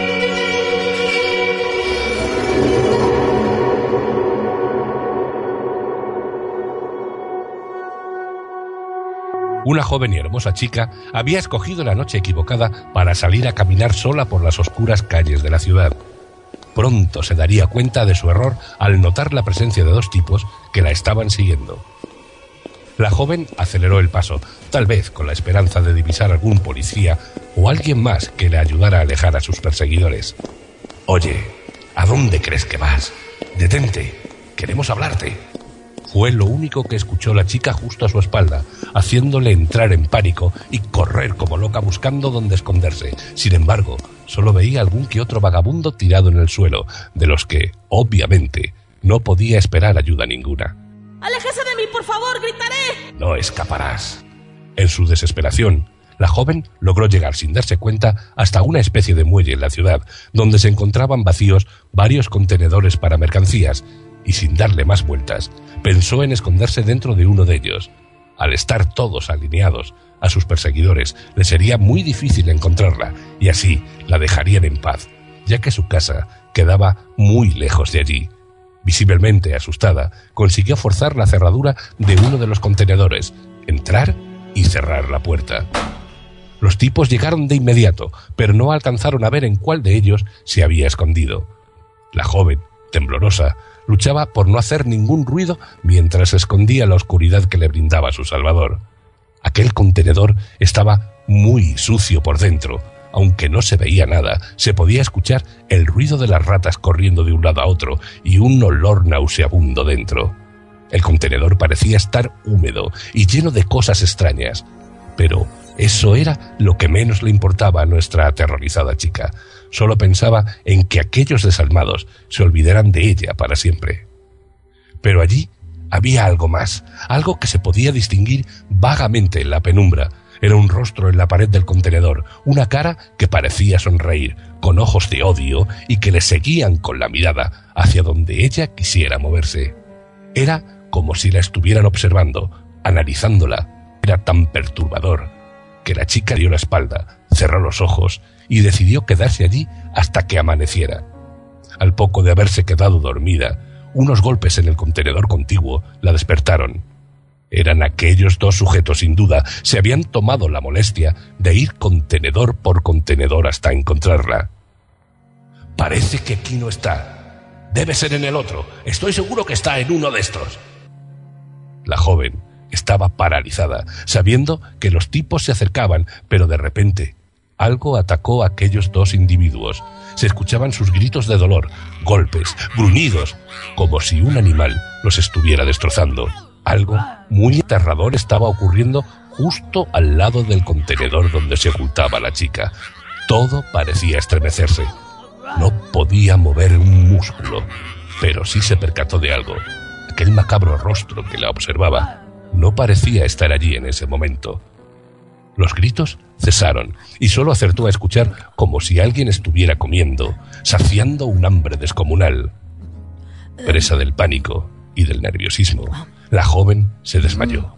Una joven y hermosa chica había escogido la noche equivocada para salir a caminar sola por las oscuras calles de la ciudad. Pronto se daría cuenta de su error al notar la presencia de dos tipos que la estaban siguiendo. La joven aceleró el paso, tal vez con la esperanza de divisar algún policía o alguien más que le ayudara a alejar a sus perseguidores. «Oye, ¿a dónde crees que vas? Detente, queremos hablarte». Fue lo único que escuchó la chica justo a su espalda, haciéndole entrar en pánico y correr como loca buscando dónde esconderse. Sin embargo, solo veía algún que otro vagabundo tirado en el suelo, de los que, obviamente, no podía esperar ayuda ninguna. ¡Aléjese de mí, por favor! ¡Gritaré! No escaparás. En su desesperación, la joven logró llegar sin darse cuenta hasta una especie de muelle en la ciudad, donde se encontraban vacíos varios contenedores para mercancías, y sin darle más vueltas, pensó en esconderse dentro de uno de ellos. Al estar todos alineados, a sus perseguidores les sería muy difícil encontrarla, y así la dejarían en paz, ya que su casa quedaba muy lejos de allí. Visiblemente asustada, consiguió forzar la cerradura de uno de los contenedores, entrar y cerrar la puerta. Los tipos llegaron de inmediato, pero no alcanzaron a ver en cuál de ellos se había escondido. La joven, temblorosa, luchaba por no hacer ningún ruido mientras escondía la oscuridad que le brindaba su salvador. Aquel contenedor estaba muy sucio por dentro, aunque no se veía nada, se podía escuchar el ruido de las ratas corriendo de un lado a otro y un olor nauseabundo dentro. El contenedor parecía estar húmedo y lleno de cosas extrañas, pero eso era lo que menos le importaba a nuestra aterrorizada chica. Solo pensaba en que aquellos desalmados se olvidaran de ella para siempre. Pero allí había algo más, algo que se podía distinguir vagamente en la penumbra. Era un rostro en la pared del contenedor, una cara que parecía sonreír, con ojos de odio y que le seguían con la mirada hacia donde ella quisiera moverse. Era como si la estuvieran observando, analizándola. Era tan perturbador que la chica dio la espalda, cerró los ojos y decidió quedarse allí hasta que amaneciera. Al poco de haberse quedado dormida, unos golpes en el contenedor contiguo la despertaron. Eran aquellos dos sujetos, sin duda. Se habían tomado la molestia de ir contenedor por contenedor hasta encontrarla. Parece que aquí no está. Debe ser en el otro. Estoy seguro que está en uno de estos. La joven estaba paralizada, sabiendo que los tipos se acercaban, pero de repente algo atacó a aquellos dos individuos. Se escuchaban sus gritos de dolor, golpes, gruñidos, como si un animal los estuviera destrozando. Algo muy aterrador estaba ocurriendo justo al lado del contenedor donde se ocultaba la chica. Todo parecía estremecerse. No podía mover un músculo, pero sí se percató de algo. Aquel macabro rostro que la observaba no parecía estar allí en ese momento. Los gritos cesaron y solo acertó a escuchar como si alguien estuviera comiendo, saciando un hambre descomunal. Presa del pánico y del nerviosismo, la joven se desmayó.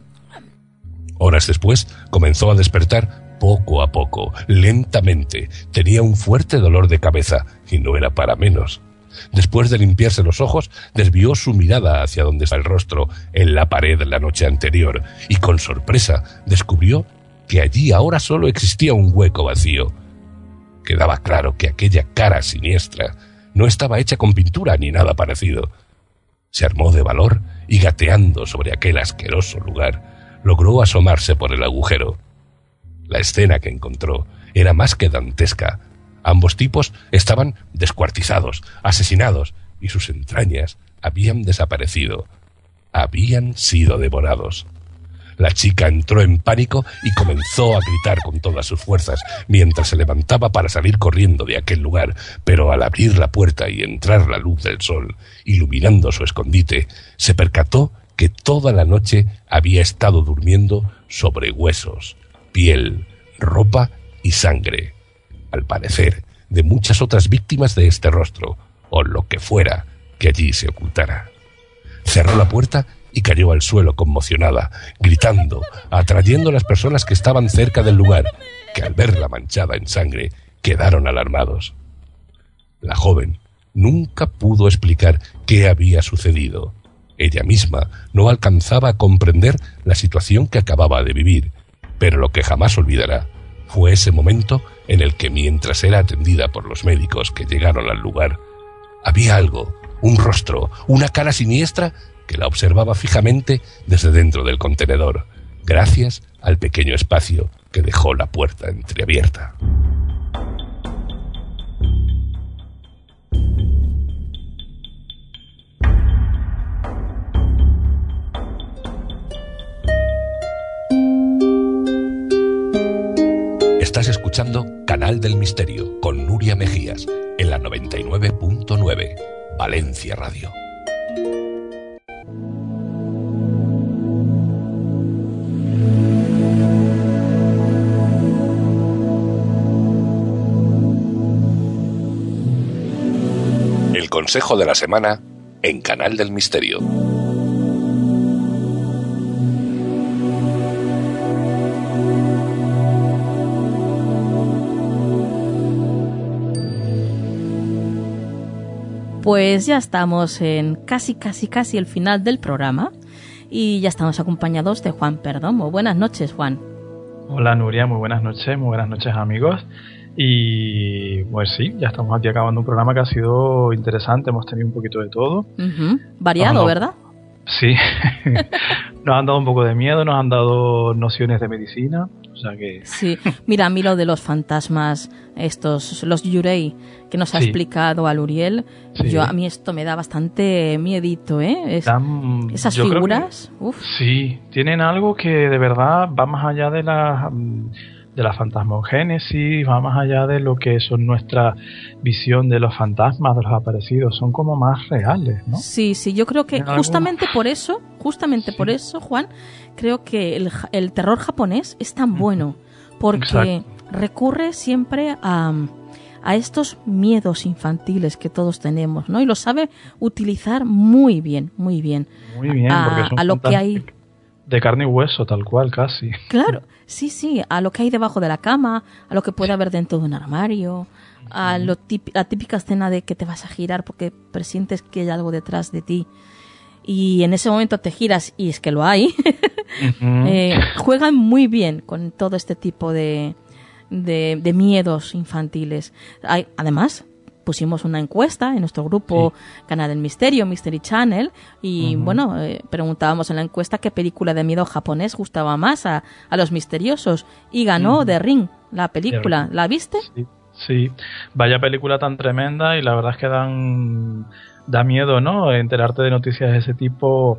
Horas después comenzó a despertar poco a poco, lentamente. Tenía un fuerte dolor de cabeza y no era para menos. Después de limpiarse los ojos, desvió su mirada hacia donde estaba el rostro en la pared la noche anterior y con sorpresa descubrió que allí ahora solo existía un hueco vacío. Quedaba claro que aquella cara siniestra no estaba hecha con pintura ni nada parecido. Se armó de valor y gateando sobre aquel asqueroso lugar, logró asomarse por el agujero. La escena que encontró era más que dantesca. Ambos tipos estaban descuartizados, asesinados, y sus entrañas habían desaparecido. Habían sido devorados. La chica entró en pánico y comenzó a gritar con todas sus fuerzas mientras se levantaba para salir corriendo de aquel lugar, pero al abrir la puerta y entrar la luz del sol, iluminando su escondite, se percató que toda la noche había estado durmiendo sobre huesos, piel, ropa y sangre. Al parecer, de muchas otras víctimas de este rostro, o lo que fuera que allí se ocultara. Cerró la puerta y cayó al suelo conmocionada, gritando, atrayendo a las personas que estaban cerca del lugar, que al verla manchada en sangre, quedaron alarmados. La joven nunca pudo explicar qué había sucedido. Ella misma no alcanzaba a comprender la situación que acababa de vivir, pero lo que jamás olvidará fue ese momento en el que, mientras era atendida por los médicos que llegaron al lugar, había algo, un rostro, una cara siniestra que la observaba fijamente desde dentro del contenedor, gracias al pequeño espacio que dejó la puerta entreabierta. Estás escuchando Canal del Misterio con Nuria Mejías en la noventa y nueve punto nueve, Valencia Radio. El consejo de la semana en Canal del Misterio. Pues ya estamos en casi, casi, casi el final del programa y ya estamos acompañados de Juan Perdomo. Buenas noches, Juan. Hola, Nuria, muy buenas noches, muy buenas noches, amigos. Y pues sí, ya estamos aquí acabando un programa que ha sido interesante, hemos tenido un poquito de todo. Uh-huh. Variado, no, no, ¿verdad? Sí, nos han dado un poco de miedo, nos han dado nociones de medicina, o sea que... Sí, mira, a mí lo de los fantasmas, estos, los Yurei, que nos ha sí. explicado Aluriel, sí. yo a mí esto me da bastante miedito, ¿eh? Es, Dan, esas figuras, que, uf. Sí, tienen algo que de verdad va más allá de la... de la fantasmogénesis, va más allá de lo que son nuestra visión de los fantasmas, de los aparecidos, son como más reales, ¿no? Sí, sí, yo creo que justamente algo? por eso, justamente sí. por eso, Juan, creo que el, el terror japonés es tan bueno, porque Exacto. recurre siempre a, a estos miedos infantiles que todos tenemos, ¿no? Y lo sabe utilizar muy bien, muy bien. Muy bien, a, porque son a lo que hay... de carne y hueso, tal cual, casi. Claro, sí, sí, a lo que hay debajo de la cama, a lo que puede haber dentro de un armario, a lo típ- la típica escena de que te vas a girar porque presientes que hay algo detrás de ti y en ese momento te giras y es que lo hay. uh-huh. eh, juegan muy bien con todo este tipo de, de, de miedos infantiles. Hay, además... pusimos una encuesta en nuestro grupo sí. Canal del Misterio, Mystery Channel, y uh-huh. bueno, eh, preguntábamos en la encuesta qué película de miedo japonés gustaba más a, a los misteriosos, y ganó uh-huh. The Ring, la película. ¿La viste? Sí, sí, vaya película tan tremenda, y la verdad es que dan da miedo, ¿no? Enterarte de noticias de ese tipo,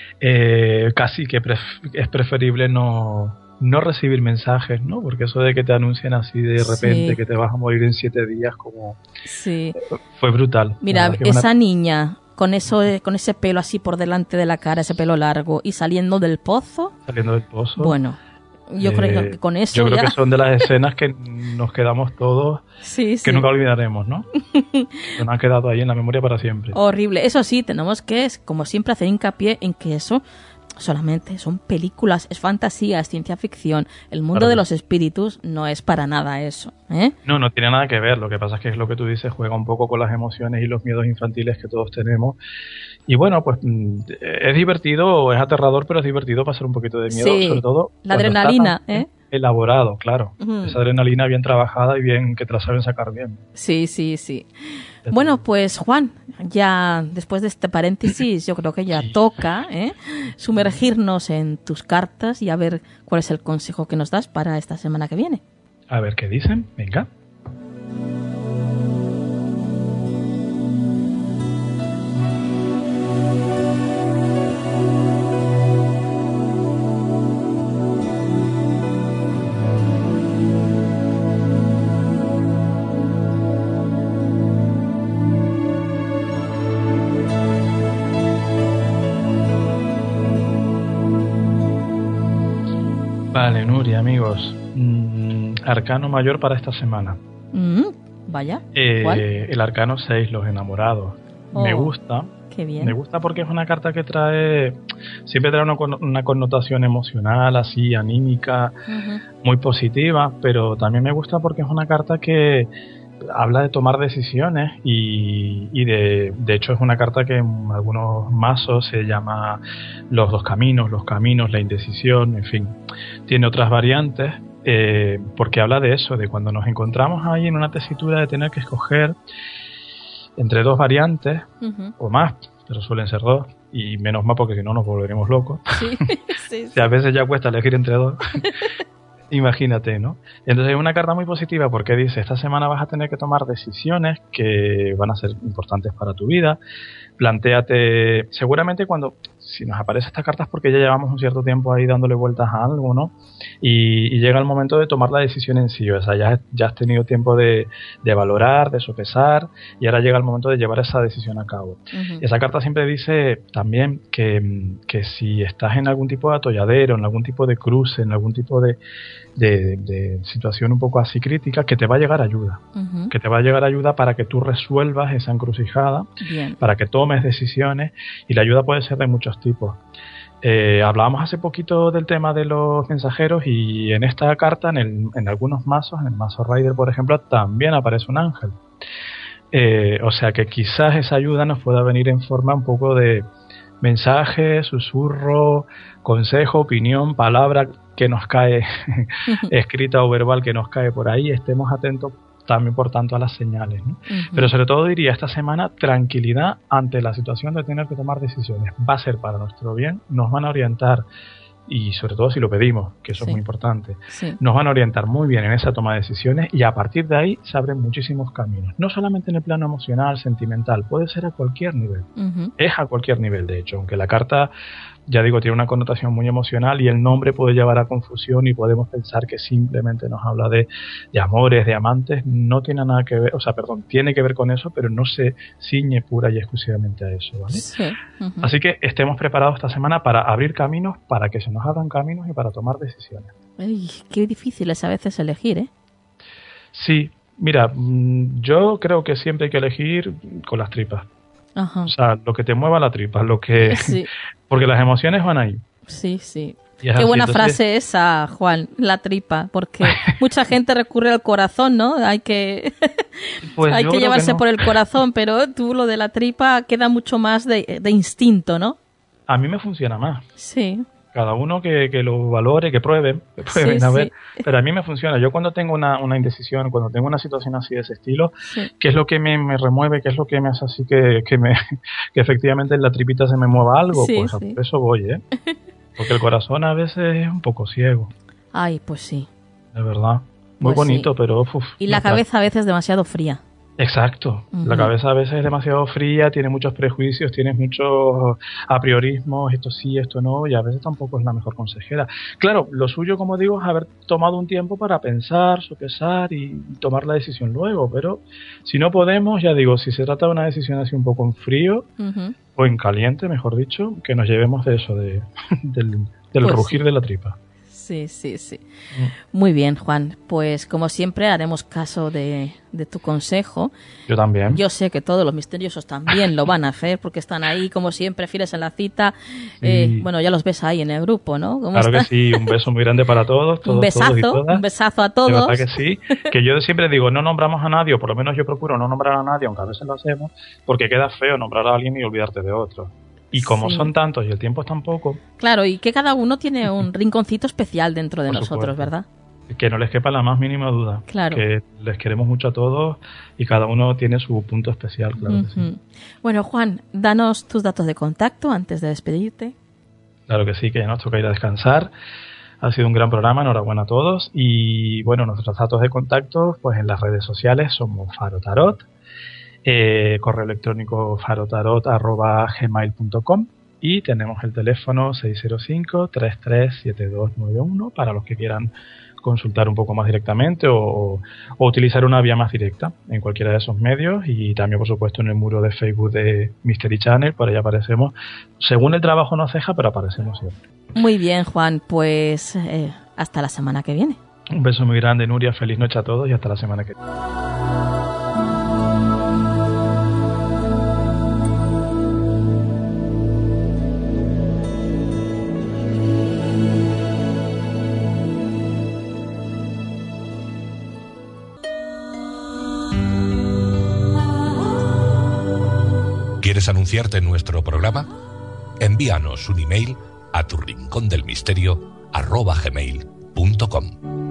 eh, casi que pref- es preferible no... no recibir mensajes, ¿no? Porque eso de que te anuncien así de repente sí. que te vas a morir en siete días, como sí. fue brutal. Mira, esa una... niña con eso, con ese pelo así por delante de la cara, ese pelo largo y saliendo del pozo. Saliendo del pozo. Bueno, yo eh, creo que con eso yo creo ya... que son de las escenas que nos quedamos todos, sí, que sí. nunca olvidaremos, ¿no? Nos han quedado ahí en la memoria para siempre. Horrible. Eso sí, tenemos que, como siempre, hacer hincapié en que eso solamente son películas, es fantasía, es ciencia ficción. El mundo claro. de los espíritus no es para nada eso, ¿eh? No, no tiene nada que ver. Lo que pasa es que es lo que tú dices, juega un poco con las emociones y los miedos infantiles que todos tenemos. Y bueno, pues es divertido, es aterrador, pero es divertido pasar un poquito de miedo, sí, sobre todo la adrenalina, ¿eh? Elaborado, claro. Uh-huh. Esa adrenalina bien trabajada y bien que te la saben sacar bien. Sí, sí, sí. Bueno, pues Juan, ya después de este paréntesis, yo creo que ya sí. toca ¿eh? sumergirnos en tus cartas y a ver cuál es el consejo que nos das para esta semana que viene. A ver qué dicen, venga. Vale, Nuria, amigos. Mm, arcano mayor para esta semana. Mm, vaya. Eh, ¿Cuál? El arcano seis, los enamorados. Oh, me gusta. Qué bien. Me gusta porque es una carta que trae. Siempre trae una, una connotación emocional, así, anímica, uh-huh. muy positiva. Pero también me gusta porque es una carta que habla de tomar decisiones y, y de, de hecho es una carta que en algunos mazos se llama los dos caminos, los caminos, la indecisión, en fin, tiene otras variantes eh, porque habla de eso, de cuando nos encontramos ahí en una tesitura de tener que escoger entre dos variantes uh-huh. o más, pero suelen ser dos y menos más porque si no nos volveremos locos. Sí, sí, sí. A veces ya cuesta elegir entre dos. Imagínate, ¿no? Entonces es una carta muy positiva porque dice, esta semana vas a tener que tomar decisiones que van a ser importantes para tu vida. Plantéate, seguramente cuando, si nos aparece esta carta es porque ya llevamos un cierto tiempo ahí dándole vueltas a algo, ¿no? Y, y llega el momento de tomar la decisión en sí, o sea, ya, ya has tenido tiempo de, de valorar, de sopesar, y ahora llega el momento de llevar esa decisión a cabo. Uh-huh. Esa carta siempre dice también que, que si estás en algún tipo de atolladero, en algún tipo de cruce, en algún tipo de, de, de situación un poco así crítica, que te va a llegar ayuda, uh-huh. que te va a llegar ayuda para que tú resuelvas esa encrucijada, bien. Para que tomes decisiones, y la ayuda puede ser de muchos tipos. Eh, hablábamos hace poquito del tema de los mensajeros y en esta carta, en, el, en algunos mazos, en el mazo Rider por ejemplo, también aparece un ángel. Eh, o sea que quizás esa ayuda nos pueda venir en forma un poco de mensaje, susurro, consejo, opinión, palabra que nos cae escrita o verbal que nos cae por ahí. Estemos atentos también por tanto a las señales, ¿no? Uh-huh. Pero sobre todo diría esta semana tranquilidad ante la situación de tener que tomar decisiones. Va a ser para nuestro bien, nos van a orientar, y sobre todo si lo pedimos, que eso sí. es muy importante, sí. nos van a orientar muy bien en esa toma de decisiones, y a partir de ahí se abren muchísimos caminos, no solamente en el plano emocional, sentimental, puede ser a cualquier nivel, Uh-huh. es a cualquier nivel de hecho, aunque la carta, ya digo, tiene una connotación muy emocional y el nombre puede llevar a confusión y podemos pensar que simplemente nos habla de, de amores, de amantes, no tiene nada que ver, o sea, perdón, tiene que ver con eso, pero no se ciñe pura y exclusivamente a eso, ¿vale? Sí. Uh-huh. Así que estemos preparados esta semana para abrir caminos, para que se nos abran caminos y para tomar decisiones. Ay, qué difícil es a veces elegir, ¿eh? Sí, mira, yo creo que siempre hay que elegir con las tripas. Ajá. O sea, lo que te mueva la tripa, lo que... Sí. Porque las emociones van ahí. Sí, sí. Y es Qué así, buena entonces... frase esa, Juan, la tripa, porque mucha gente recurre al corazón, ¿no? Hay que Pues hay yo que creo llevarse que no. por el corazón, pero tú lo de la tripa queda mucho más de, de instinto, ¿no? A mí me funciona más. Sí. Cada uno que, que lo valore, que prueben, que prueben Sí, a ver. sí. Pero a mí me funciona. Yo cuando tengo una, una indecisión, cuando tengo una situación así de ese estilo, Sí. ¿qué es lo que me, me remueve? ¿Qué es lo que me hace así que, que, me, que efectivamente en la tripita se me mueva algo? Sí, pues sí. a por eso voy, ¿eh? Porque el corazón a veces es un poco ciego, Ay, pues sí. de verdad. Muy Pues bonito, sí. pero... Uf, Y la no, cabeza a veces demasiado fría. Exacto. Ujú. La cabeza a veces es demasiado fría, tiene muchos prejuicios, tiene muchos apriorismos, esto sí, esto no, y a veces tampoco es la mejor consejera. Claro, lo suyo, como digo, es haber tomado un tiempo para pensar, sopesar y tomar la decisión luego, pero si no podemos, ya digo, si se trata de una decisión así un poco en frío, Ujú. o en caliente, mejor dicho, que nos llevemos de eso, de, del, del Pues rugir sí. de la tripa. Sí, sí, sí. Muy bien, Juan. Pues como siempre haremos caso de, de tu consejo. Yo también. Yo sé que todos los misteriosos también lo van a hacer porque están ahí, como siempre, fieles en la cita. Eh, bueno, ya los ves ahí en el grupo, ¿no? ¿Cómo Claro están? que sí, un beso muy grande para todos, todos, Un besazo, todos y todas. un besazo a De todos. verdad que sí, que yo siempre digo, no nombramos a nadie, o por lo menos yo procuro no nombrar a nadie, aunque a veces lo hacemos, porque queda feo nombrar a alguien y olvidarte de otro. Y como Sí. son tantos y el tiempo es tan poco, Claro, y que cada uno tiene un rinconcito especial dentro de Por nosotros, supuesto. ¿verdad? que no les quepa la más mínima duda. Claro. Que les queremos mucho a todos y cada uno tiene su punto especial, claro que sí. Ujú. Bueno, Juan, danos tus datos de contacto antes de despedirte. Claro que sí, que ya nos toca ir a descansar. Ha sido un gran programa, enhorabuena a todos. Y bueno, nuestros datos de contacto, pues en las redes sociales somos Faro Tarot, eh, correo electrónico farotarot arroba gmail punto com y tenemos el teléfono seis cero cinco, tres tres siete dos nueve uno para los que quieran consultar un poco más directamente o, o utilizar una vía más directa en cualquiera de esos medios, y también por supuesto en el muro de Facebook de Mystery Channel, por ahí aparecemos, según el trabajo nos deja, pero aparecemos siempre. Muy bien, Juan, pues eh, hasta la semana que viene. Un beso muy grande, Nuria, feliz noche a todos y hasta la semana que viene. ¿Quieres anunciarte en nuestro programa? Envíanos un email a tu rincón del misterio arroba gmail punto com.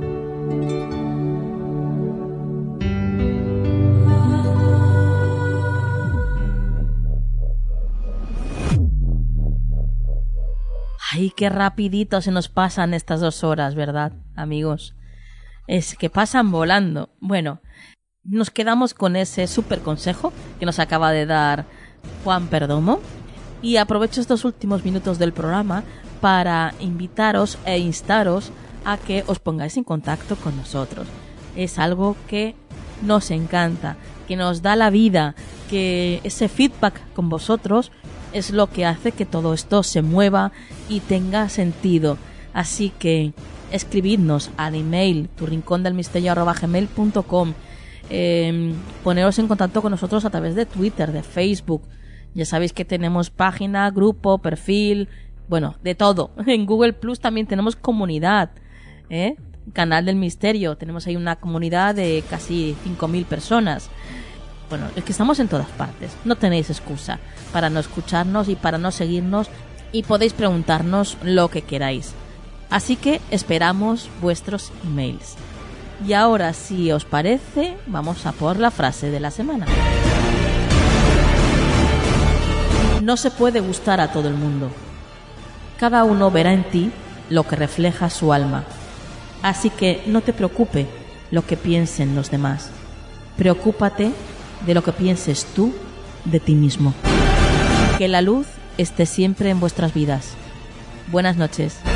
Ay, qué rapidito se nos pasan estas dos horas, ¿verdad, amigos? Es que pasan volando. Bueno, nos quedamos con ese súper consejo que nos acaba de dar Juan Perdomo, y aprovecho estos últimos minutos del programa para invitaros e instaros a que os pongáis en contacto con nosotros. Es algo que nos encanta, que nos da la vida, que ese feedback con vosotros es lo que hace que todo esto se mueva y tenga sentido. Así que escribidnos al email turrincondelmisterio arroba gmail punto com, eh, poneros en contacto con nosotros a través de Twitter, de Facebook. Ya sabéis que tenemos página, grupo, perfil, bueno, de todo. En Google Plus también tenemos comunidad, ¿eh? Canal del Misterio. Tenemos ahí una comunidad de casi cinco mil personas. Bueno, es que estamos en todas partes. No tenéis excusa para no escucharnos y para no seguirnos, y podéis preguntarnos lo que queráis. Así que esperamos vuestros emails. Y ahora, si os parece, vamos a por la frase de la semana. No se puede gustar a todo el mundo. Cada uno verá en ti lo que refleja su alma. Así que no te preocupe lo que piensen los demás. Preocúpate de lo que pienses tú de ti mismo. Que la luz esté siempre en vuestras vidas. Buenas noches.